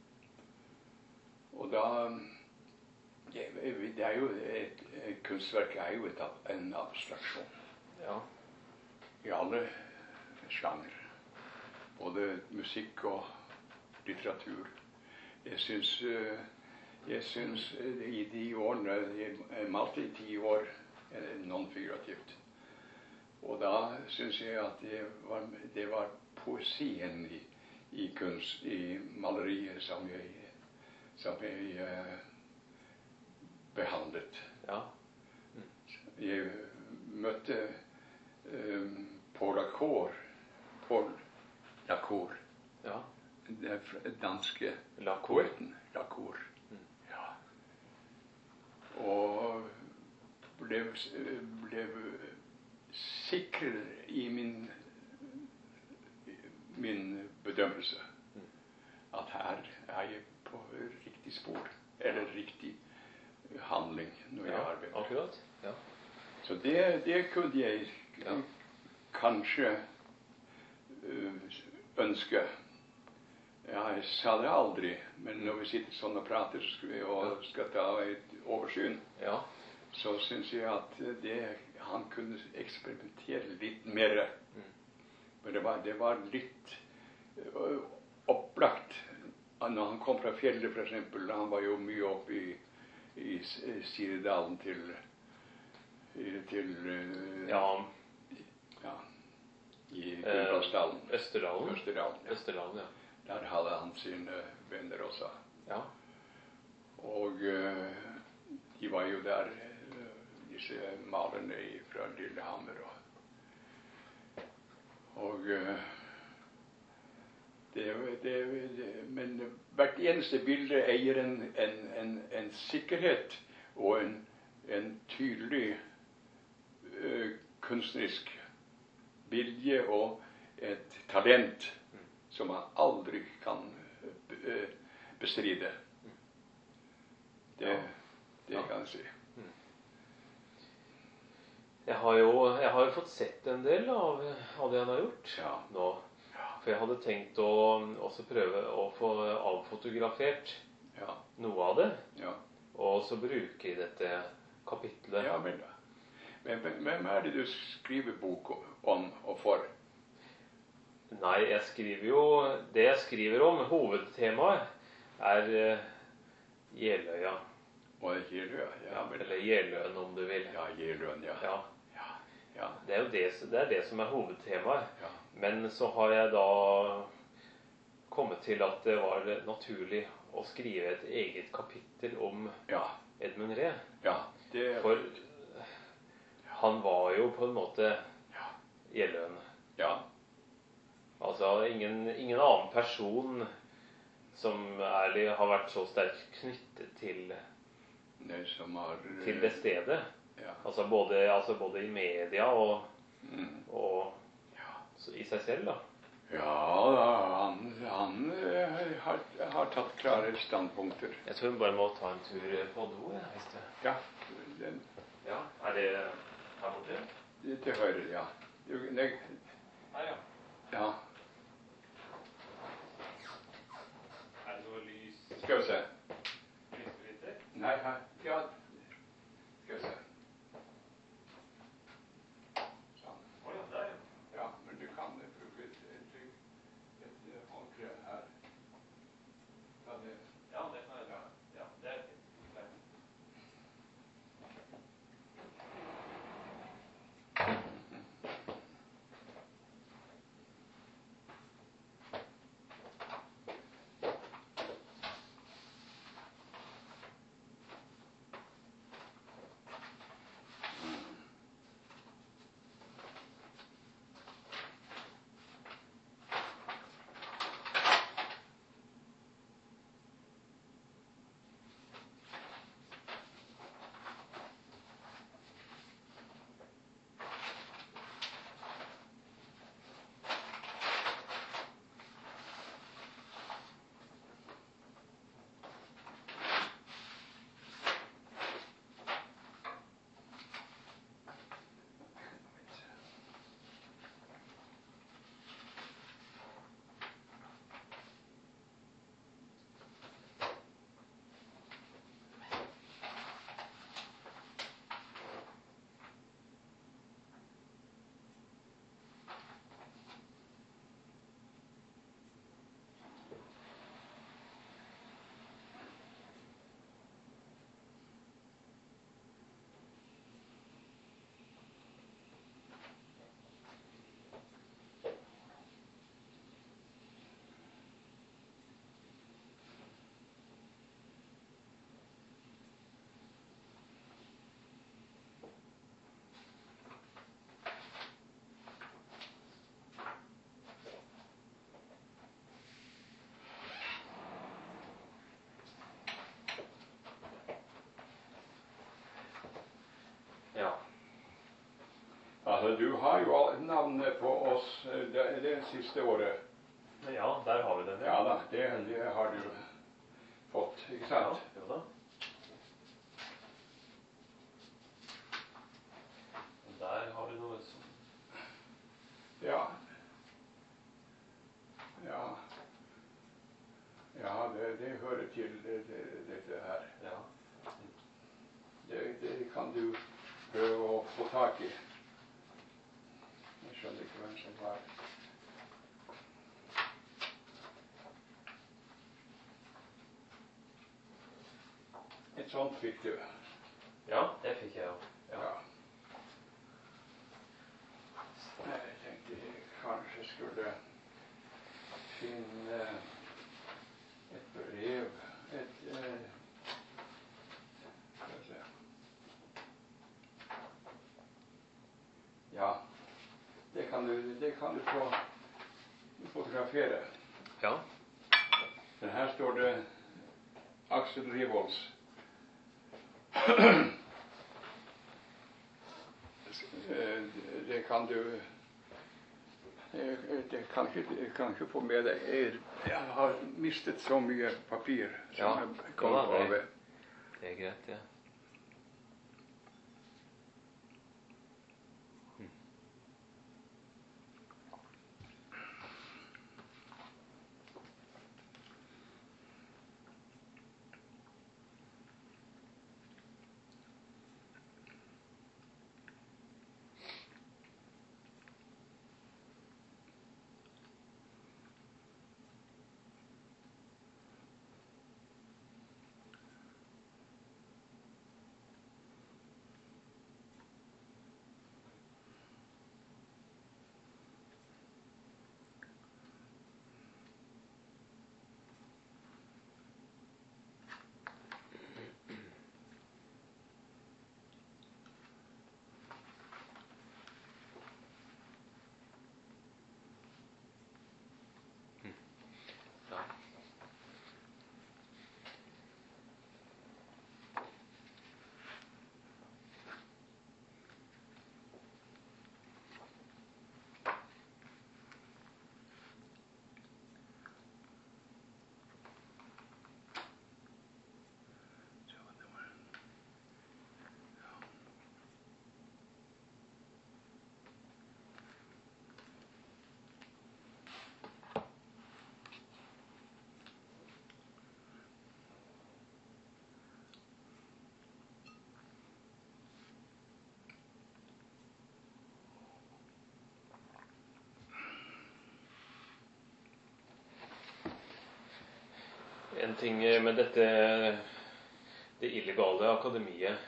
S2: Og da det er jo et, et kunstverk er jo et, en abstraksjon. Ja. I alle sjanger. Både musikk og litteratur. Jeg syns, jeg syns i de årene, jeg malte i ti år non-figurativt. Og da syns jeg at det var, det var poesien i, i kunst, i maleriet som jeg, som jeg uh, behandlet. Ja. Mm. Jeg møtte um, Paul Lacour, Paul Lacour, ja. Den danske poeten Lacour. Mm. Ja. Og ble, ble sikker i min, min bedømmelse mm. at her er jeg på riktig spor, eller riktig handling når ja, jeg arbeider. Akkurat. Ja. Så det, det kunne jeg ja. kanskje uh, ønske. Jeg sa det aldri, men når vi sitter sånn og prater og skal ta et oversyn, ja. så synes jeg at det, han kunne eksperimentere litt mer. Mm. Men det var, det var litt uh, opplagt. Når han kom fra fjellet, for eksempel, han var jo mye oppe i, i Sirdalen til, til uh, ja. ja, i Gudbrandsdalen.
S1: Uh, Østerdalen.
S2: Østerdalen, ja.
S1: Østerdalen, ja.
S2: Der hadde han sine venner også. Ja. Og uh, de var jo der, uh, disse malerne fra Lillehammer. Og, og uh, det, det, det, men hvert eneste bilde eier en, en, en, en sikkerhet og en, en tydelig uh, kunstnerisk vilje og et talent som man aldri kan uh, bestride. Det, det ja. kan jeg si.
S1: Jeg har jo jeg har jo fått sett en del av, av det han har gjort ja. nå. For jeg hadde tenkt å også prøve å få avfotografert ja. noe av det. Ja. Og så bruke i dette kapitlet.
S2: Ja, men, men, men hvem er det du skriver bok om og for?
S1: Nei, jeg skriver jo det jeg skriver om. Hovedtemaet er uh, Jeløya.
S2: Og Jeløya, ja. Men...
S1: Eller Jeløen, om du vil.
S2: Ja, Jeløen, ja.
S1: ja. ja. ja. Det er jo det, det, er det som er hovedtemaet. Ja. Men så har jeg da kommet til at det var naturlig å skrive et eget kapittel om
S2: ja.
S1: Edmund Ree.
S2: Ja, det...
S1: For han var jo på en måte Jeløen.
S2: Ja.
S1: Altså ingen, ingen annen person som ærlig har vært så sterkt knyttet til,
S2: det som har,
S1: til det stedet.
S2: Ja.
S1: Altså, både, altså både i media og,
S2: mm.
S1: og ja, i seg selv da.
S2: Ja, han, han har, har tatt klare standpunkter.
S1: Jeg tror vi bare må ta en tur på do, jeg, hvis det.
S2: Ja. Den,
S1: ja, er det her borte?
S2: Det til høyre, ja. Du, ne,
S1: her, ja.
S2: Ja.
S1: Er det noe lys?
S2: Skal vi se.
S1: Lysbryter?
S2: Nei, her. Ja. Skal vi se. Sånn.
S1: Å ja, der.
S2: Ja, men du kan bruke et, et, et, et håndkle her. Ja, det,
S1: ja, det kan jeg. Ja, ja det er fint. Ja.
S2: Altså, du har jo alle navnet på oss det, det siste året.
S1: Ja, der har vi det.
S2: Ja da, det, det har du fått, ikke sant?
S1: Ja, jo da. Der har du noe som...
S2: Ja. Ja. Ja, det, det hører til det, det, dette her.
S1: Ja.
S2: Det, det kan du prøve å få tak i. Jeg skjønner ikke hvem som var. Et sånt fikk du.
S1: Ja, det fikk jeg jo. Ja.
S2: Ja. Jeg tenkte jeg kanskje skulle finne et brev, et... Eh, skal vi se. Ja, det kan du, det kan du få fotografere.
S1: Ja.
S2: Men her står det Aksel Revolds. Det kan du det kan ikke, kan ikke få med deg. Jeg, jeg har mistet så mye papir som
S1: ja,
S2: jeg kom
S1: ja,
S2: på.
S1: Det, det er greit, ja. En ting med dette, det illegale akademiet,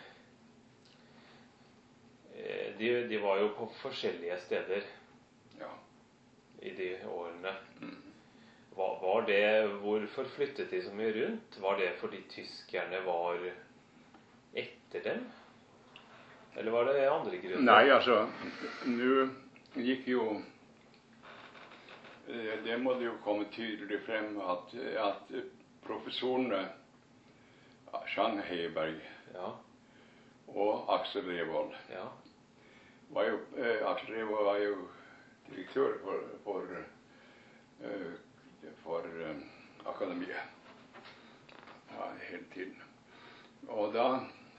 S1: de, de var jo på forskjellige steder
S2: ja.
S1: I de årene.
S2: Mm.
S1: Var, var det, hvorfor flyttet de så mye rundt? Var det fordi tyskerne var etter dem? Eller var det andre grunner?
S2: Nei, altså, nå gikk jo, det må det jo komme tydelig frem at, at professorene Jean Heiberg
S1: ja.
S2: Og Aksel Revold
S1: ja.
S2: var jo, eh, Aksel Revold var jo direktør for, for, uh, for uh, akademiet ja, hele tiden. Og da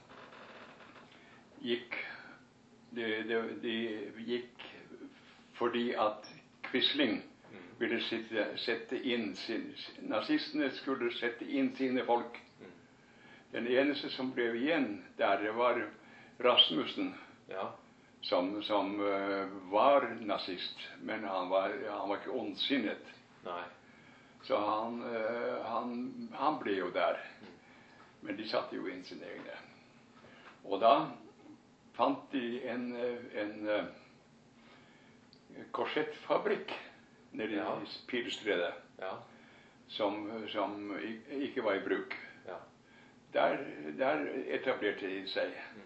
S2: gikk de, de, de gikk fordi at Quisling mm. ville sitte, sette inn sin, nazistene skulle sette inn sine folk. Mm. Den eneste som ble igjen der, det var Rasmussen. Ja. Som, som uh, var nazist, men han var, han var ikke ondsinnet. Nei. Så han, uh, han, han ble jo der. Mm. Men de satte jo inn sine egne. Og da fant de en, en, en korsettfabrikk nede ja. I Pilestredet, ja. som, som ikke var I bruk. Ja. Der, der etablerte de seg. Mm.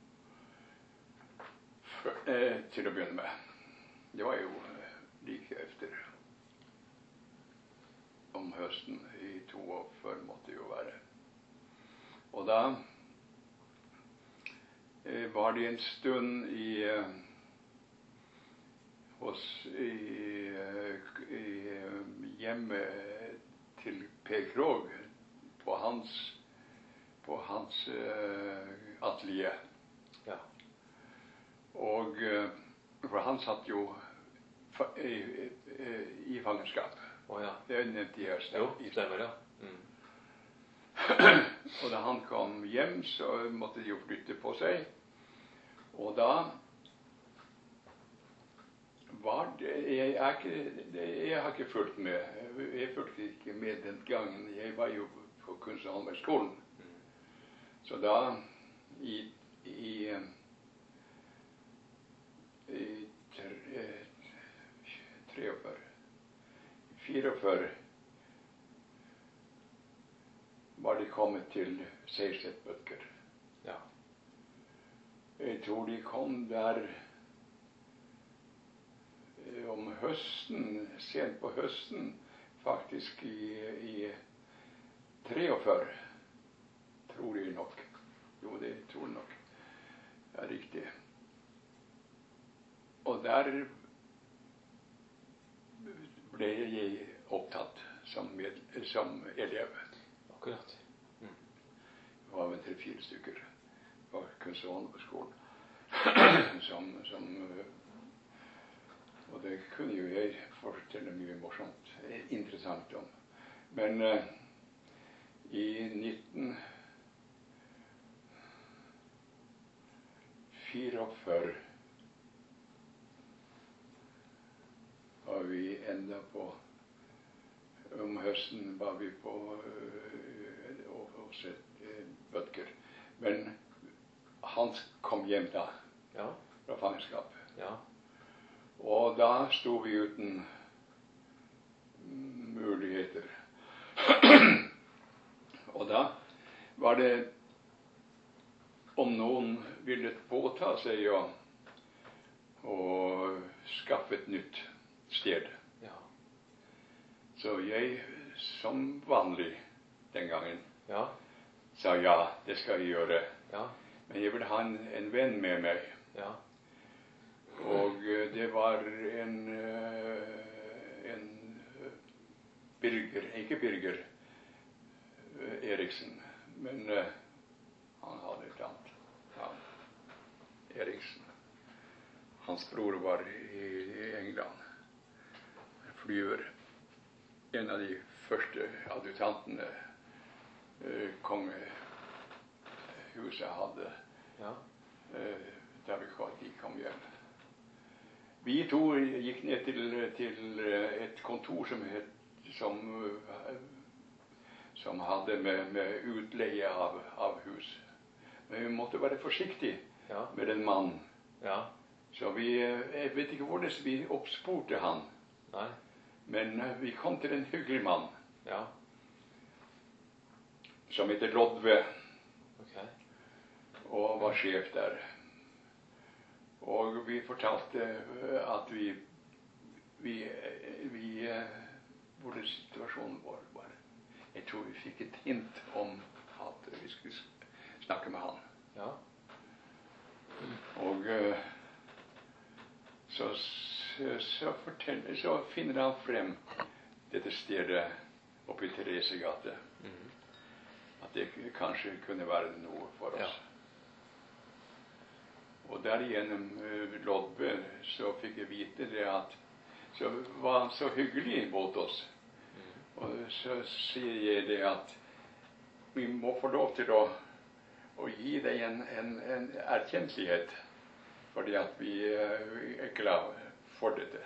S2: For, eh, til å begynne med. Det var jo like efter om høsten I toogfyrre måtte det jo være. Og da eh, var det en stund I, eh, hos, i, i hjemmet til Per Krog på hans, på hans eh, atelier. Ja. Og for han satt jo I, I, I fangenskap. Oh, ja. Det nevnte jeg
S1: jo, stemmer ja. Mm.
S2: Og da han kom hjem så måtte de jo flytte på seg. Og da var det jeg, er ikke, jeg har ikke fulgt med. Jeg fulgte ikke med den gangen. Jeg var jo på Kunstnerholmskolen. Mm. Så da I, i I treogfyrre, fireogfyrre var de kommet til Seierstedt-Bødker. Ja. Jeg tror de kom der om høsten, sent på høsten, faktisk I, I treogfyrre, tror jeg nok. Jo, det tror jeg nok. Det er riktig. Og der ble jeg opptatt som, med, som elev.
S1: Akkurat. Mm.
S2: Det var vel tre-fire stykker på Kunstnerholmskolen. som, som, og det kunne jo jeg fortelle mye morsomt, interessant om. Men uh, I nitten fireogfyrre var vi enda på, om høsten var vi på øh, og sett øh, Bødker. Men han kom hjem da, ja. Fra fangenskap. Ja. Og da stod vi uten muligheter. Og da var det, om noen ville påta seg å, å skaffe et nytt sted. Ja. Så jeg, som vanlig den gangen, ja. Sa ja, det skal jeg gjøre. Ja. Men jeg ville ha en, en venn med meg. Ja. Og uh, det var en, uh, en uh, Birger, ikke Birger uh, Eriksen, men uh, han hadde et annet. Ja. Eriksen. Hans bror var I, I England. Flyver. En av de første adjutantene eh, kongehuset hadde ja. eh, da vi kom, de kom hjem. Vi to gikk ned til, til et kontor som het som, som hadde med, med utleie av, av hus. Men vi måtte være forsiktige ja. Med den mannen. Ja. Så vi, jeg vet ikke hvordan vi oppspurte han. Nei. Men uh, vi kom til en hyggelig mann. Ja. Som heter Lodve. Okay. Og var sjef der. Og vi fortalte uh, at vi, vi, vi uh, hvordan situasjonen vår var. Jeg tror vi fikk et hint om at vi skulle snakke med han. Ja. Og uh, så, så, forteller, så finner han frem dette stedet oppe i Theresegate. Mm. At det kanskje kunne være noe for oss. Ja. Og derigjennom uh, Lodve så fikk jeg vite det at så var han så hyggelig mot oss. Mm. Og så sier jeg det at vi må få lov til å, å gi deg en, en, en erkjennsighet, fordi at vi uh, er glad for dette.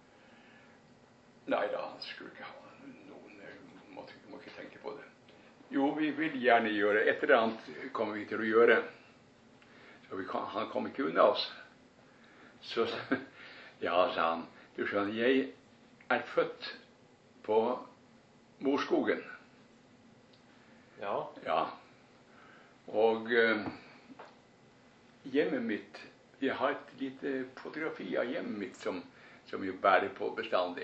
S2: Nei da, han skulle ikke ha noen, jeg må, må ikke tenke på det. Jo, vi vil gjerne gjøre, et eller annet kommer vi til å gjøre. Så vi kan, han kom ikke unna oss. Så, ja, sa han, du skjønner, jeg er født på Morskogen. Ja. Ja. Og uh, hjemmet mitt, jeg har et lite fotografi av hjemmet mitt som, som jeg bærer på bestandig.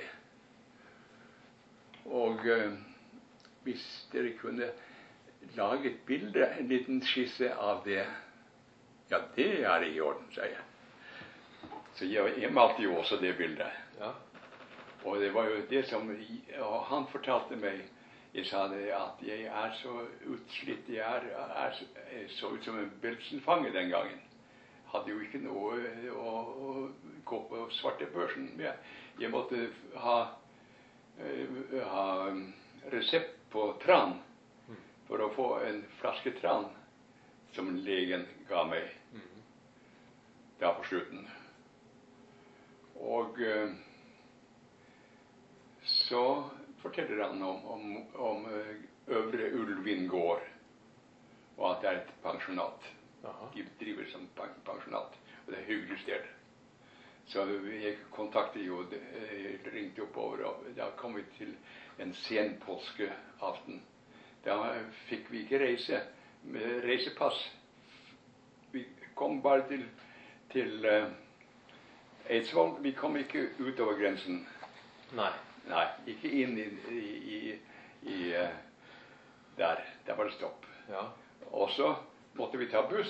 S2: Og uh, hvis dere kunne lage et bilde, en liten skisse av det, ja, det er i orden, sier jeg. Så jeg, jeg malte jo også det bildet. Ja. Og det var jo det som, og han fortalte meg, jeg sa det at jeg er så utslitt, jeg er, er, er så ut som en belsenfanger den gangen. Hadde jo ikke noe å, å gå på svartebørsen. Jeg, jeg måtte ha, uh, ha resept på tran, for å få en flaske tran, som legen ga meg. Mm. Da på slutten. Og uh, så forteller han om, om, om uh, Øvre Ulvin gård, og at det er et pensjonat. Aha. De driver som pensjonat, og det er et hyggelig sted. Så jeg kontaktet jo, jeg ringte oppover, og da kom vi til en sen påskeaften. Da fikk vi ikke reise med reisepass. Vi kom bare til, til uh, Eidsvoll. Vi kom ikke utover grensen. Nei. Nei, ikke inn i, i, i, i uh, der. Der var det stopp. Ja. Og så måtte vi ta buss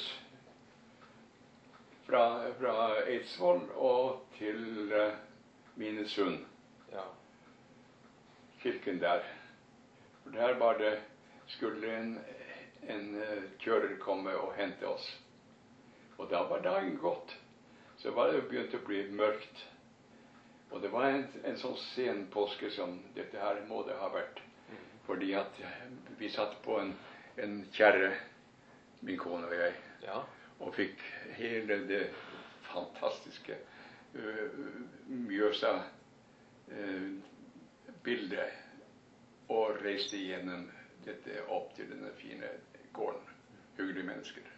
S2: fra, fra Eidsvoll og til uh, Minnesund. Ja. Kirken der. For der var det, skulle en, en uh, kjører komme og hente oss. Og da var dagen gått. Så var det begynt å bli mørkt. Og det var en, en sånn sen påske som dette her må det ha vært. Mm. Fordi at vi satt på en, en kjerre, min kone og jeg, ja. Og fikk hele det fantastiske uh, Mjøsa uh, bildet, og reiste gjennom dette opp til denne fine gården. Hyggelige mennesker.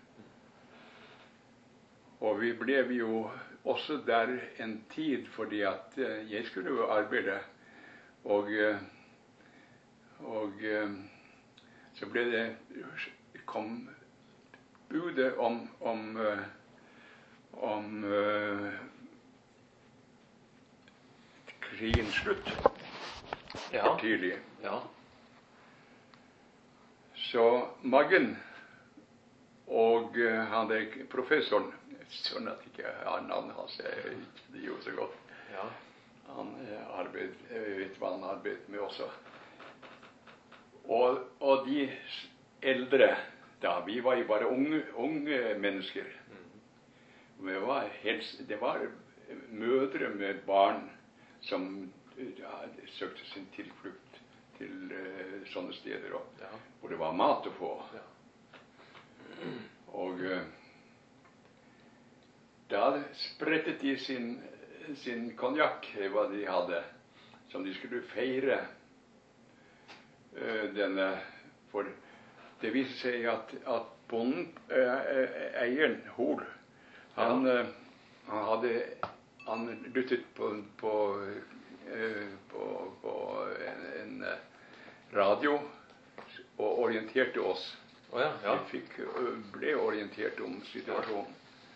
S2: Og vi ble jo også der en tid, fordi at uh, jeg skulle jo arbeide, og, uh, og uh, så ble det, kom budet om, om, uh, om uh, krigens slutt, ja. For tidlig. Ja. Så Maggen og uh, han der professoren, sånn at ikke har navnet hans, det gjorde så godt. Ja. Han arbeid, jeg vet hva han arbeidet med også. Og, og de eldre, da, vi var jo bare unge, unge mennesker. Mm. Det, var helst, det var mødre med barn som ja, søkte sin tilflukt til uh, sånne steder, og, ja. Hvor det var mat å få. Ja. Og uh, da sprettet de sin, sin konjakk, hva de hadde, som de skulle feire uh, denne For det viser seg at, at bonden, eh, eieren, Hol, han, ja. han hadde han lyttet på, på, eh, på, på en, en radio og orienterte oss.
S1: Oh, ja, ja.
S2: Vi fikk, ble orientert om situasjonen.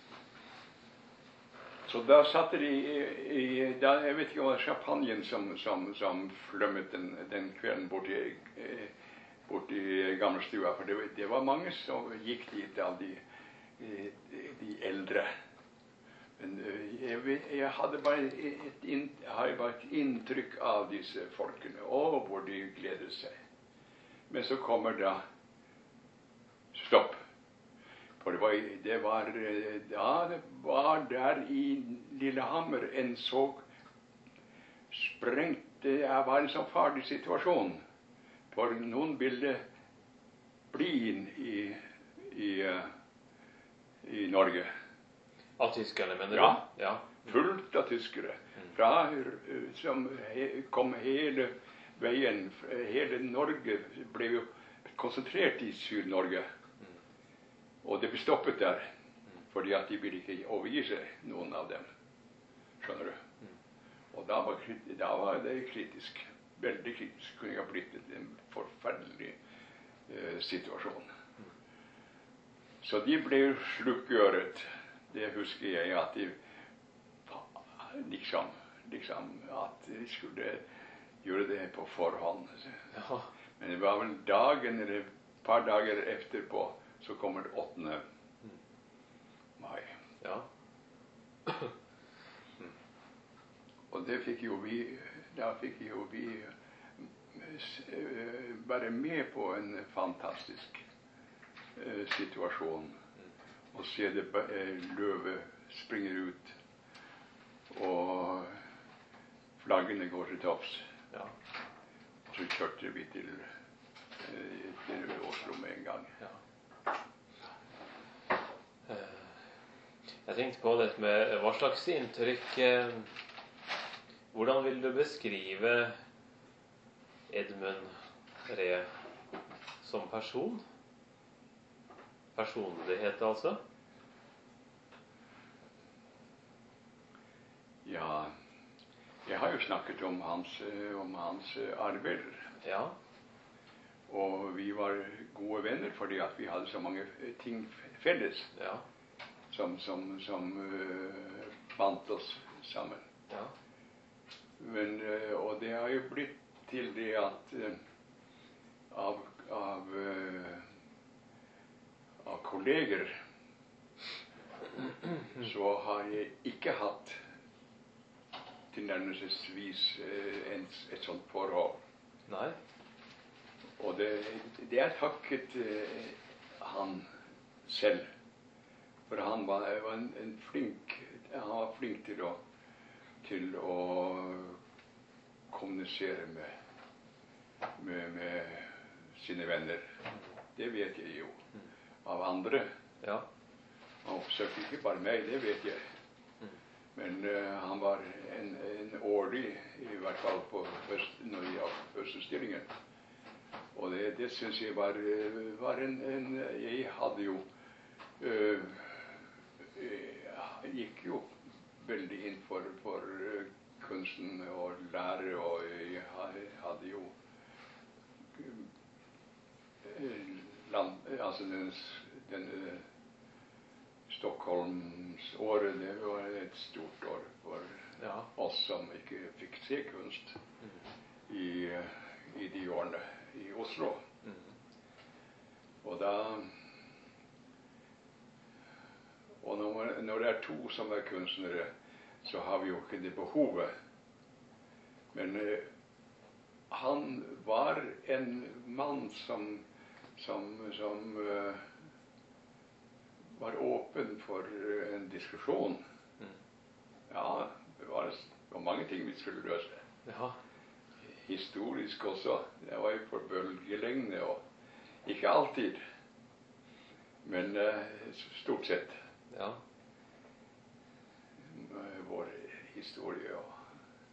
S2: Så da satte de i, i da, jeg vet ikke om det var champagnen som, som, som flømmet den, den kvelden borti, eh, borti gamlestua. For det, det var mange som gikk dit av de, de, de eldre. Men jeg, jeg hadde bare et, inn, jeg bare et inntrykk av disse folkene, og hvor de gleder seg. Men så kommer da stopp. For det var, det var, da det var der i Lillehammer en så sprengt, det var en så farlig situasjon. For noen ville bli inn i, i, i Norge.
S1: Av tyskerne, mener du?
S2: Ja,
S1: ja.
S2: Fullt av tyskere. Fra, som kom hele veien, hele Norge ble jo konsentrert i Syd-Norge. Og det ble stoppet der, fordi at de ville ikke overgi seg, noen av dem. Skjønner du? Og da var, da var det kritisk. Veldig kritisk. Kunne ha blitt en forferdelig eh, situasjon. Så de ble slukkøret. Det husker jeg at de liksom, liksom at de skulle gjøre det på forhånd.
S1: Ja. Men
S2: det var vel dagen eller et par dager etterpå, så kommer det åttende mai.
S1: Ja.
S2: Og det fikk jo vi, da fikk jo vi være med på en fantastisk uh, situasjon. Og se det uh, løvet springer ut, og flaggene går til topps.
S1: Ja.
S2: Og så kjørte vi til, uh, til Oslo med en gang.
S1: Ja. Jeg tenkte på det med hva slags inntrykk eh, hvordan vil du beskrive Edmund Ree som person? Personlighet, altså?
S2: Ja, jeg har jo snakket om hans, om hans arbeider.
S1: Ja.
S2: Og vi var gode venner fordi at vi hadde så mange ting felles.
S1: Ja.
S2: Som, som, som uh, bandt oss sammen.
S1: Ja.
S2: Men, uh, og det har jo blitt til det at uh, av, av, uh, av kolleger så har jeg ikke hatt tilnærmelsesvis uh, en, et sånt forhold.
S1: Nei.
S2: Og det, det er takket uh, han selv. For han var, var en, en flink, han var flink til å, til å kommunisere med, med, med sine venner. Det vet jeg jo. Av andre.
S1: Ja.
S2: Han oppsøkte ikke bare meg, det vet jeg. Men uh, han var en, en årlig, i hvert fall på høst, når jeg var førstestillingen. Og det, det synes jeg var, var en, en, jeg hadde jo uh, jeg gikk jo veldig inn for, for kunsten og lære, og jeg hadde jo land, altså den, den Stockholmsåret, det var et stort år for ja. oss som ikke fikk se kunst mm. i, i de årene i Oslo. Mm. Og da Og når, når det er to som er kunstnere, så har vi jo ikke det behovet. Men uh, han var en mann som, som, som uh, var åpen for uh, en diskusjon. Mm. Ja, det var, det var mange ting vi skulle løse.
S1: Ja.
S2: Historisk også. Det var jo på bølgelengde, og ikke alltid. Men uh, stort sett.
S1: Ja.
S2: Vår historie og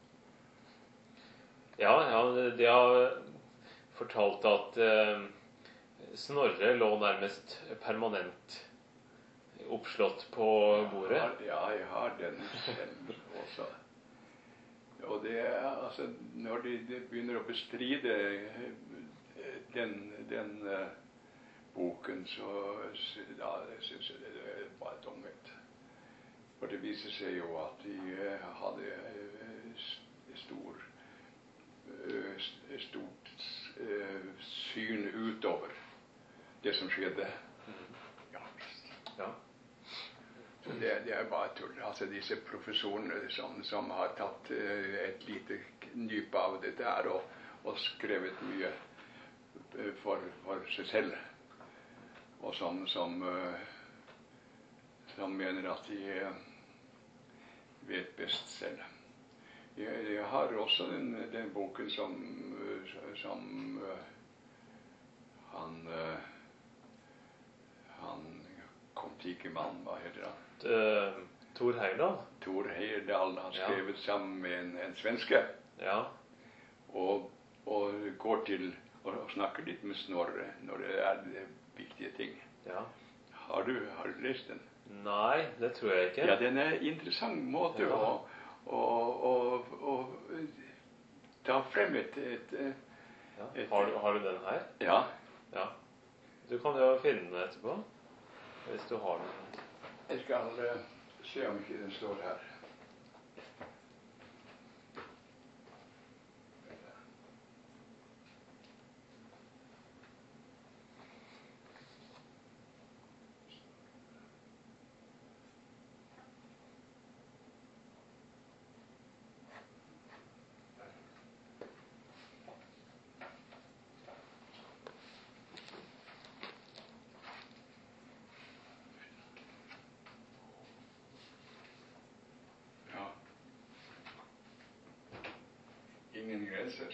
S1: Ja, ja, de har fortalt at uh, Snorre lå nærmest permanent oppslått på bordet.
S2: Ja, ja, jeg har den selv også. Og det er altså, når de, de begynner å bestride den, den uh, boken, så da synes jeg det er bare dumhet. For det viser seg jo at de uh, hadde uh, stor, uh, stort uh, syn utover det som skjedde. Ja,
S1: ja.
S2: Så det, det er bare tull. Altså disse professorene som, som har tatt uh, et lite nyp av det der og, og skrevet mye uh, for, for seg selv. Og som, som, uh, som mener at de uh, vet best selv. Jeg, jeg har også den, den boken som, uh, som uh, han uh, han kom til ikke mann, hva heter han?
S1: Uh, Thor Heyerdahl.
S2: Thor Heyerdahl har skrevet
S1: ja.
S2: sammen med en, en svenske.
S1: Ja.
S2: Og, og går til og, og snakker litt med Snorre når det er det viktige ting.
S1: Ja.
S2: Har du, har du lest den?
S1: Nei, det tror jeg ikke.
S2: Ja, den er en interessant måte ja. å, å, å, å ta frem et, et,
S1: ja. et har, du, har du den her?
S2: Ja.
S1: Ja. Du kan jo finne den etterpå, hvis du har den.
S2: Jeg skal uh, se om ikke den står her. Ingen grenser.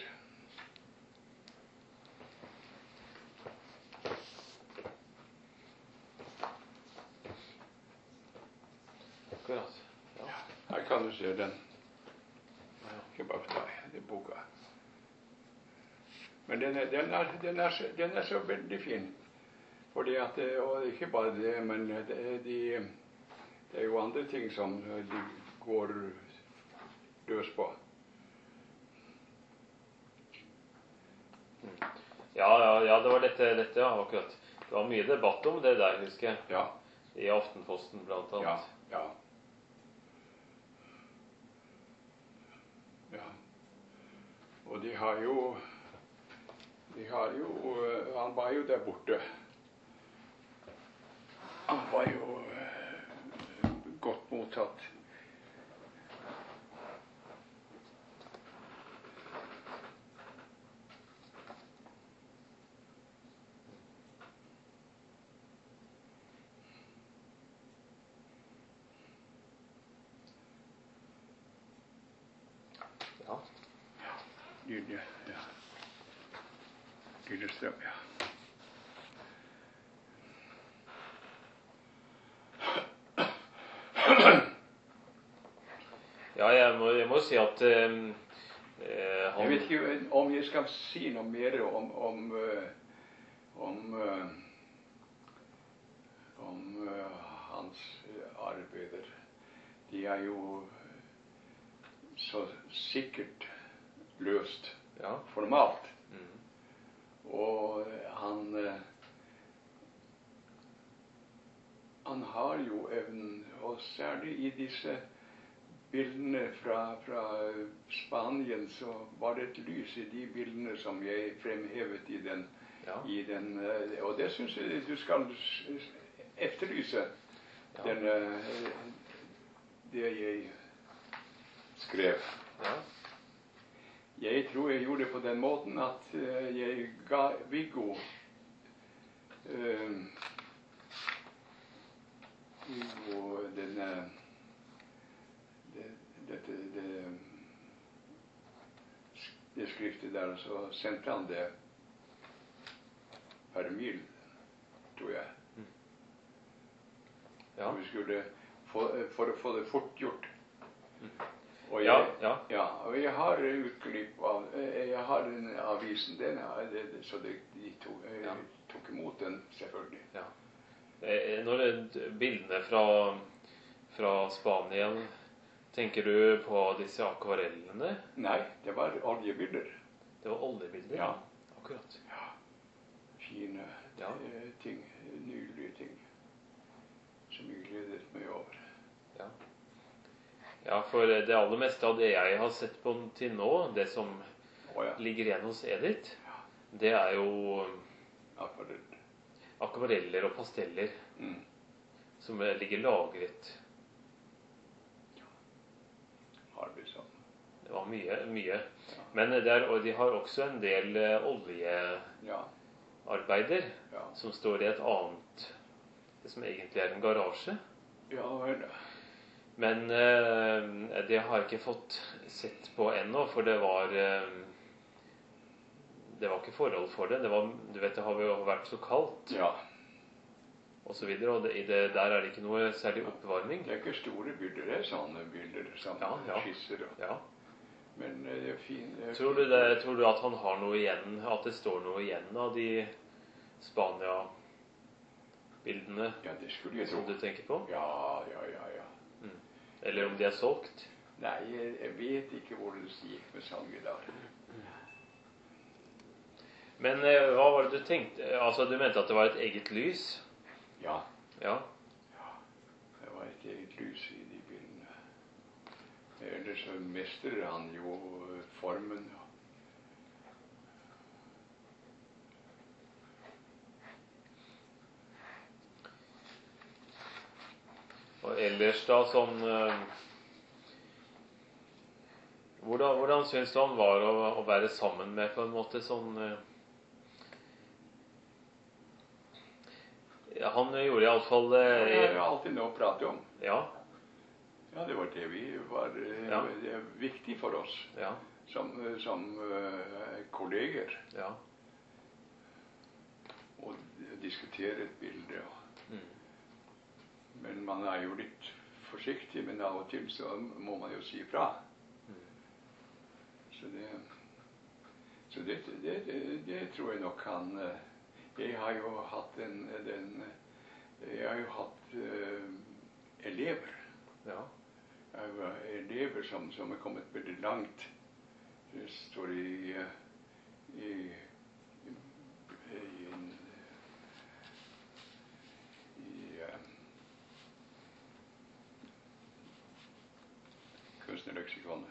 S1: Akkurat. Ja.
S2: Her kan du se den. Ikke bare ta den boka. Men den er, den er, den er, den er så veldig fin. Fordi at, og ikke bare det, men det, de, det er jo andre ting som de går løs på.
S1: Ja, ja, ja, det var dette, dette, ja, akkurat. Det var mye debatt om det der, husker jeg.
S2: Ja.
S1: I Aftenposten, blant annet.
S2: Ja, ja. Ja. Og de har jo, de har jo, han var jo der borte. Han var jo uh, godt mottatt. Lilje, ja. Lillestrøm, ja.
S1: Ja, jeg må, jeg må si at eh, han...
S2: Jeg vet ikke om jeg skal si noe mer om om, om, om hans arbeider. De er jo så sikkert løst
S1: ja.
S2: formalt.
S1: Mm.
S2: Og han han har jo evnen, og særlig i disse bildene fra, fra Spanien, så var det et lys i de bildene som jeg fremhevet i den,
S1: ja.
S2: i den og det synes jeg du skal efterlyse ja. den, det jeg skrev.
S1: Ja.
S2: Jeg tror jeg gjorde det på den måten at uh, jeg ga Viggo uh, Viggo denne det, dette, det, det skriftet der, og så sendte han det per mil, tror jeg.
S1: Mm. Ja.
S2: Vi skulle få, for å få det fort gjort.
S1: Mm.
S2: Og jeg, ja, ja. ja, og jeg har utklipp av, jeg har den avisen, den, det, det, så de, de tok, ja. tok imot den, selvfølgelig.
S1: Ja. Når det, bildene fra, fra Spanien, tenker du på disse akvarellene?
S2: Nei, det var oljebilder.
S1: Det var oljebilder?
S2: Ja.
S1: Akkurat.
S2: Ja. Fine ja. ting, nydelige ting, som jeg gledet meg over.
S1: Ja. Ja, for det aller meste av det jeg har sett på til nå, det som oh, ja. ligger igjen hos Edith, ja. det er jo
S2: Akvarell.
S1: akvareller og pasteller
S2: mm.
S1: som ligger lagret.
S2: Ja. Har vi sånn?
S1: Det var mye, mye. Ja. Men det er, og de har også en del oljearbeider
S2: ja.
S1: som står i et annet, det som egentlig er en garasje.
S2: Ja, vel.
S1: Men eh, det har jeg ikke fått sett på ennå, for det var eh, det var ikke forhold for det. Det var, du vet, det har jo vært så kaldt.
S2: Ja.
S1: Og så videre, og det, i det, der er det ikke noe særlig oppvarming.
S2: Det er ikke store bilder, det er sånne bilder, sånne
S1: ja, ja.
S2: skisser.
S1: Ja.
S2: Men det er fint. Det er
S1: tror,
S2: fin.
S1: Du det, tror du at han har noe igjen, at det står noe igjen av de Spania-bildene
S2: ja, det skulle jeg
S1: som
S2: tro.
S1: du tenker på?
S2: Ja, ja, ja, ja.
S1: Mm. Eller om de er solgt?
S2: Nei, jeg, jeg vet ikke hvor det gikk med salget der.
S1: Men eh, hva var det du tenkte? Altså, du mente at det var et eget lys?
S2: Ja.
S1: Ja.
S2: Ja, det var et eget lys i de bildene. Ellers så mestrer han jo formen.
S1: Og ellers da sånn uh, hvordan, hvordan synes du han var å, å være sammen med på en måte sånn uh, ja, han gjorde i alle fall uh,
S2: ja, det er jo alltid noe å prate om.
S1: Ja.
S2: Ja, det var det vi var uh, ja. Det er viktig for oss
S1: ja.
S2: som, som uh, kolleger.
S1: Ja.
S2: Å diskutere et bilde og
S1: mm.
S2: Men man er jo litt forsiktig, men av og til så må man jo si fra.
S1: Mm.
S2: Så det så det, det, det, det tror jeg nok han Jeg har jo hatt en, den Jeg har jo hatt uh, elever.
S1: Ja.
S2: Jeg har jo elever som, som er kommet veldig langt. Det står i i, i, i en kunstnerleksikonet.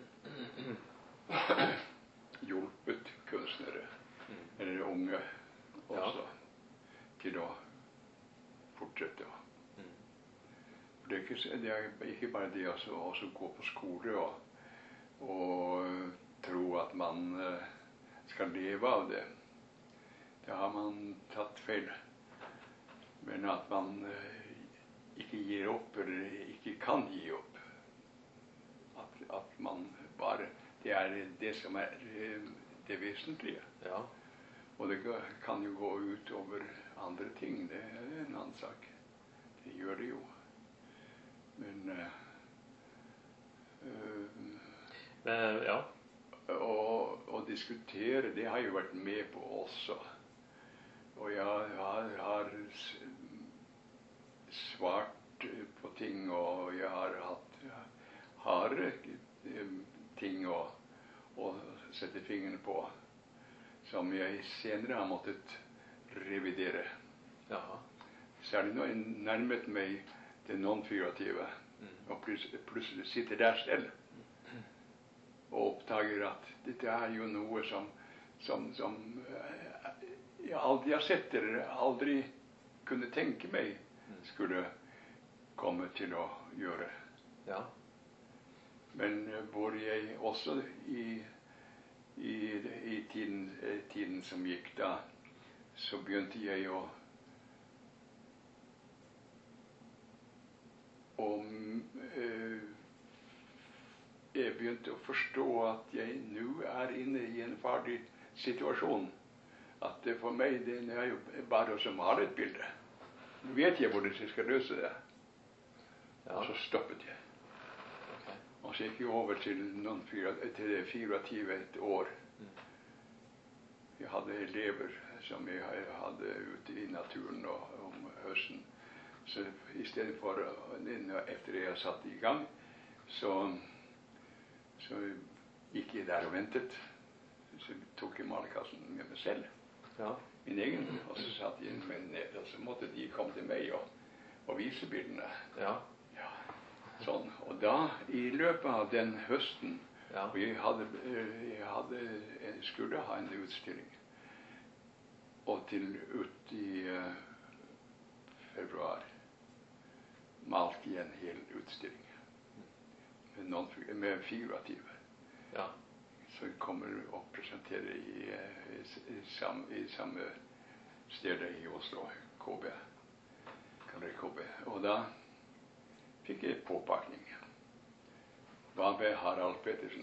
S2: Hjulpet kunstnere, mm. eller unge også, ja. til å fortsette.
S1: Mm.
S2: Det, er ikke, det er ikke bare det å også gå på skole og, og tro at man uh, skal leve av det. Det har man tatt feil. Men at man uh, ikke gir opp, eller ikke kan gi opp. At, at man bare det er det som er det vesentlige.
S1: Ja.
S2: Og det kan jo gå ut over andre ting. Det er en annen sak. Det gjør det jo. Men uh,
S1: uh, ja.
S2: Og å diskutere, det har jeg vært med på også. Og jeg har, har svart på ting, og jeg har hatt harde ting å, å sette fingrene på, som jeg senere har måttet revidere.
S1: Jaha.
S2: Særlig når jeg nærmet meg det non-figurative, mm. og plutselig, plutselig sitter der selv, mm. og oppdager at dette er jo noe som, som, som jeg aldri har sett, eller aldri kunne tenke meg skulle komme til å gjøre.
S1: Ja.
S2: Men hvor jeg også i, i, i tiden, tiden som gikk da, så begynte jeg å om, øh, jeg begynte å forstå at jeg nå er inne i en farlig situasjon. At det for meg det er jo bare å male et bilde. Nå vet jeg hvordan jeg skal løse det. Ja. Og så stoppet jeg. Og Og så gikk jeg over til, noen fyra, til tjuefire et år. Mm. Jeg hadde elever som jeg hadde ute i naturen og, om høsten. Så i stedet for, etter jeg satt i gang, så, så gikk jeg der og ventet. Så tok jeg malekassen med meg selv. Ja. Min egen. Og så satt jeg med ned, og så måtte de komme til meg og, og vise bildene. Ja. Ja. Sånn. Og da, i løpet av den høsten, ja. Og jeg, hadde, jeg, hadde, jeg skulle ha en utstilling. Og til ut i uh, februar malte jeg en hel utstilling. Med, noen, med figurative. Ja. Så jeg kommer og presenterer i, i, i, sam, i samme stedet i Oslo, K B. Kaller det K B. Og da fikk jeg påpakning. Hva med Harald Petersen?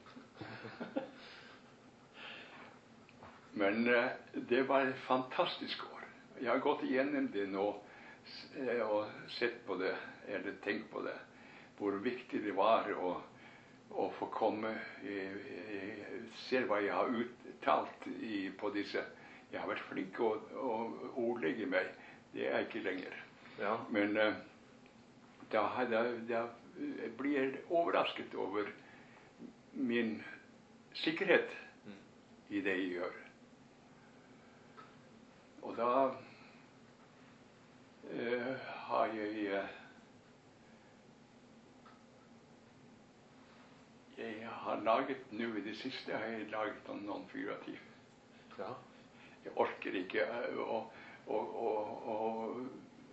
S2: Men uh, det var et fantastisk år. Jeg har gått igjennom det nå og sett på det, eller tenkt på det, hvor viktig det var å, å få komme. Jeg, jeg ser hva jeg har uttalt i, på disse. Jeg har vært flink å, å ordlegge meg. Det er jeg ikke lenger. Ja. Men uh, da, da, da blir jeg overrasket over min sikkerhet mm. i det jeg gjør. Og da uh, har jeg uh, jeg har laget nå i det siste har jeg laget noen figurativ. Ja. Jeg orker ikke å uh,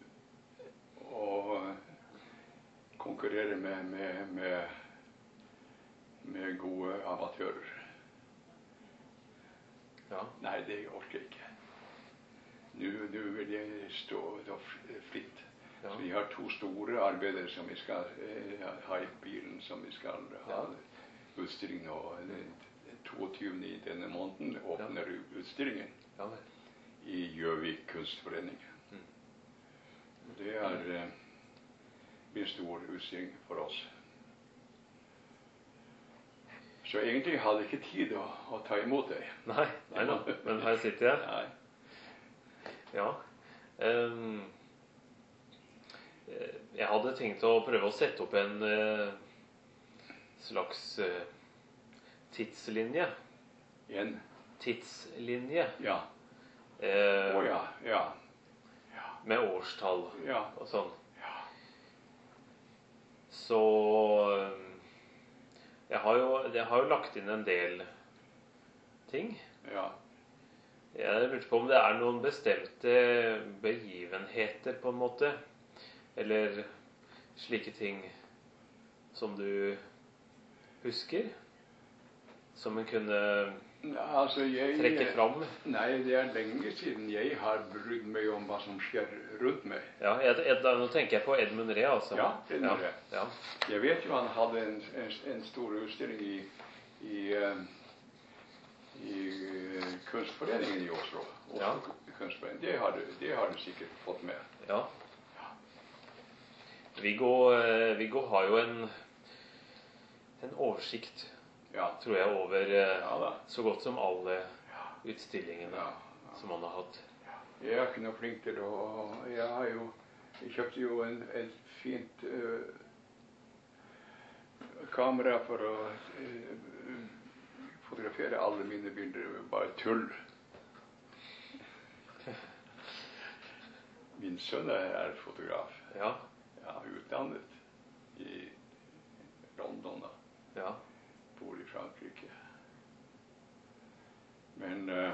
S2: og konkurrere med, med, med, med gode amatører. Ja. Nei, det orker jeg ikke. Nå, nå vil jeg stå, stå fritt. Ja. Så jeg har to store arbeider som vi skal eh, ha i bilen, som vi skal ha ja. Utstilling nå. toogtyvende i denne måneden åpner ja. Utstillingen ja. I Gjøvik kunstforening. Mm. Det er eh, en stor utstilling for oss. Så egentlig hadde jeg ikke tid å, å ta imot deg.
S1: Nei, nei da, men her sitter jeg. Nei. Ja. Um, jeg hadde tenkt å prøve å sette opp en uh, slags uh, tidslinje.
S2: En?
S1: Tidslinje.
S2: Ja. Å
S1: uh,
S2: oh, ja, ja.
S1: Ja. Med årstall
S2: ja.
S1: Og sånn. Så jeg har, jo, jeg har jo lagt inn en del ting. Ja. Jeg lurte på om det er noen bestemte begivenheter på en måte. Eller slike ting som du husker. Som en kunne
S2: ja, altså jeg,
S1: trekke fram.
S2: Nei, det er lenge siden jeg har brydd meg om hva som skjer rundt meg.
S1: Ja, Ed, Ed, nå tenker jeg på Edmund Ree, altså.
S2: Ja, Edmund Ree.
S1: Ja, ja.
S2: Jeg vet jo han hadde en, en, en stor utstilling i, i, uh, i uh, kunstforeningen i Oslo. Oslo ja. Kunstforening. Det har, du, det har du sikkert fått med.
S1: Ja. ja. Viggo, uh, Viggo har jo en, en oversikt ja. Tror jeg over eh, ja, så godt som alle ja. Utstillingene ja, ja. Som han har hatt.
S2: Ja. Jeg er ikke noe flink til å jeg har jo jeg kjøpte jo en, et fint uh, kamera for å uh, fotografere alle mine bilder. Bare tull. Min sønn er fotograf. Ja. Ja, utdannet i London da. Ja. Bor i Frankrike. Men uh,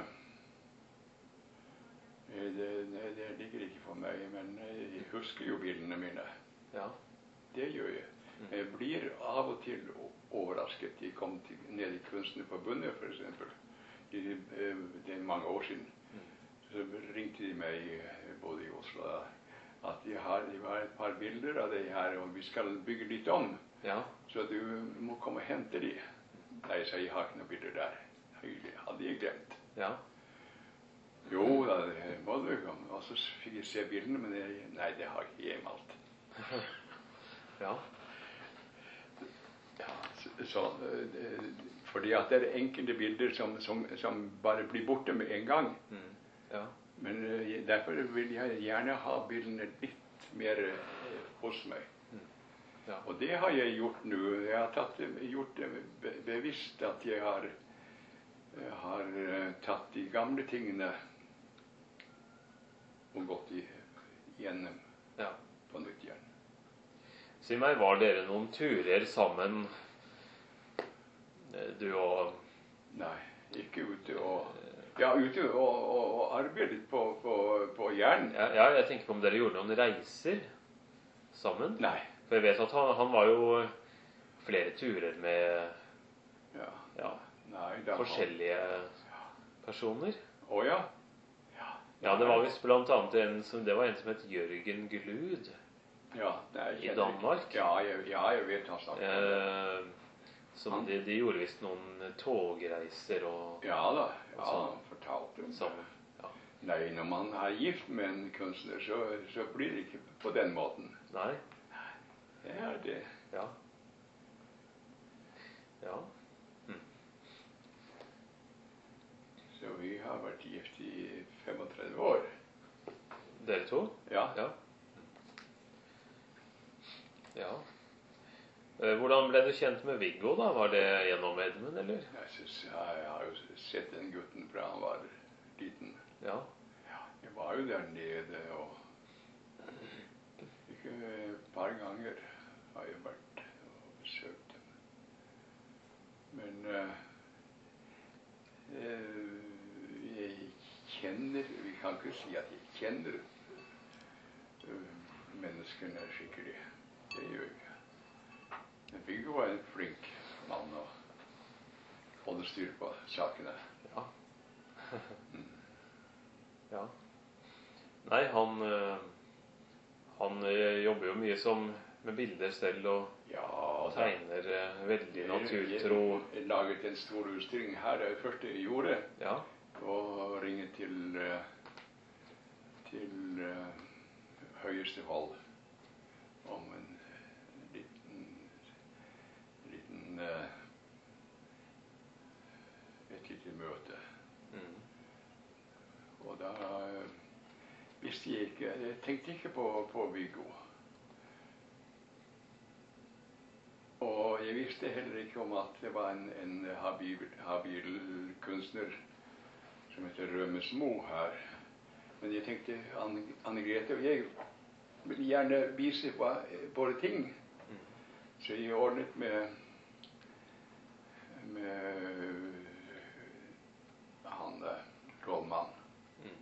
S2: det, det ligger ikke for meg, men jeg husker jo bildene mine. Ja. Det gjør jeg. Mm. Jeg blir av og til overrasket. Jeg kom til, ned i Kunstnerforbundet, for eksempel. Det, det er mange år siden. Mm. Så ringte de meg, både i Oslo, at jeg har, jeg har et par bilder av det her, og vi skal bygge litt om. Ja. Så du må komme og hente de. Nei, så jeg har ikke noen bilder der. Det hadde jeg glemt. Ja. Jo, da må du komme. Og så fikk jeg se bildene, men jeg, nei, det har jeg ikke hjemme alt.
S1: Ja.
S2: Ja. Så, eh, fordi at det er enkelte bilder som, som, som bare blir borte med en gang.
S1: Mm. Ja.
S2: Men eh, derfor vil jeg gjerne ha bildene litt mer eh, hos meg.
S1: Mm. Ja.
S2: Og det har jeg gjort nå. Jeg har tatt, gjort det be bevisst at jeg har, jeg har uh, tatt de gamle tingene og gått i, gjennom
S1: ja.
S2: på nytt igjen.
S1: Si meg, var dere noen turer sammen, du og...
S2: Nei, ikke ute og... Ja, ute og, og, og arbeidet på, på, på jern.
S1: Ja, ja, jeg tenker på om dere gjorde noen reiser sammen.
S2: Nei.
S1: For jeg vet at han, han var jo flere turer med
S2: ja.
S1: Ja,
S2: Nei,
S1: forskjellige
S2: han...
S1: personer.
S2: Å ja.
S1: Ja, ja det var visst blant annet en som, det var en som het Jørgen Glud.
S2: Ja, nei,
S1: I Danmark.
S2: Ja, jeg, ja, jeg vet han snakket om det.
S1: Eh, som de, de gjorde visst noen togreiser og...
S2: Ja da, ja, han fortalte om
S1: det. Ja.
S2: Nei, når man er gift med en kunstner, så, så blir det ikke på den måten.
S1: Nei.
S2: Det er det.
S1: Ja. Ja. Hm.
S2: Så vi har vært gift i femogtredve år.
S1: Dere to?
S2: Ja.
S1: Ja. Ja. Hvordan ble du kjent med Viggo da? Var det gjennom Edmund, eller?
S2: Jeg, synes, ja, jeg har jo sett den gutten fra han var liten.
S1: Ja.
S2: Ja, jeg var jo der nede, og ikke et par ganger har jeg vært og besøkt dem. Men uh, jeg kjenner, vi kan ikke si at jeg kjenner uh, menneskene skikkelig. Det gjør jeg ikke. Men Viggo var en flink mann å holde styr på sakene.
S1: Ja. mm. Ja. Nei, han, han jobber jo mye som med bilder selv og
S2: ja,
S1: tegner veldig naturtro.
S2: Jeg, jeg laget en stor utstilling her, det første jeg gjorde,
S1: ja.
S2: Og ringet til, til uh, høyeste hold om en liten, liten uh, et lite møte.
S1: Mm.
S2: Og da uh, visste jeg ikke, jeg tenkte ikke på, på Viggo. Og jeg visste heller ikke om at det var en, en habil, habil kunstner som heter Rømes Mo her. Men jeg tenkte, Anne-Grete og jeg vil gjerne vise på våre ting. Mm. Så jeg ordnet med, med han rådmann.
S1: Mm.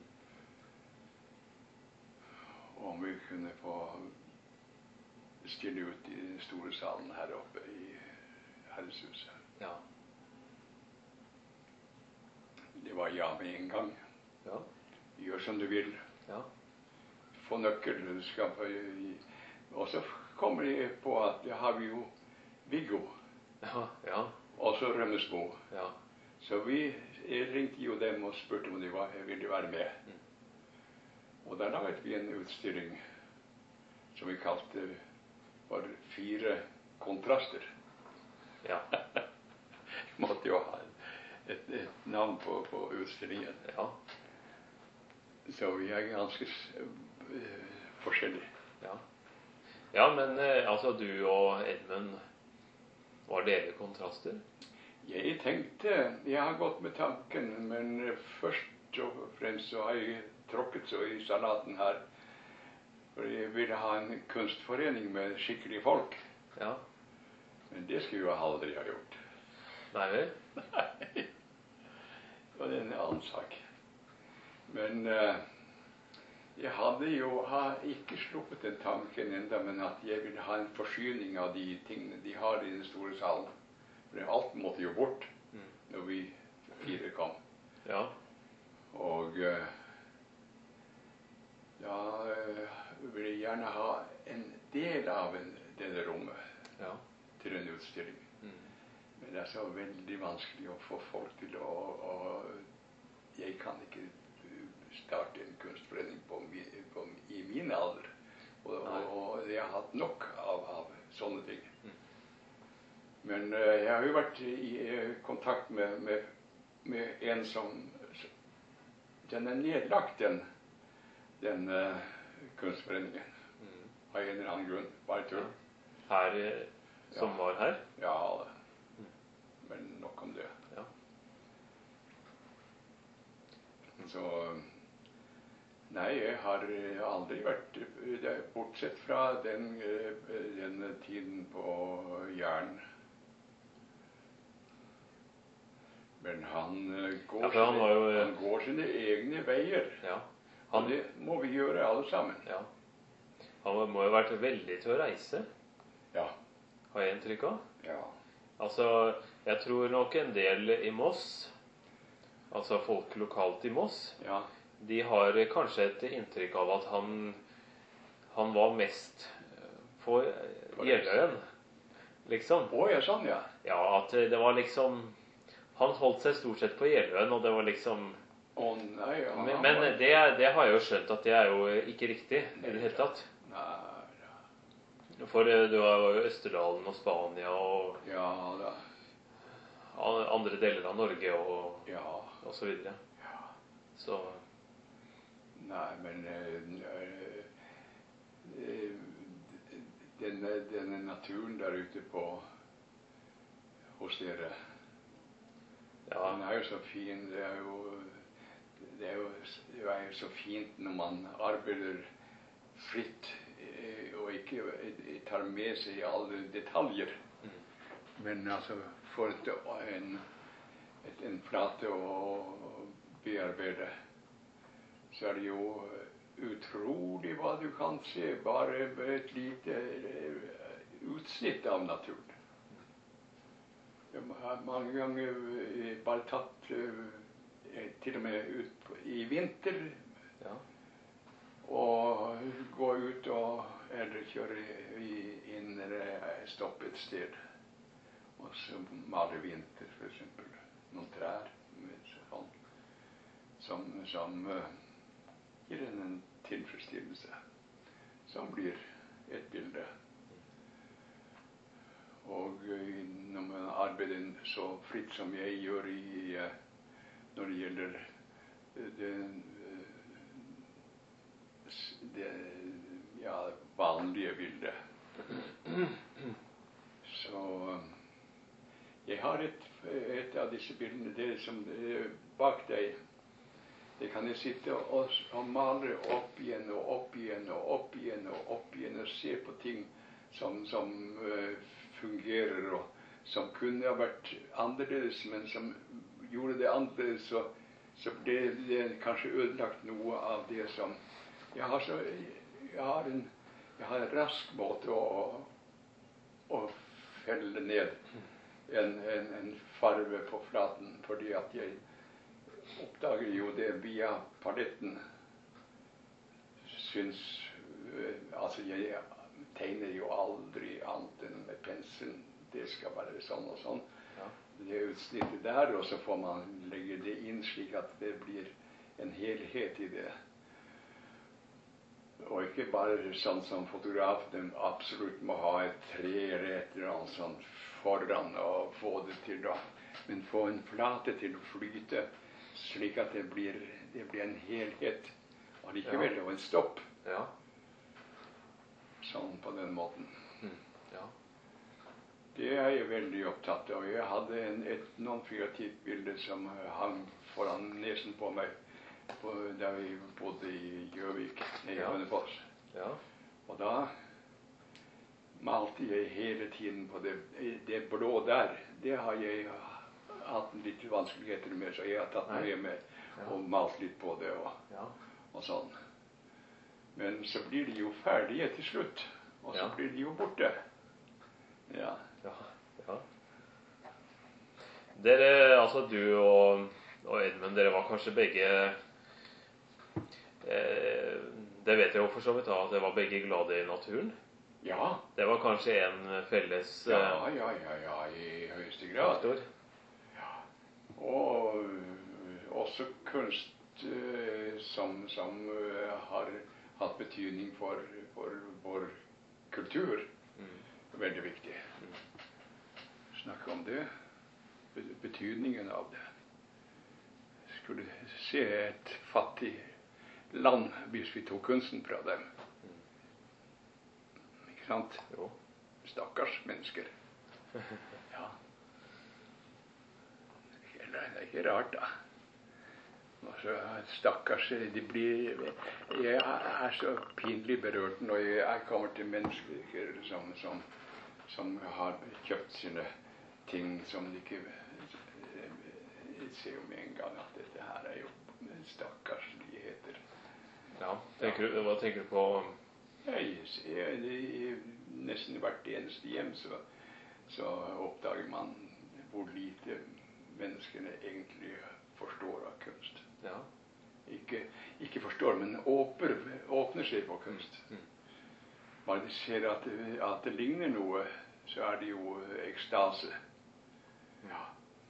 S2: Om vi kunne få stille ut i den store salen her oppe i Herreshuset.
S1: Ja.
S2: Det var ja med en gang.
S1: Ja.
S2: Gjør som du vil.
S1: Ja.
S2: Få nøkkel. Og så kommer jeg på at det har vi jo Viggo.
S1: Ja, ja.
S2: Og så Rømes Mo.
S1: Ja.
S2: Så vi ringte jo dem og spurte om de var, ville være med. Mm. Og da laget vi en utstilling som vi kalte var fire kontraster.
S1: Ja.
S2: Måtte jo ha et, et navn på, på utstillingen.
S1: Ja.
S2: Så vi er ganske uh, forskjellige.
S1: Ja. Ja, men uh, altså du og Edmund, var dere kontraster?
S2: Jeg tenkte, jeg har gått med tanken, men først og fremst så har jeg tråkket så i salaten her. For jeg ville ha en kunstforening med skikkelige folk.
S1: Ja.
S2: Men det skulle jeg aldri ha gjort.
S1: Nei vel?
S2: Nei. Det var en annen sak. Men uh, jeg hadde jo har ikke sluppet den tanken enda, men at jeg ville ha en forsyning av de tingene de har i den store salen. For alt måtte jo bort mm. når vi fire kom.
S1: Ja.
S2: Og uh, da uh, vil jeg gjerne ha en del av en, denne rommet
S1: ja.
S2: til en utstilling. Mm. Men det er så veldig vanskelig å få folk til å... Og jeg kan ikke starte en kunstforening på, på, i min alder. Og, og, og jeg har hatt nok av, av sånne ting. Mm. Men uh, jeg har jo vært i uh, kontakt med, med, med en som, den er nedlagt, den, den uh, kunstforeningen. Mm. Av en eller annen grunn, bare tull.
S1: Her, som ja. Var her?
S2: Ja, mm. Men nok om det.
S1: Ja.
S2: Så, nei, jeg har aldri vært, bortsett fra den, den tiden på Jern. Men han går,
S1: ja, han,
S2: sine,
S1: jo,
S2: han går sine egne veier.
S1: Ja.
S2: Han, og det må vi gjøre alle sammen.
S1: Ja. Han må jo ha vært veldig til å reise.
S2: Ja.
S1: Har jeg inntrykk av?
S2: Ja.
S1: Altså, jeg tror nok en del i Moss, altså folk lokalt i Moss,
S2: ja.
S1: De har kanskje et inntrykk av at han, han var mest på Jeløyen, liksom.
S2: Å, ja, sånn, ja.
S1: Ja, at det var liksom... Han holdt seg stort sett på Jeløyen, og det var liksom...
S2: Å, nei, ja.
S1: Men, men det, det har jeg jo skjønt at det er jo ikke riktig i det hele tatt.
S2: Nei, ja.
S1: For det var jo Østerdalen og Spania og...
S2: Ja, da.
S1: Andre deler av Norge og,
S2: ja.
S1: Og så videre.
S2: Ja.
S1: Så...
S2: Nei, men... Øh, øh, denne, denne naturen der ute på... hos dere...
S1: Ja.
S2: Den er jo så fin, det er jo, det er jo, det er jo så fint når man arbeider fritt og ikke tar med seg alle detaljer. Mm. Men altså, for et, en, et, en flate å bearbeide, så er det jo utrolig hva du kan se, bare et lite utsnitt av naturen. Jeg har mange ganger bare tatt til og med ut i vinter
S1: ja. Og
S2: gå ut og eller kjøre i, inn eller stoppe et sted og så male vinter, for eksempel noen trær med sånn, som, som uh, gir en tilfredsstillelse som blir et bilde. Og når man arbeider så fritt som jeg gjør i, når det gjelder det, det ja, vanlige bildet. Så jeg har et, et av disse bildene, det som bak deg, det kan jeg sitte og, og male opp igjen og opp igjen og opp igjen og opp igjen og se på ting som, som uh, fungerer og som kunne ha vært annerledes, men som gjorde det annerledes, så, så ble det kanskje ødelagt noe av det som jeg har så jeg har en, jeg har en rask måte å, å felle ned en, en, en farve på flaten, fordi at jeg oppdager jo det via paletten. Syns altså jeg tegner jo aldri annet enn med penselen. Det skal være sånn og sånn. Ja. Det er utsnittet der, og så får man legge det inn slik at det blir en helhet i det. Og ikke bare sånn som fotografen absolutt må ha et tre eller et eller annet sånn foran og få det til å, men få en flate til å flyte slik at det blir, det blir en helhet og likevel ja. Og en stopp.
S1: Ja.
S2: Sånn på den måten.
S1: Mm, ja.
S2: Det er jeg veldig opptatt av. Jeg hadde en, et non-figurativt bilde som hang foran nesen på meg på, da vi bodde i Gjøvik, i
S1: ja.
S2: Hønefoss.
S1: Ja.
S2: Og da malte jeg hele tiden på det, det blå der. Det har jeg hatt litt vanskeligheter med, så jeg har tatt Nei. Med meg ja. Og malt litt på det og,
S1: ja. Og
S2: sånn. Men så blir de jo ferdige til slutt, og så ja. Blir de jo borte. Ja.
S1: Ja, ja. Dere, altså du og, og Edmund, dere var kanskje begge, eh, det vet jeg jo for så vidt da, at dere var begge glade i naturen.
S2: Ja.
S1: Det var kanskje en felles...
S2: Ja, ja, ja, ja, i høyeste grad. Ja. Og også kunst eh, som, som uh, har... hatt betydning for, for vår kultur. Mm. Veldig viktig. Mm. snakke om det. Betydningen av det. Skulle se et fattig land hvis vi tok kunsten fra dem. Ikke sant?
S1: Jo.
S2: Stakkars mennesker. Ja. Det er ikke rart, da. Altså, stakkars, de blir, jeg er så pinlig berørt når jeg kommer til mennesker som, som, som har kjøpt sine ting som de ikke ser jo med en gang at dette her er jo stakkarsligheter.
S1: Ja, tenker du, hva tenker du på?
S2: Jeg ser det i nesten hvert eneste hjem, så, så oppdager man hvor lite menneskene egentlig forstår av kunst.
S1: Ja.
S2: Ikke, ikke forstår, men åper, åpner seg for kunst. Mm. Bare de ser at, at det ligner noe, så er det jo ekstase. Ja.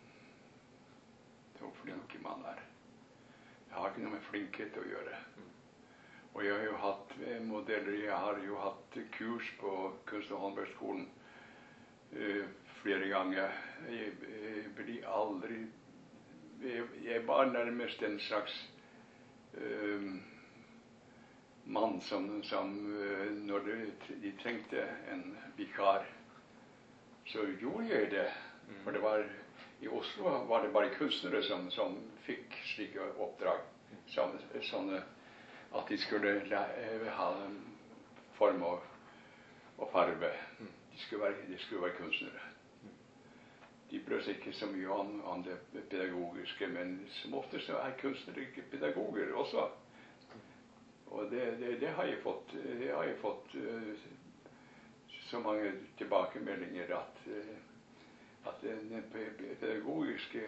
S2: Så flinke man er. Det har ikke noe med flinkhet å gjøre. Mm. Og jeg har jo hatt modeller, jeg har jo hatt kurs på Kunst- og håndverksskolen uh, flere ganger. Jeg, jeg blir aldri, jeg, jeg var nærmest en slags uh, mann som, som uh, når de, de trengte en vikar, så gjorde jeg det. Mm. For det var, i Oslo var det bare kunstnere som, som fikk slike oppdrag, som, sånne, at de skulle ha en form og, og farve. De skulle være, de skulle være kunstnere. De brød seg ikke så mye om, om det pedagogiske, men som ofte så er kunstnere ikke pedagoger også. Og det, det, det har jeg fått, det har jeg fått uh, så mange tilbakemeldinger at, uh, at den pedagogiske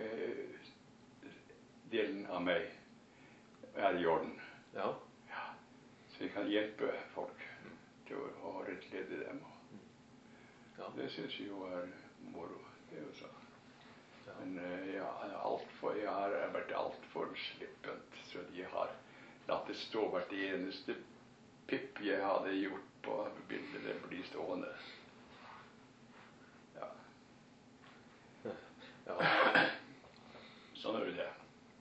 S2: delen av meg er i orden.
S1: Ja.
S2: Så jeg kan hjelpe folk mm. til å, å rettlede dem. Ja. Det synes jeg jo er moro. Det er jo så. Ja. Men uh, jeg, er alt for, jeg har vært alt for slippent, så de har latt det stå hvert eneste pipp jeg hadde gjort på bildet. Det blir stående. Ja.
S1: Ja.
S2: Sånn er det.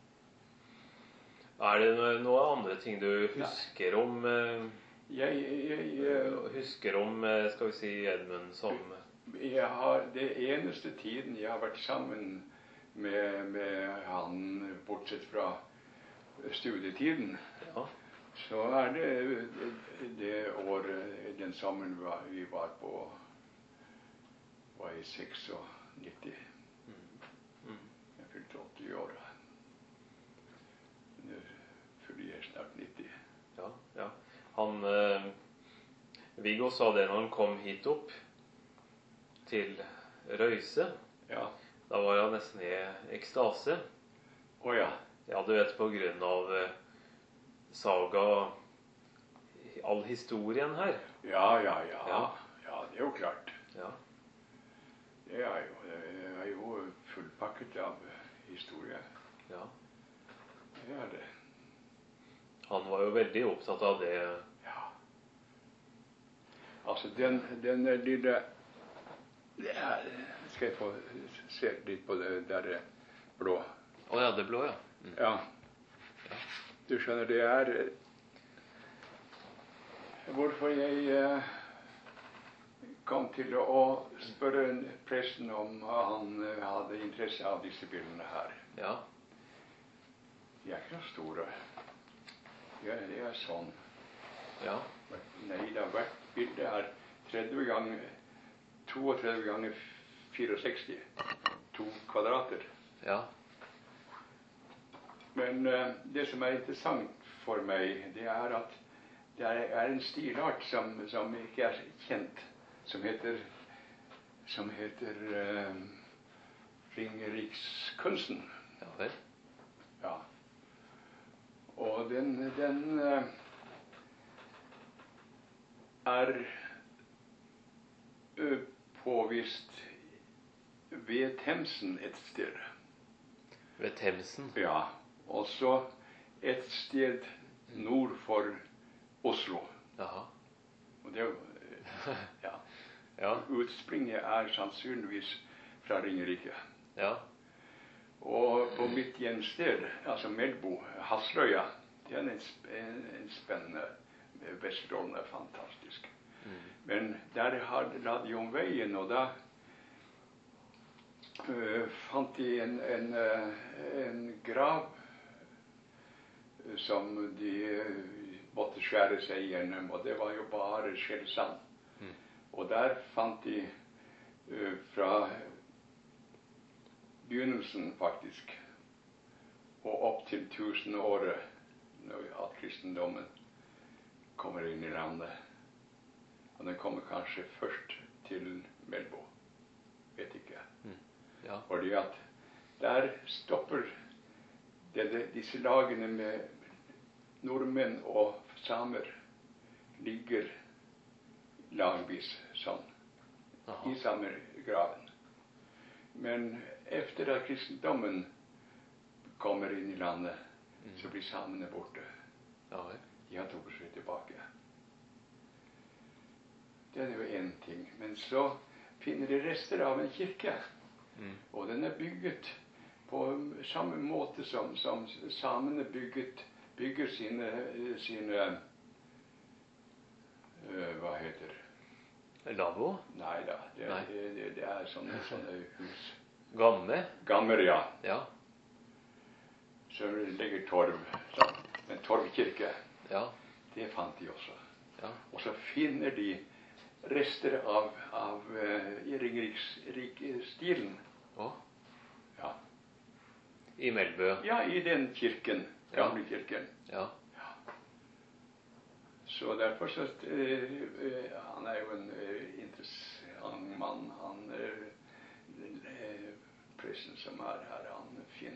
S1: Er det noen andre ting du husker om eh,
S2: jeg, jeg, jeg,
S1: husker om, skal vi si, Edmund som
S2: jeg har, det eneste tiden jeg har vært sammen med, med han, bortsett fra studietiden, ja. Så er det det, det året, den sammen vi var på, var i nittien. Mm. Mm. Jeg fylte åtti år. Fordi jeg er snart nitti.
S1: Ja, ja. Han, eh, Viggo sa det når han kom hit opp til Røyse.
S2: Ja.
S1: Da var han nesten i ekstase.
S2: Å ja.
S1: Ja, du vet, på grunn av eh, saga, all historien her.
S2: Ja, ja, ja. Ja, ja det er jo klart.
S1: Ja.
S2: Det er jo, det er jo fullpakket av historie.
S1: Ja.
S2: Det er det.
S1: Han var jo veldig opptatt av det.
S2: Ja. Altså, den, den lille det er, skal jeg få se litt på det der blå.
S1: Å ja, det blå, ja.
S2: Mm. Ja. Du skjønner, det er hvorfor jeg eh, kom til å spørre presten om han eh, hadde interesse av disse bildene her.
S1: Ja.
S2: De er ikke noe store. Ja, det er sånn.
S1: Ja.
S2: Nei, det har vært bildet er tretti ganger trettito ganger sekstifire. To kvadrater.
S1: Ja.
S2: Men uh, det som er interessant for meg, det er at det er, er en stilart som, som ikke er kjent, som heter som heter uh, Ringerikskunsten.
S1: Ja vel.
S2: Ja. Og den, den uh, er uh, påvist ved Themsen et sted.
S1: Ved Themsen?
S2: Ja. Også et sted nord for Oslo.
S1: Jaha.
S2: Og det, ja. Ja. Utspringet er sannsynligvis fra Ringerike.
S1: Ja.
S2: Og på mitt hjemsted, altså Melbo, Hassløya, det er en, en, en spennende, Vesterålen er fantastisk. Mm. Men der hadde de om veien, og da uh, fant de en, en, uh, en grav uh, som de uh, måtte skjære seg gjennom, og det var jo bare skjellsand. Mm. Og der fant de uh, fra begynnelsen faktisk, og opp til tusenåret, når at kristendommen kommer inn i landet. Og den kommer kanskje først til Melbo, vet ikke. Mm. Ja. Fordi at der stopper det, det, disse lagene med nordmenn og samer ligger lagvis sånn, aha, i samme graven. Men efter at kristendommen kommer inn i landet, mm, så blir samene borte. Ja, de har trukket seg tilbake. Det er jo en ting. Men så finner de rester av en kirke. Mm. Og den er bygget på samme måte som, som samene bygget, bygger sine, sine uh, hva heter det?
S1: Lavvo?
S2: Nei da, det, Nei. det, det, det er sånne, sånne hus.
S1: Gamme?
S2: Gammer, ja.
S1: Ja.
S2: Så ligger torv, sånn. En torvkirke.
S1: Ja.
S2: Det fant de også.
S1: Ja.
S2: Og så finner de rester av, av uh, Ringeriksstilen.
S1: Å?
S2: Ja.
S1: I Melbø?
S2: Ja, i den kirken. Gamle
S1: ja.
S2: kirken.
S1: Ja.
S2: Ja. Så derfor så uh, uh, han er jo en uh, interessant mann. Han uh, presten som er her, han Finn.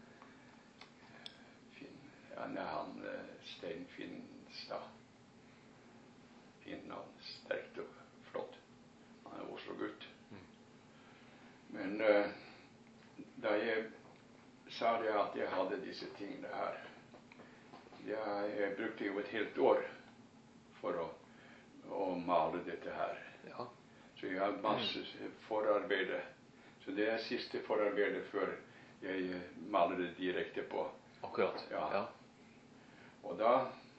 S2: Finn. Han er han Stein Finnstad. Finn navn, sterkt og flott. Han er Oslo-gutt. Mm. Men uh, da jeg sa det at jeg hadde disse tingene her, jeg, jeg brukte jo et helt år for å, å male dette her. Ja. Så jeg har masse forarbeider. Så det er siste forarbeidet før jeg maler det direkte på.
S1: Akkurat,
S2: ja.
S1: ja.
S2: Og da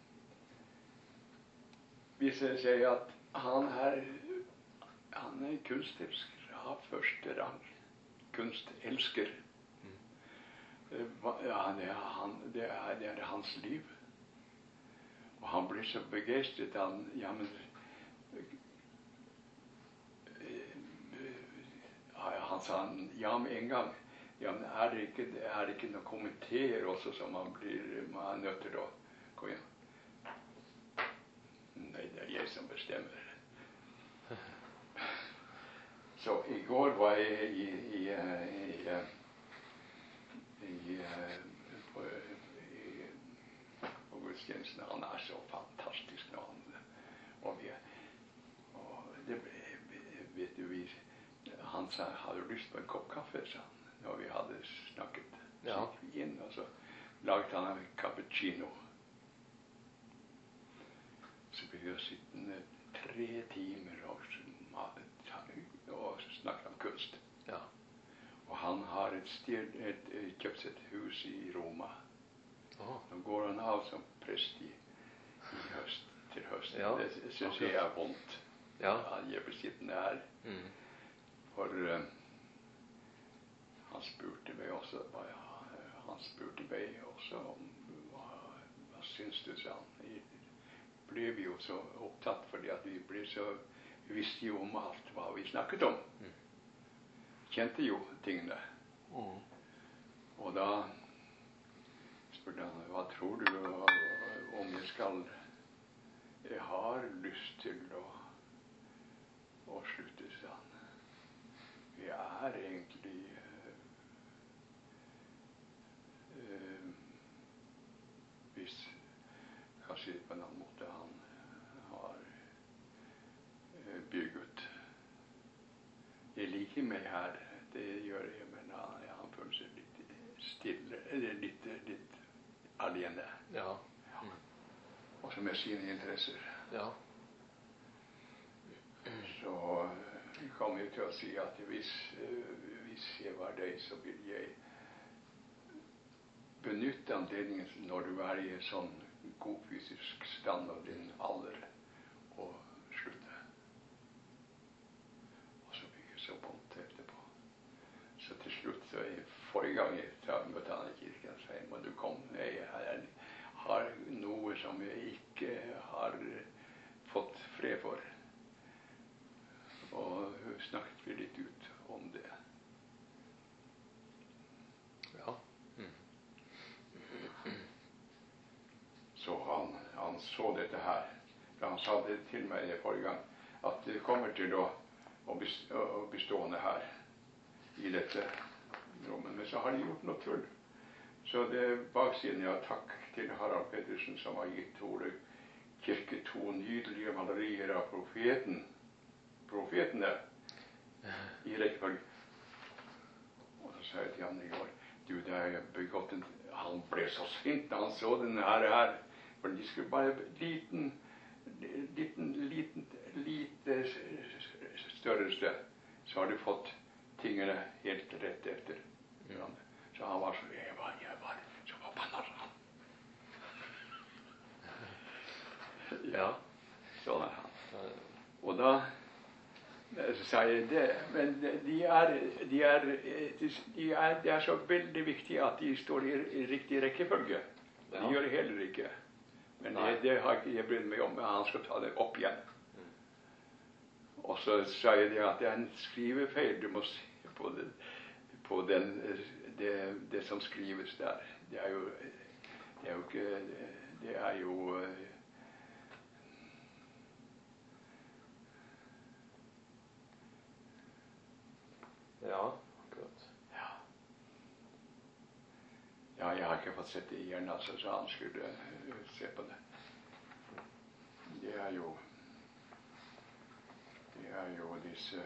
S2: viser det seg at han er, han er kunstelsker av første rang. Kunstelsker. Mm. Ja, det er, han, det, er, det er hans liv. Og han blir så begeistret. Han, ja, men han sa ja med en gang. Ja, men er det ikke, er det ikke noen kommenterer også som man blir man er nødt til å gå inn? Nei, det er jeg som bestemmer. Så i går var jeg i, i, i, i, i på, i, på gudstjenesten. Han er så fantastisk nå. Og vi, og det vet du, vi han sa, hadde du lyst på en kopp kaffe, sa han, når vi hadde snakket. Ja. Så gikk vi inn, og så laget han en cappuccino. Så ble vi sittende tre timer og, og snakket om kunst. Ja. Og han har et sted, et, et, kjøpt et hus i Roma. Oh. Nå går han av som prest i, i høst, til høsten. Ja. Det synes jeg er vondt. Ja. Han er besittende her. Mm. For uh, han spurte meg også hva, han spurte meg også om hva, hva syns du, sa han. Jeg ble vi jo så opptatt fordi at vi ble så vi visste jo om alt hva vi snakket om. Mm. Kjente jo tingene. Mm. Og da spurte han, hva tror du om jeg skal jeg har lyst til å, å slutte, sa han. Jeg er egentlig uh, uh, hvis kanskje på en annen måte han har uh, bygget. Jeg liker meg her, det gjør jeg, men han, han føler seg litt stille, eller litt, litt alene. Ja. Mm. Og så med sine interesser. Ja. Så kom jeg til å si at hvis, hvis jeg var deg, så vil jeg benytte anledningen når du er i en sånn god fysisk stand av din alder og slutte. Og så fikk jeg så vondt etterpå. Så til slutt, så jeg, forrige gang jeg møtte han i kirken, så jeg, må du komme, jeg, jeg har noe som jeg ikke har fått fred for. Og snakket vi litt ut om det.
S1: Ja. Mm.
S2: Så han, han så dette her. Han sa det til meg forrige gang, at det kommer til å, å bli stående her i dette rommet. Men så har de gjort noe tull. Så det er baksiden jeg har takk til Harald Pettersen, som har gitt Ole Kirke to nydelige malerier av profeten. Profetene i rekkefølge. Og så sa jeg til han i går, du, det er begått en... Han ble så sint da han så den her her. For de skulle bare liten, liten, liten, lite større sted. Så har du fått tingene helt rett efter. Ja. Så han var så, jeg var, jeg var, så var panna han. Ja, sånn er han. Og da så sa jeg det, men de er, de er, de er, det er så veldig viktig at de står i, i riktig rekkefølge. De ja. Gjør det heller ikke. Men det, det har ikke jeg brydd meg om, men han skal ta det opp igjen. Mm. Og så sa jeg det at det er en skrivefeil, du må se på, det, på den, det, det som skrives der. Det er jo, det er jo ikke, det er jo...
S1: Ja, akkurat.
S2: Ja. Ja, jeg har ikke fått sett det igjen, altså, så han skulle uh, se på det. Det er jo, det er jo disse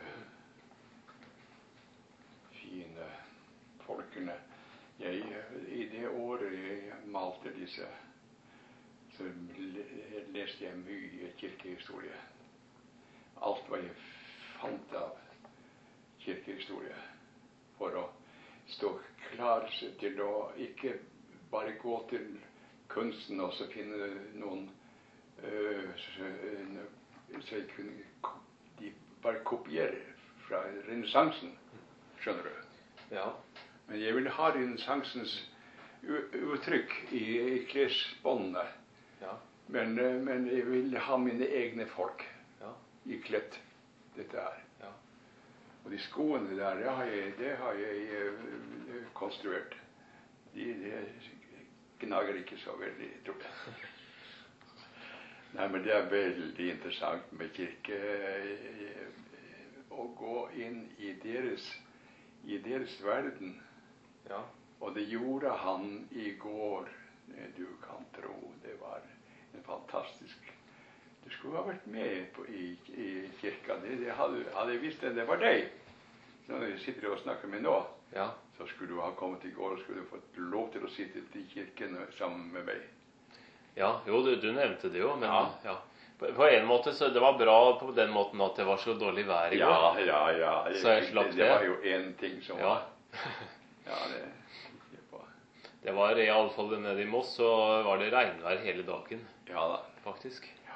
S2: fine folkene. Jeg, i det året jeg malte disse, så leste jeg mye kirkehistorie. Alt hva jeg fant av kirkehistorie, for å stå klar til å ikke bare gå til kunsten og så finne noen uh, så, så jeg kunne de bare kopiere fra renessansen, skjønner du?
S1: Ja.
S2: Men jeg vil ha renessansens uttrykk i, i klesbåndene.
S1: Ja.
S2: Men, uh, men jeg vil ha mine egne folk
S1: ja.
S2: I kledd dette her.
S1: Ja.
S2: Og de skoene der, det har jeg, det har jeg uh, konstruert. De, de gnager ikke så veldig, tror jeg. Nei, men det er veldig interessant med kirke uh, å gå inn i deres, i deres verden.
S1: Ja.
S2: Og det gjorde han i går, du kan tro. Det var en fantastisk... Du skulle ha vært med på, i, i kirka. Det, det hadde, hadde jeg visst at det var deg. Når jeg sitter og snakker med nå,
S1: ja.
S2: Så skulle du ha kommet i går og skulle fått lov til å sitte i kirken sammen med meg.
S1: Ja, jo, du, du nevnte det jo, men
S2: ja.
S1: Ja. På, på en måte, så det var bra på den måten at det var så dårlig vær i går.
S2: Ja, ja, ja. Jeg,
S1: så jeg slapp det.
S2: Det var jo en ting som
S1: ja.
S2: var... Ja, det...
S1: Det var i alle fall nede i Moss, så var det regnvær hele dagen.
S2: Ja da.
S1: Faktisk. Ja.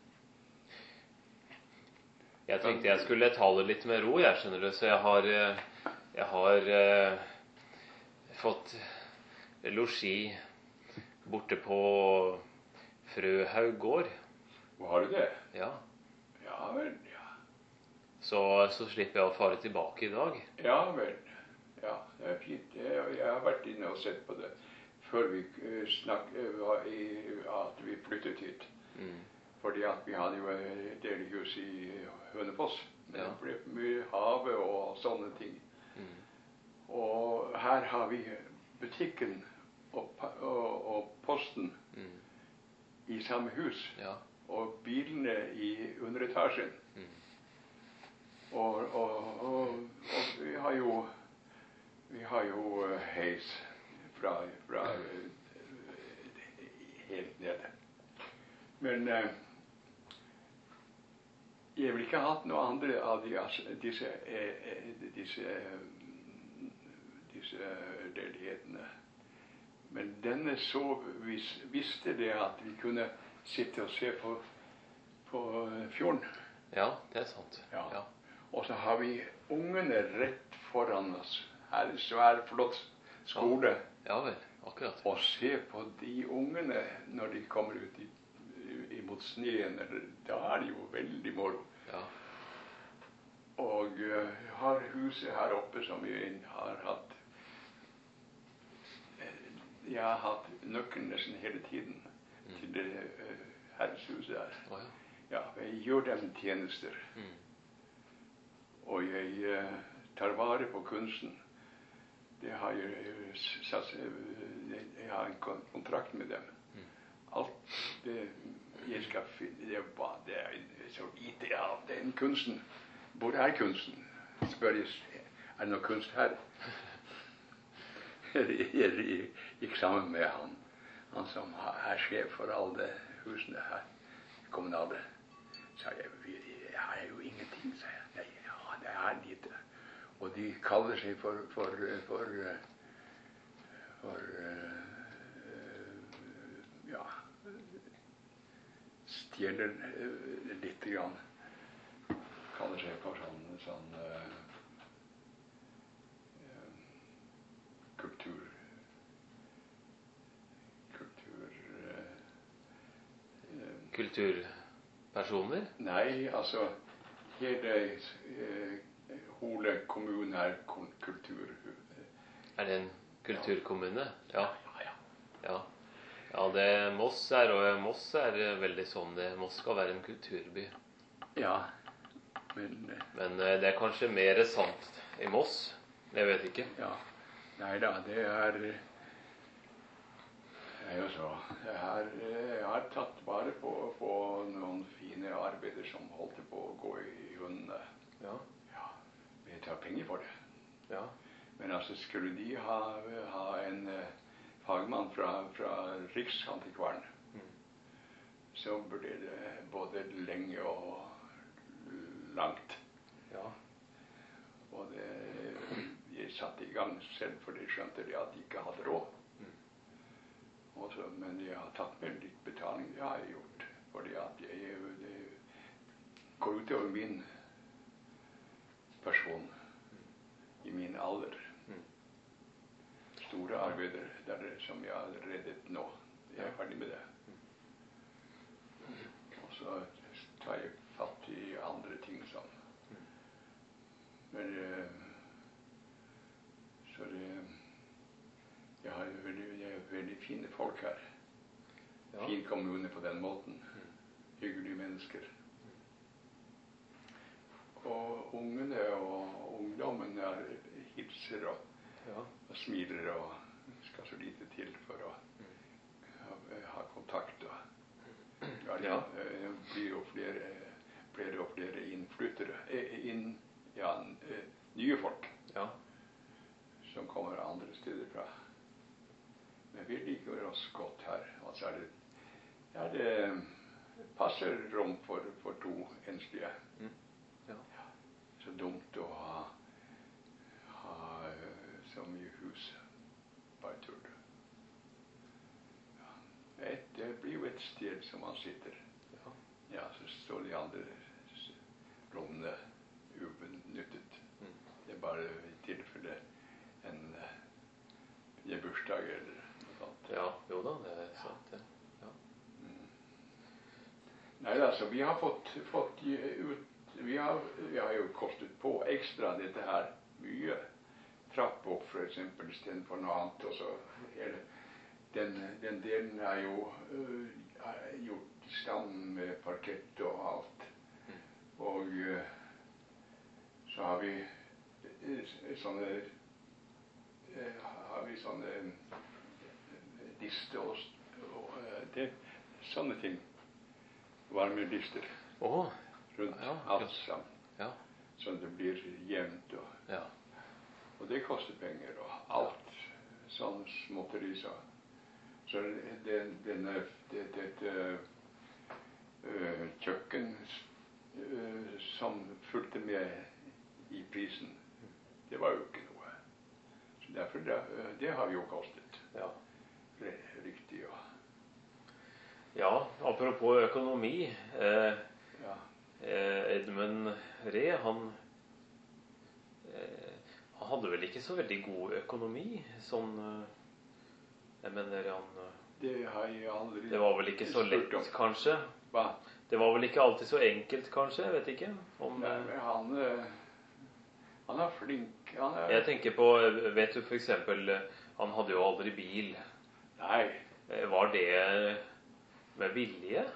S1: Jeg tenkte jeg skulle ta det litt med ro, jeg skjønner det, så jeg har, jeg har uh, fått losji borte på Frøhaug gård.
S2: Hvor har du det?
S1: Ja.
S2: Ja vel, ja.
S1: Så, så slipper jeg å fare tilbake i dag.
S2: Ja vel. Ja, det er fint. Jeg, jeg har vært inne og sett på det før vi snakket at vi flyttet hit. Mm. Fordi at vi hadde jo delhus i Hønefoss. Men ja. Det ble mye havet og sånne ting. Mm. Og her har vi butikken og, og, og posten mm. i samme hus. Ja. Og bilene i underetasjen. Mm. Og, og, og, og vi har jo Vi har jo uh, heis fra, fra uh, helt nede. Men uh, Jeg vil ikke ha hatt noe andre av de, disse, eh, disse, disse leilighetene. Men denne så vis, visste det at vi kunne sitte og se på, på fjorden.
S1: Ja, det er sant.
S2: Ja.
S1: Ja.
S2: Og så har vi ungene rett foran oss. Her er svær, flott skole.
S1: Ja, ja vel, akkurat.
S2: Og se på de ungene når de kommer ut i, imot sneen. Da er det jo veldig moro.
S1: Ja.
S2: Og jeg uh, har huset her oppe som vi har hatt. Jeg har hatt nøkkelen nesten hele tiden mm. til det uh, herreshuset der.
S1: Oh, ja.
S2: Ja, jeg gjør dem tjenester. Mm. Og jeg uh, tar vare på kunsten. Det har jeg, jeg, jeg har en kontrakt med dem. Mm. Alt det jeg skal finne, det er bare det er så lite av den kunsten. Hvor er kunsten? Spør jeg, er det noe kunst her? Jeg, jeg gikk sammen med han, han som er sjef for alle husene her, kommunale. Så jeg, jeg har jo ingenting, sa jeg. Nei, ja, det er lite. Og de kaller seg for, for, for, for, ja, stjeler litt grann. Kaller seg for sånn, sånn uh, kultur, kultur, uh,
S1: Kulturpersoner?
S2: Nei, altså, hele uh, Hole kommune er kultur.
S1: Er det en kulturkommune? Ja.
S2: Ja, ja.
S1: Ja, ja det Moss er, og Moss er veldig sånn det. Moss skal være en kulturby.
S2: Ja. Men,
S1: Men det er kanskje mer sant i Moss? Jeg vet ikke.
S2: Ja. Nei da, det er det er jo så. Jeg har, jeg har tatt vare på, på noen fine arbeider som holdt på å gå i hundene.
S1: Ja.
S2: Ja. Vi tar penger for det.
S1: Ja.
S2: Men altså, skulle de ha, ha en uh, fagmann fra, fra Riksantikvaren, mm. så burde det både lenge og langt.
S1: Ja.
S2: Og det, jeg satte i gang selv, for de skjønte de at de ikke hadde råd. Mm. Også, men jeg har tatt med litt betaling, det har jeg gjort. Fordi at jeg, det går ut over min person, mm. i min alder. Mm. Store arbeider der, som jeg har reddet nå. Jeg er ferdig med det. Mm. Og så tar jeg fatt i andre ting som. Men uh, så det jeg har jo veldig, jeg har veldig fine folk her. Ja. Fin kommune på den måten. Mm. Hyggelige mennesker. Mm. Og ungene og ungdommen er hilser og, ja. og smiler og skal så lite til for å mm. ha, ha kontakt. Og, ja, ja. Det blir jo flere flere og flere innflyttere, inn, ja, nye folk, ja. som kommer andre steder fra. Men vi liker oss godt her. Og så er det, ja, det passer rom for, for to enslige. Mm. Ja. Ja. Så dumt å ha, ha så mye hus på en tur. Ja. Det blir jo et sted som man sitter. Ja, ja så står de andre rommene ubenyttet. Mm. Det er bare i tilfelle en, en bursdag eller noe sånt.
S1: Ja, jo da, det er sant. Ja. Ja.
S2: Mm. Nei, altså, vi har fått, fått ut, vi har, vi har jo kostet på ekstra dette her mye. Trapp opp for eksempel, i stedet for noe annet. Og så hele, den, den delen er jo uh, er gjort i stand med parkett og alt. Og uh, så har vi uh, sånne uh, har vi sånne uh, lister og, og uh, det, sånne ting. Varme lister.
S1: Oh,
S2: rundt
S1: ja,
S2: alt sammen.
S1: Ja.
S2: Så det blir jevnt. Og,
S1: ja.
S2: og det koster penger og alt. Sånn småtteri så. Så det, denne, det, det, det uh, kjøkken Uh, det har jo kostet.
S1: Ja.
S2: Riktig, ja.
S1: Ja, apropos økonomi. Eh,
S2: ja.
S1: eh, Edmund Ree, han, eh, han hadde vel ikke så veldig god økonomi, sånn, eh, jeg mener han...
S2: Det har jeg aldri...
S1: Det var vel ikke så lett, kanskje?
S2: Hva?
S1: Det var vel ikke alltid så enkelt, kanskje? Jeg vet ikke. Om,
S2: Nei, men han, han er flink. Han er...
S1: Jeg tenker på, vet du for eksempel, han hadde jo aldri bil.
S2: Nei.
S1: Var det med vilje?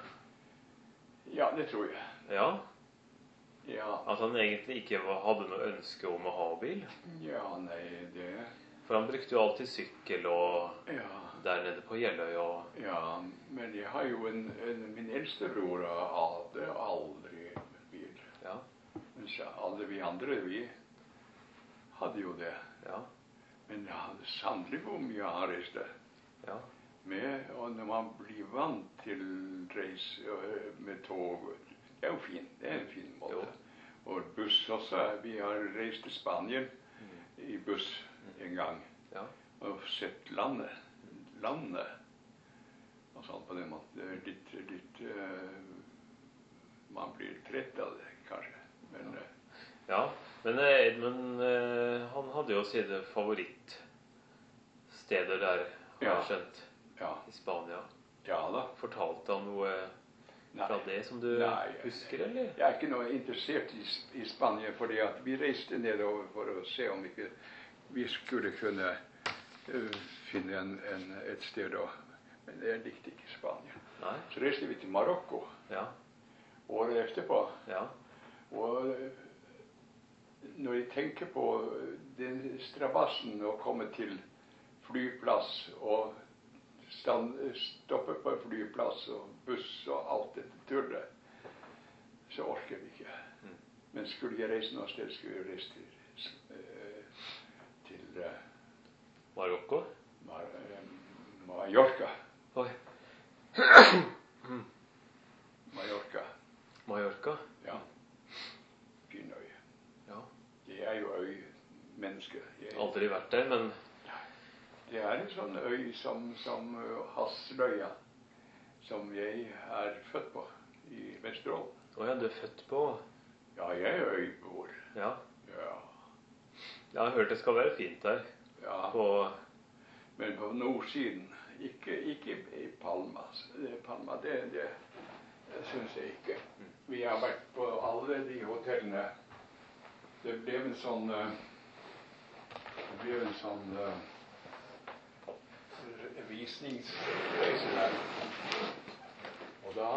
S2: Ja, det tror jeg.
S1: Ja?
S2: Ja.
S1: At han egentlig ikke hadde noe ønske om å ha bil?
S2: Ja, nei, det...
S1: For han brukte jo alltid sykkel og
S2: ja.
S1: Der nede på Jeløy og...
S2: Ja, men jeg har jo en, en min eldste bror hadde aldri bil.
S1: Ja.
S2: Men alle vi andre, vi hadde jo det.
S1: Ja.
S2: Men jeg hadde sannelig hvor mye han reiste.
S1: Ja.
S2: Med, og når man blir vant til reis med tog, det er jo fint, det er en fin måte. Jo. Og buss også, vi har reist til Spanien mm. i buss en gang.
S1: Ja.
S2: Og sett landet. landet og sånn på den måten. Det er litt, litt uh, man blir trett av det, kanskje. Men,
S1: ja.
S2: Uh,
S1: ja, men Edmund, uh, han hadde jo sine favorittsteder der, har
S2: ja.
S1: jeg skjønt,
S2: ja.
S1: i Spania.
S2: Ja da.
S1: Fortalte han noe
S2: Nei.
S1: fra det som du
S2: Nei,
S1: husker, eller?
S2: Jeg er ikke noe interessert i, i Spania, fordi at vi reiste nedover for å se om ikke vi skulle kunne uh, finne en, en, et sted da. Men det likte ikke Spania.
S1: Nei.
S2: Så reiste vi til Marokko.
S1: Ja.
S2: Året etterpå.
S1: Ja.
S2: Og når jeg tenker på den strabassen å komme til flyplass og stand, stoppe på flyplass og buss og alt dette tullet, så orker vi ikke. Mm. Men skulle jeg reise noe sted, skulle jeg reise til, uh, til uh,
S1: Marokko?
S2: Mar Mallorca.
S1: Oi.
S2: Mallorca.
S1: Mallorca?
S2: Ja. Fin øy.
S1: Ja.
S2: Jeg er jo øymenneske. Jeg...
S1: Aldri vært der, men...
S2: Det er en sånn øy som, som Hasseløya, som jeg er født på i Vesterålen.
S1: Å ja, du er født på?
S2: Ja, jeg er øyboer.
S1: Ja.
S2: Ja.
S1: Jeg har hørt det skal være fint der.
S2: Ja.
S1: På...
S2: Men på nordsiden, ikke, ikke i Palma. Palma, det, det, det synes jeg ikke. Vi har vært på alle de hotellene. Det ble en sånn, det ble en sånn uh, visningsreise der. Og da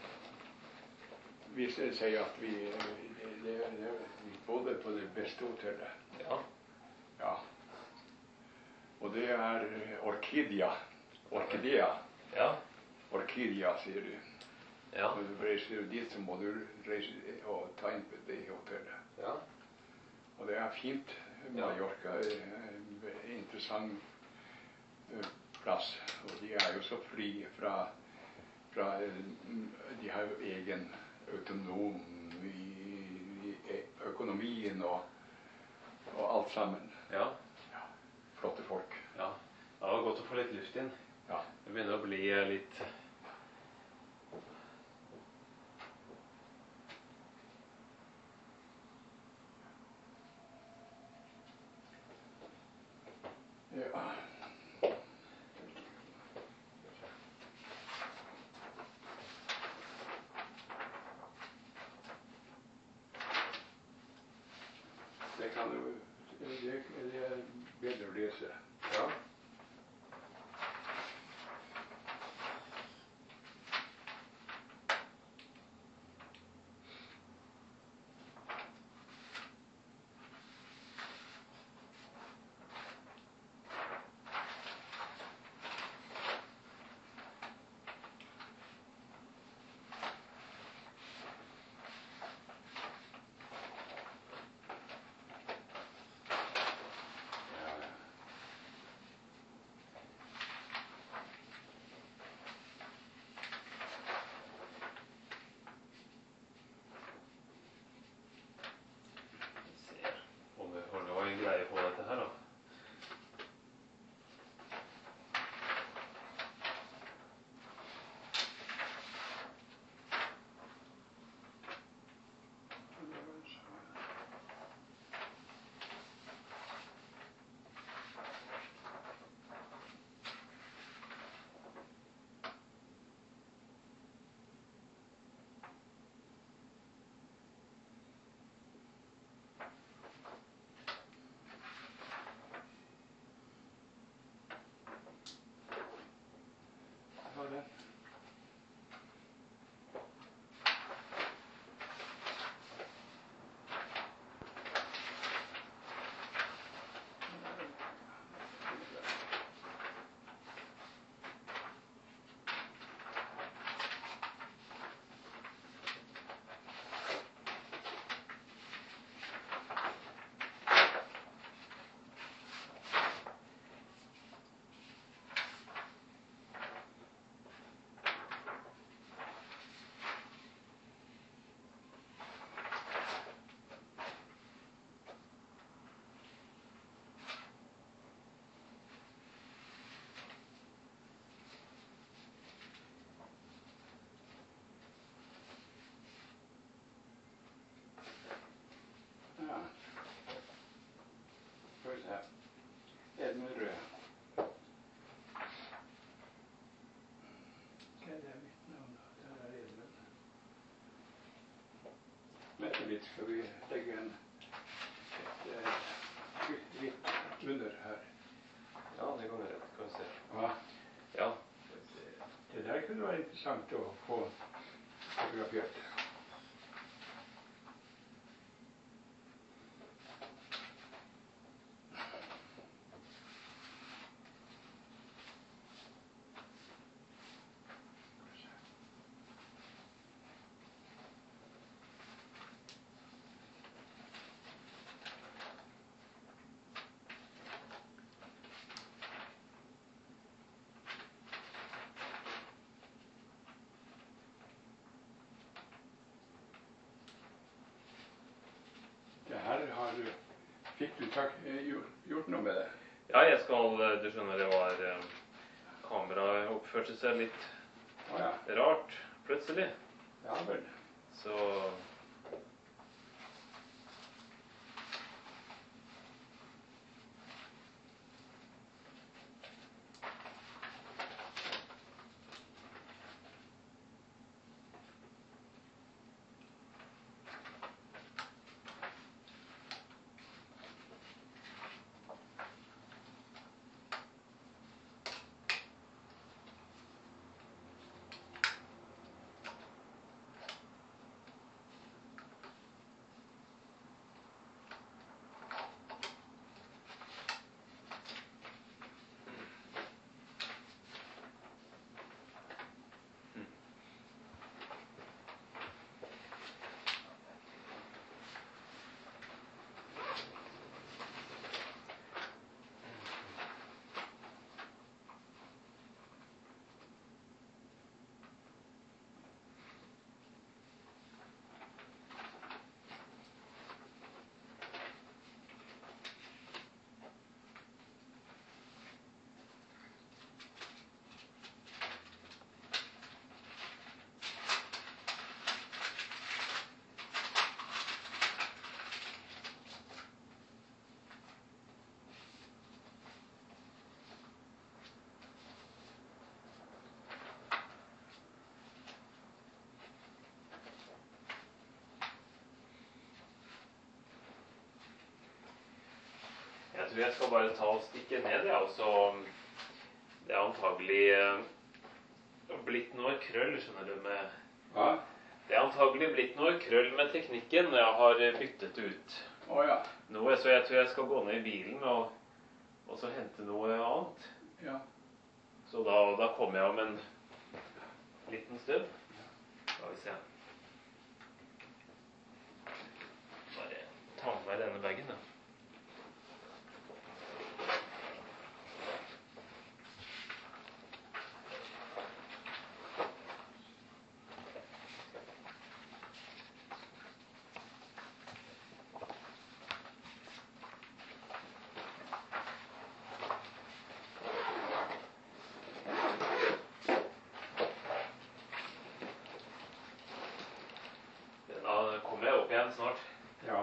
S2: viste det seg at vi, det, det, vi bodde på det beste hotellet.
S1: Ja.
S2: Ja. Og det er Orkidea. Orkidea.
S1: Ja.
S2: Orkidea, sier du.
S1: Ja.
S2: Når du reiser dit, så må du reise og ta inn på det hotellet.
S1: Ja.
S2: Og det er fint. Mallorca er en interessant plass. Og de er jo så fri fra, fra de har jo egen autonom i, i økonomien og, og alt sammen.
S1: Ja.
S2: Flotte folk.
S1: Ja, det var godt å få litt luft inn.
S2: Ja.
S1: Det begynner å bli litt...
S2: Ja. Det kan du... Det, det er bedre å lese.
S1: Ja.
S2: litt, for vi legger en et litt under her.
S1: Ja, det går rett, kan vi se.
S2: Ja.
S1: Ja.
S2: Det der kunne være interessant å få fotografert. Det her har du, fikk du tak, gjort, gjort noe med det?
S1: Ja, jeg skal, du skjønner, det var eh, kameraet oppførte seg litt
S2: Å ja.
S1: rart, plutselig.
S2: Ja vel.
S1: Så jeg tror jeg skal bare ta og stikke ned, ja, så det er antagelig eh, blitt noe krøll, skjønner du, med...
S2: Hva?
S1: Det er antagelig blitt noe krøll med teknikken når jeg har byttet ut
S2: Å ja.
S1: noe, så jeg tror jeg skal gå ned i bilen og, og så hente noe annet.
S2: Ja.
S1: Så da, da kommer jeg om en liten stund. Skal vi se. Bare ta med meg denne bagen, da. Da kommer jeg opp igjen snart.
S2: Ja.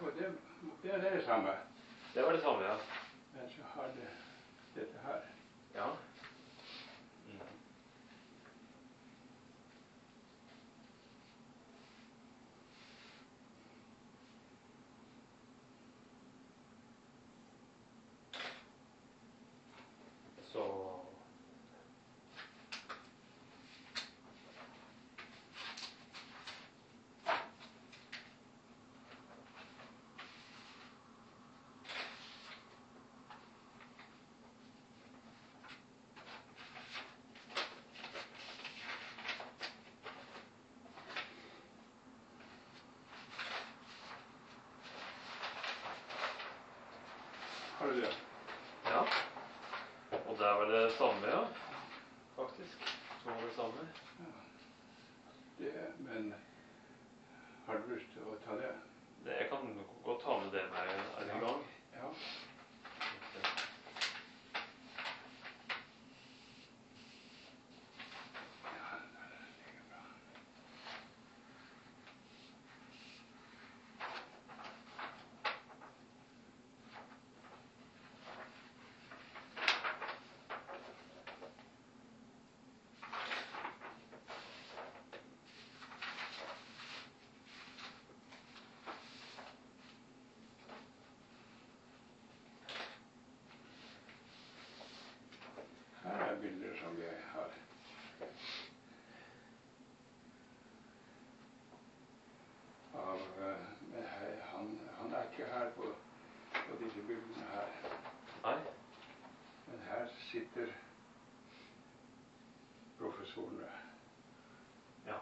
S2: Og det, det er det samme.
S1: Det var det samme, ja.
S2: Men så har det dette her.
S1: Ja. Så
S2: Har du det?
S1: Ja. Og det er vel det samme, ja. Faktisk. Så var det samme.
S2: Ja. Det, men har du lyst til å ta det?
S1: Det, jeg kan godt ta med det med en
S2: Ja.
S1: gang.
S2: Ja. Her er bilder som jeg har. Av, men her, han, han er ikke her på, på disse bildene her.
S1: Nei.
S2: Men her sitter professorene.
S1: Ja.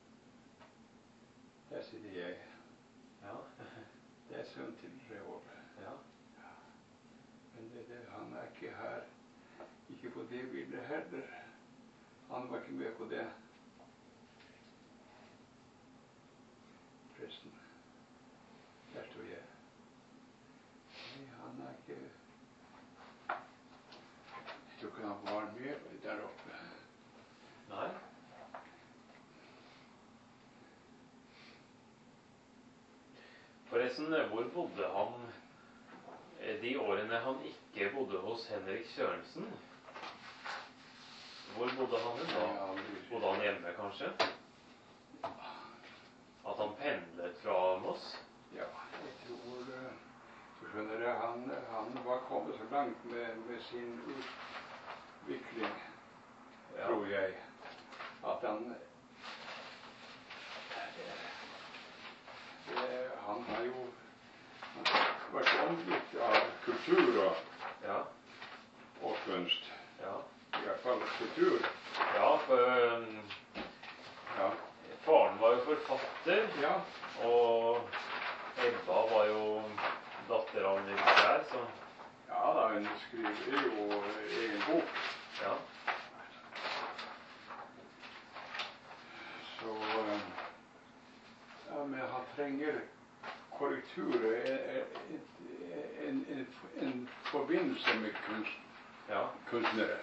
S2: Der sitter jeg.
S1: Ja.
S2: Det er sønn til Revold.
S1: Ja.
S2: Men det, det, han er ikke her. Ikke på det bildet heller. Han var ikke med på det. Presten. Der står jeg. Nei, han er ikke... Jeg tror ikke han var med der oppe.
S1: Nei. Forresten, hvor bodde han de årene han ikke bodde hos Henrik Sørensen? Hvor bodde han da? Bodde han hjemme, kanskje? At han pendlet fra Moss?
S2: Ja, jeg tror... Du skjønner det, han, han var kommet så langt med, med sin utvikling, ja. Tror jeg, at han... Det, han har jo vært omgitt av kultur og,
S1: ja.
S2: Og kunst.
S1: Ja.
S2: I hvert fall kultur.
S1: Ja, for um,
S2: ja.
S1: Faren var jo forfatter,
S2: ja.
S1: Og Ebba var jo datter av en militær, så...
S2: Ja, da, hun skriver jo egen bok.
S1: Ja.
S2: Så... Ja, men han trenger korrektur, en, en, en, en forbindelse med kunst,
S1: ja.
S2: Kunstnere.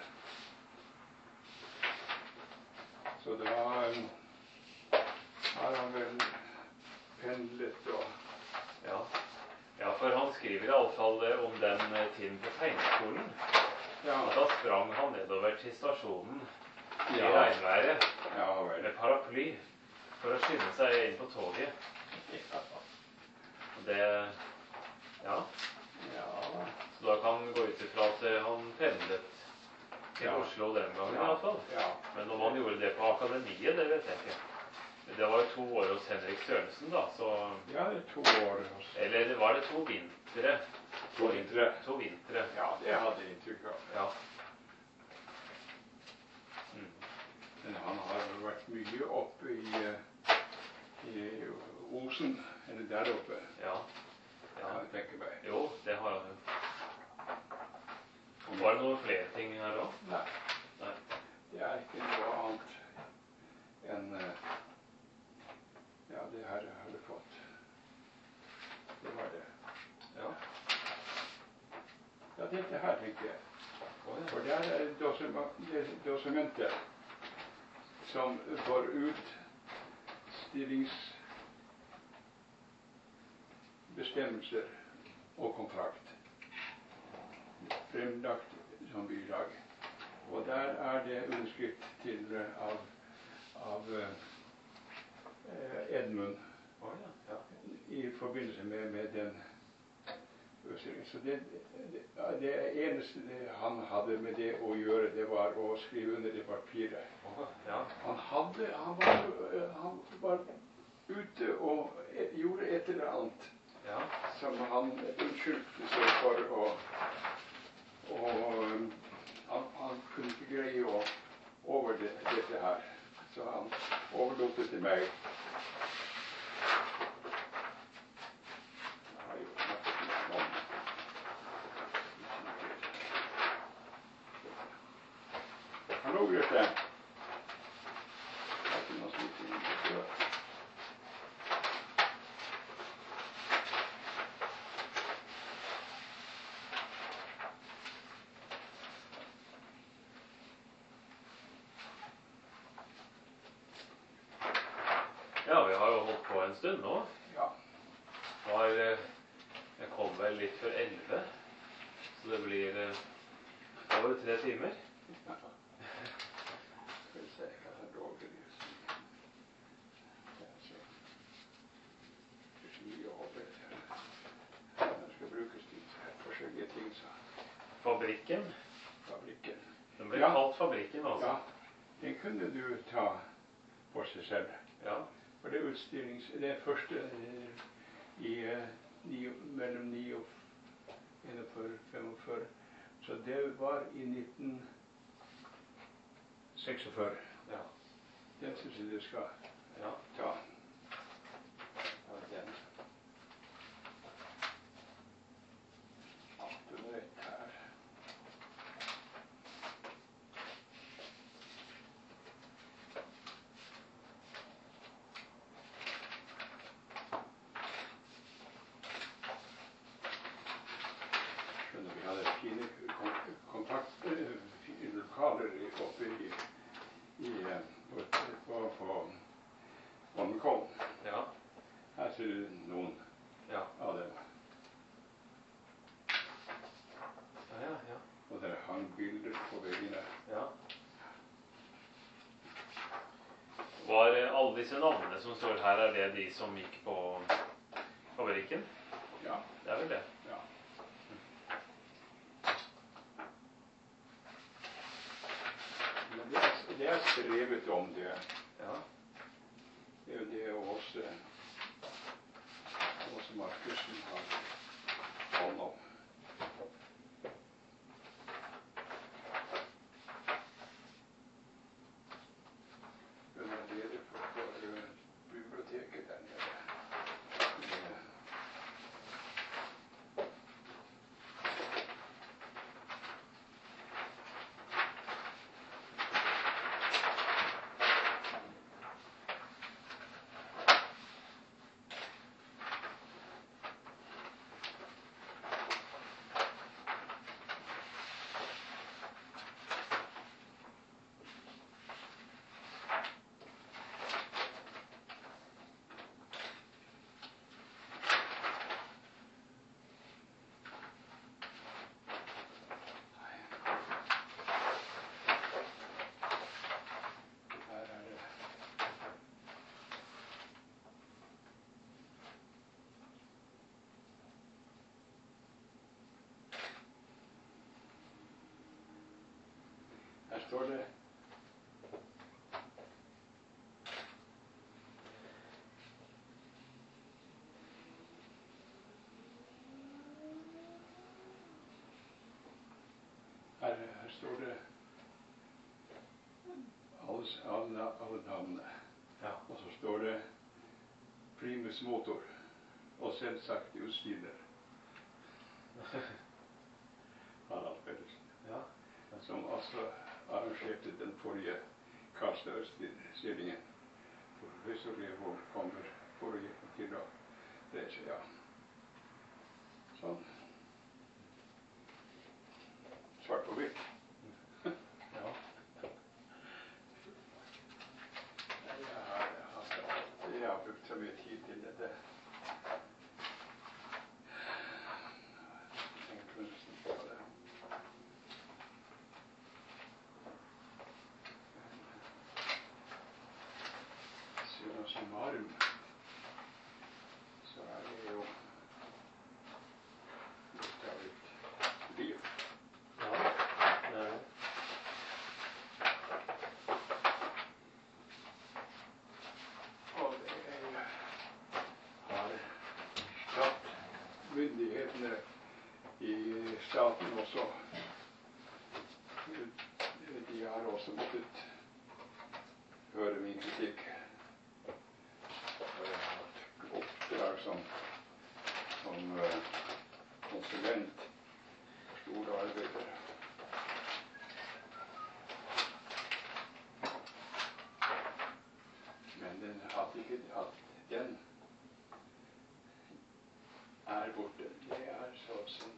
S2: Så da har han vel pendlet og...
S1: Ja. Ja, for han skriver i alle fall om den tiden på tegnskolen.
S2: Ja.
S1: Da sprang han nedover til stasjonen i
S2: ja.
S1: regnværet
S2: ja, vel.
S1: Med paraply for å skynde seg inn på toget.
S2: Ja.
S1: Det, ja.
S2: Ja.
S1: Så da kan han gå ut ifra at han pendlet til
S2: ja.
S1: Oslo den gangen
S2: ja.
S1: i alle fall.
S2: Ja.
S1: Men om han gjorde det på akademiet, det vet jeg ikke. Det var jo to år hos Henrik Sørensen da, så...
S2: Ja, det er to år hos...
S1: Eller var det to vintre?
S2: To vintre.
S1: To vintre.
S2: Ja, det hadde jeg inntrykk av.
S1: Ja. Mm.
S2: Men han har vært mye oppe i, i Osen, eller der oppe.
S1: Ja. Ja.
S2: Kan jeg tenke meg.
S1: Jo, det har han jo. Var det noen flere ting her da?
S2: Nei.
S1: Nei.
S2: Det er ikke noe annet enn... Ja, det her har du fått. Det var det.
S1: Ja.
S2: Ja, dette her tenker jeg.
S1: Oh, ja.
S2: For det er dokumentet som får ut stillings bestemmelser og kontrakt fremlagt som bilag. Og der er det underskrift til av, av eh, Edmund
S1: oh, ja. Ja.
S2: i forbindelse med, med den utstillingen. Så det, det, det eneste det han hadde med det å gjøre, det var å skrive under det papiret.
S1: Oh, ja.
S2: Han hadde, han var, han var ute og gjorde et eller annet
S1: ja. Som
S2: han unnskyldte seg for å og han, han kunne ikke greie å over det, dette her, så han overlot det til meg. Hallo, Grete.
S1: Ja, vi har jo holdt på en stund nå.
S2: Ja.
S1: Var, jeg kom vel litt før elleve, så det blir over tre timer.
S2: Ja. Skal vi se hva det er dårlig just. Det er så mye over. Det skal brukes til forskjellige ting. Så.
S1: Fabrikken?
S2: Fabrikken.
S1: Den ble ja. Kalt Fabrikken, altså.
S2: Ja, den kunne du ta for seg selv.
S1: Ja.
S2: For det utstillings, det er første i ni, mellom ni og enogfyrre, femogfyrre. Så det var i nitten seksogfyrre.
S1: Ja.
S2: Den synes jeg du skal
S1: ja.
S2: Ta. Ja, den. attenhundre her. Vi hadde fine kontakt, fine lokaler oppe i, i på, på, på Holmenkollen.
S1: Ja.
S2: Her ser du noen
S1: ja. Av
S2: dem.
S1: Ja, ja, ja.
S2: Og der hang bilder på veggene.
S1: Ja. Var alle disse navnene som står her, er det de som gikk på Fabrikken?
S2: Ja.
S1: Det er vel det?
S2: Ja. Men det er, det er skrevet om det.
S1: Ja.
S2: Det er jo det også, også Markusen har hånd om. Hun er leder for, for biblioteket der nede. Her står det her, her står det alle, alle, alle navnene.
S1: Ja.
S2: Og så står det Primus Motor og selvsagt utstiller. Harald Pedersen.
S1: Ja.
S2: Som altså arrangerte den forrige Karlstad-utstillingen. Professor Leopold kommer forrige til å reise, ja. Sånn. Svart på hvitt.
S1: Ja.
S2: Jeg har, jeg har brukt så mye tid til dette. staten også, de har også måttet høre min kritikk. Og jeg har hatt oppdrag som, som uh, konsulent, store arbeider. Men den hadde ikke hatt den er borte. Det er så som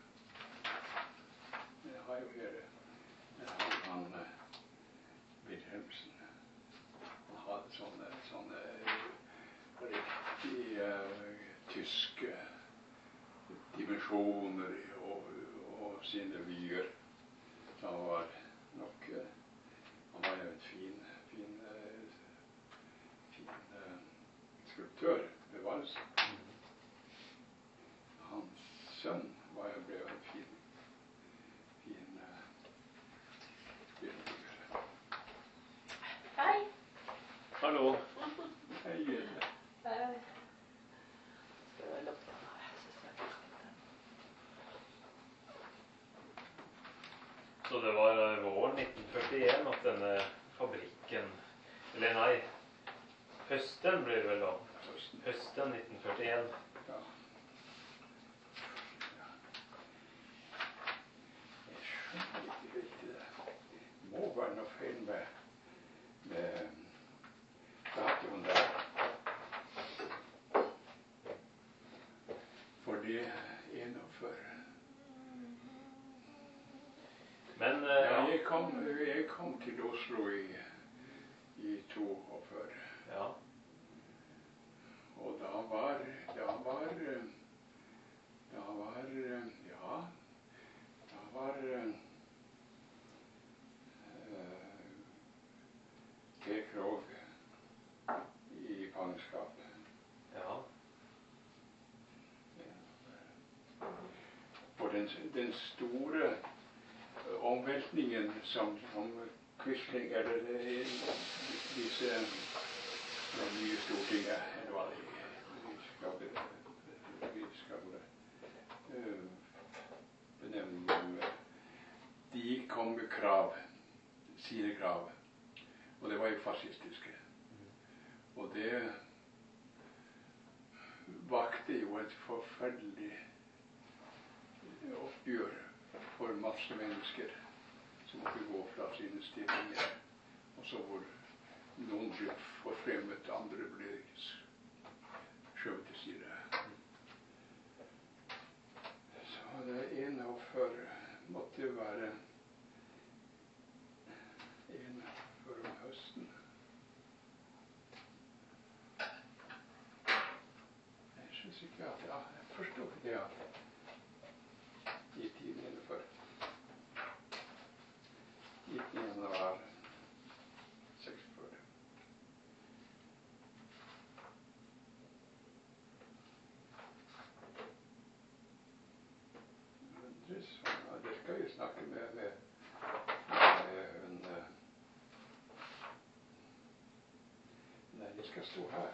S2: det har jo hørt. Han uh, Wilhelmsen han hadde sånne, sånne riktig uh, tyske dimensjoner og, og sine vyer. Så han var nok uh, han var jo en fin fin, uh, fin uh, skulptør bevarelse. Hans sønn var jo ble en fin fin uh,
S3: Hei.
S1: Hallo.
S2: Hei.
S3: Hei. Skal jeg lukke den her?
S1: Så det var våren nitten førtien at denne fabrikken, eller nei, høsten blir det vel da, høsten nitten førtien.
S2: Ja. Jeg skjønner ikke riktig det. Det må være noe feil med, med datoen der. Fordi enogføre.
S1: Men uh,
S2: ja, jeg, kom, jeg kom til Oslo i, i toogføre.
S1: Ja.
S2: Og da var, da var, da var, ja, da var uh, T. Krog i fangenskap.
S1: Ja.
S2: For den, den store omveltningen som, som Quisling, eller disse det nye Stortinget, eller hva det vi skal uh, benevne dem, de kom med krav, sine krav, og det var jo fascistiske. Og det vakte jo et forferdelig oppgjør for masse mennesker som måtte gå fra sine stillinger, og så hvor noen ble forfremmet, andre ble skjøvet til side. Så det enogføre måtte være enogføre om høsten. Jeg synes ikke at ja, jeg forstår ikke det at i tiden innenfor nittende januar seksogfyrre. Det, så, det skal jeg snakke med, med, med hun Nei, jeg skal stå her.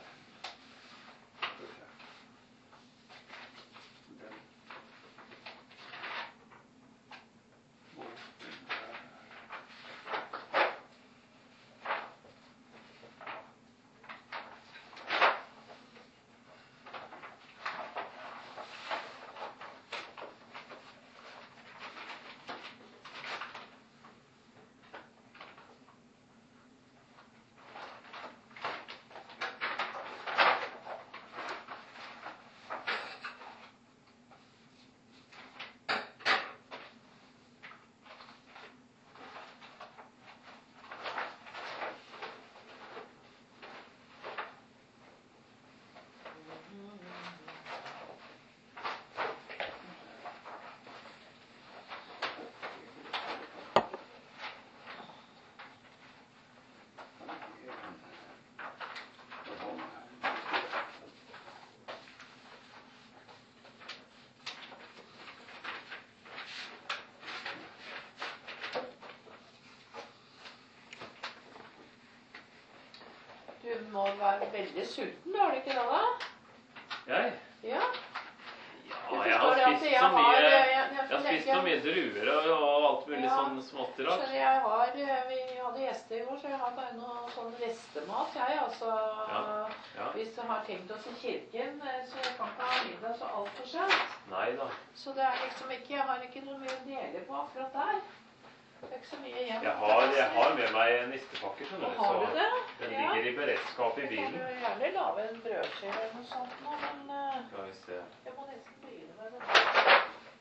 S3: Du må være veldig sulten, har du ikke det da?
S1: Jeg?
S3: Ja.
S1: Ja, jeg har spist så mye, jeg har spist så mye druer og, og alt mulig
S3: Ja.
S1: sånn smått i dag.
S3: Så jeg har, vi hadde gjester i går, så jeg har bare noe sånn restemat, jeg, altså.
S1: Ja. Ja.
S3: Hvis jeg har tenkt oss i kirken, så jeg kan ikke ha middag så alt for sent.
S1: Nei da.
S3: Så det er liksom ikke, jeg har ikke noe mye å dele på akkurat der. Det er ikke så mye igjen.
S1: Jeg har, jeg har med meg nistepakker, skjønner du,
S3: Har du det?
S1: den
S3: Ja.
S1: ligger i beredskap i
S3: Jeg kan
S1: bilen.
S3: jo gjerne lave en brødskive eller noe sånt nå, men eh,
S1: Skal vi se.
S3: jeg må nesten begynne med det.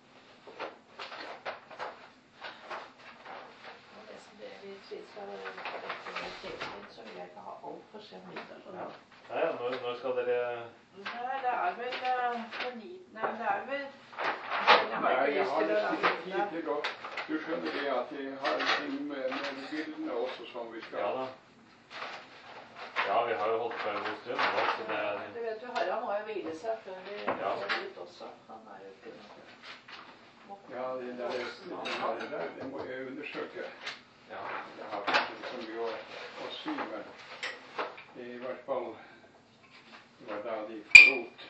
S3: Og nesten det hvis vi skal rette med kirken, så vil jeg ikke ha alt for sent middag.
S1: Ja. Nei, ja, når, når skal dere...
S3: Nei, det er vel uh, på ni... Nei, det er vel... Jeg har
S2: Nei,
S3: ikke
S2: jeg
S3: lyst
S2: har
S3: til å
S2: nesten
S3: lage
S2: ikke tid
S3: middag.
S2: til å... Du skjønner det at jeg har ting med, med bildene også som vi skal...
S1: Ja da. Ja, vi har jo holdt på en god stund nå, så det er...
S3: Du vet jo, Harald må jo hvile seg før vi
S1: Ja.
S3: går dit også. Han er jo ikke noe...
S2: Ja, det der, det der, det der, det må jeg undersøke.
S1: Ja.
S2: Jeg har kanskje ikke så mye å, å sy, men i hvert fall det var da de forlot.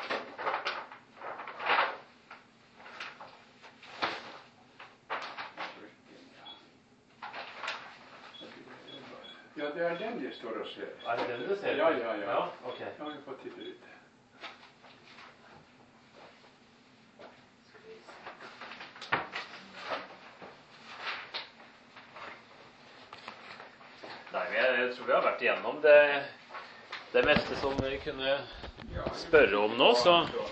S2: Ja, det er den jeg står og ser.
S1: Er det den du ser?
S2: Ja, ja, ja.
S1: Ja, ok.
S2: Ja, jeg får titte litt.
S1: Nei, men jeg, jeg tror vi har vært igjennom det, det meste som vi kunne
S2: Ja,
S1: spørre om nå, så...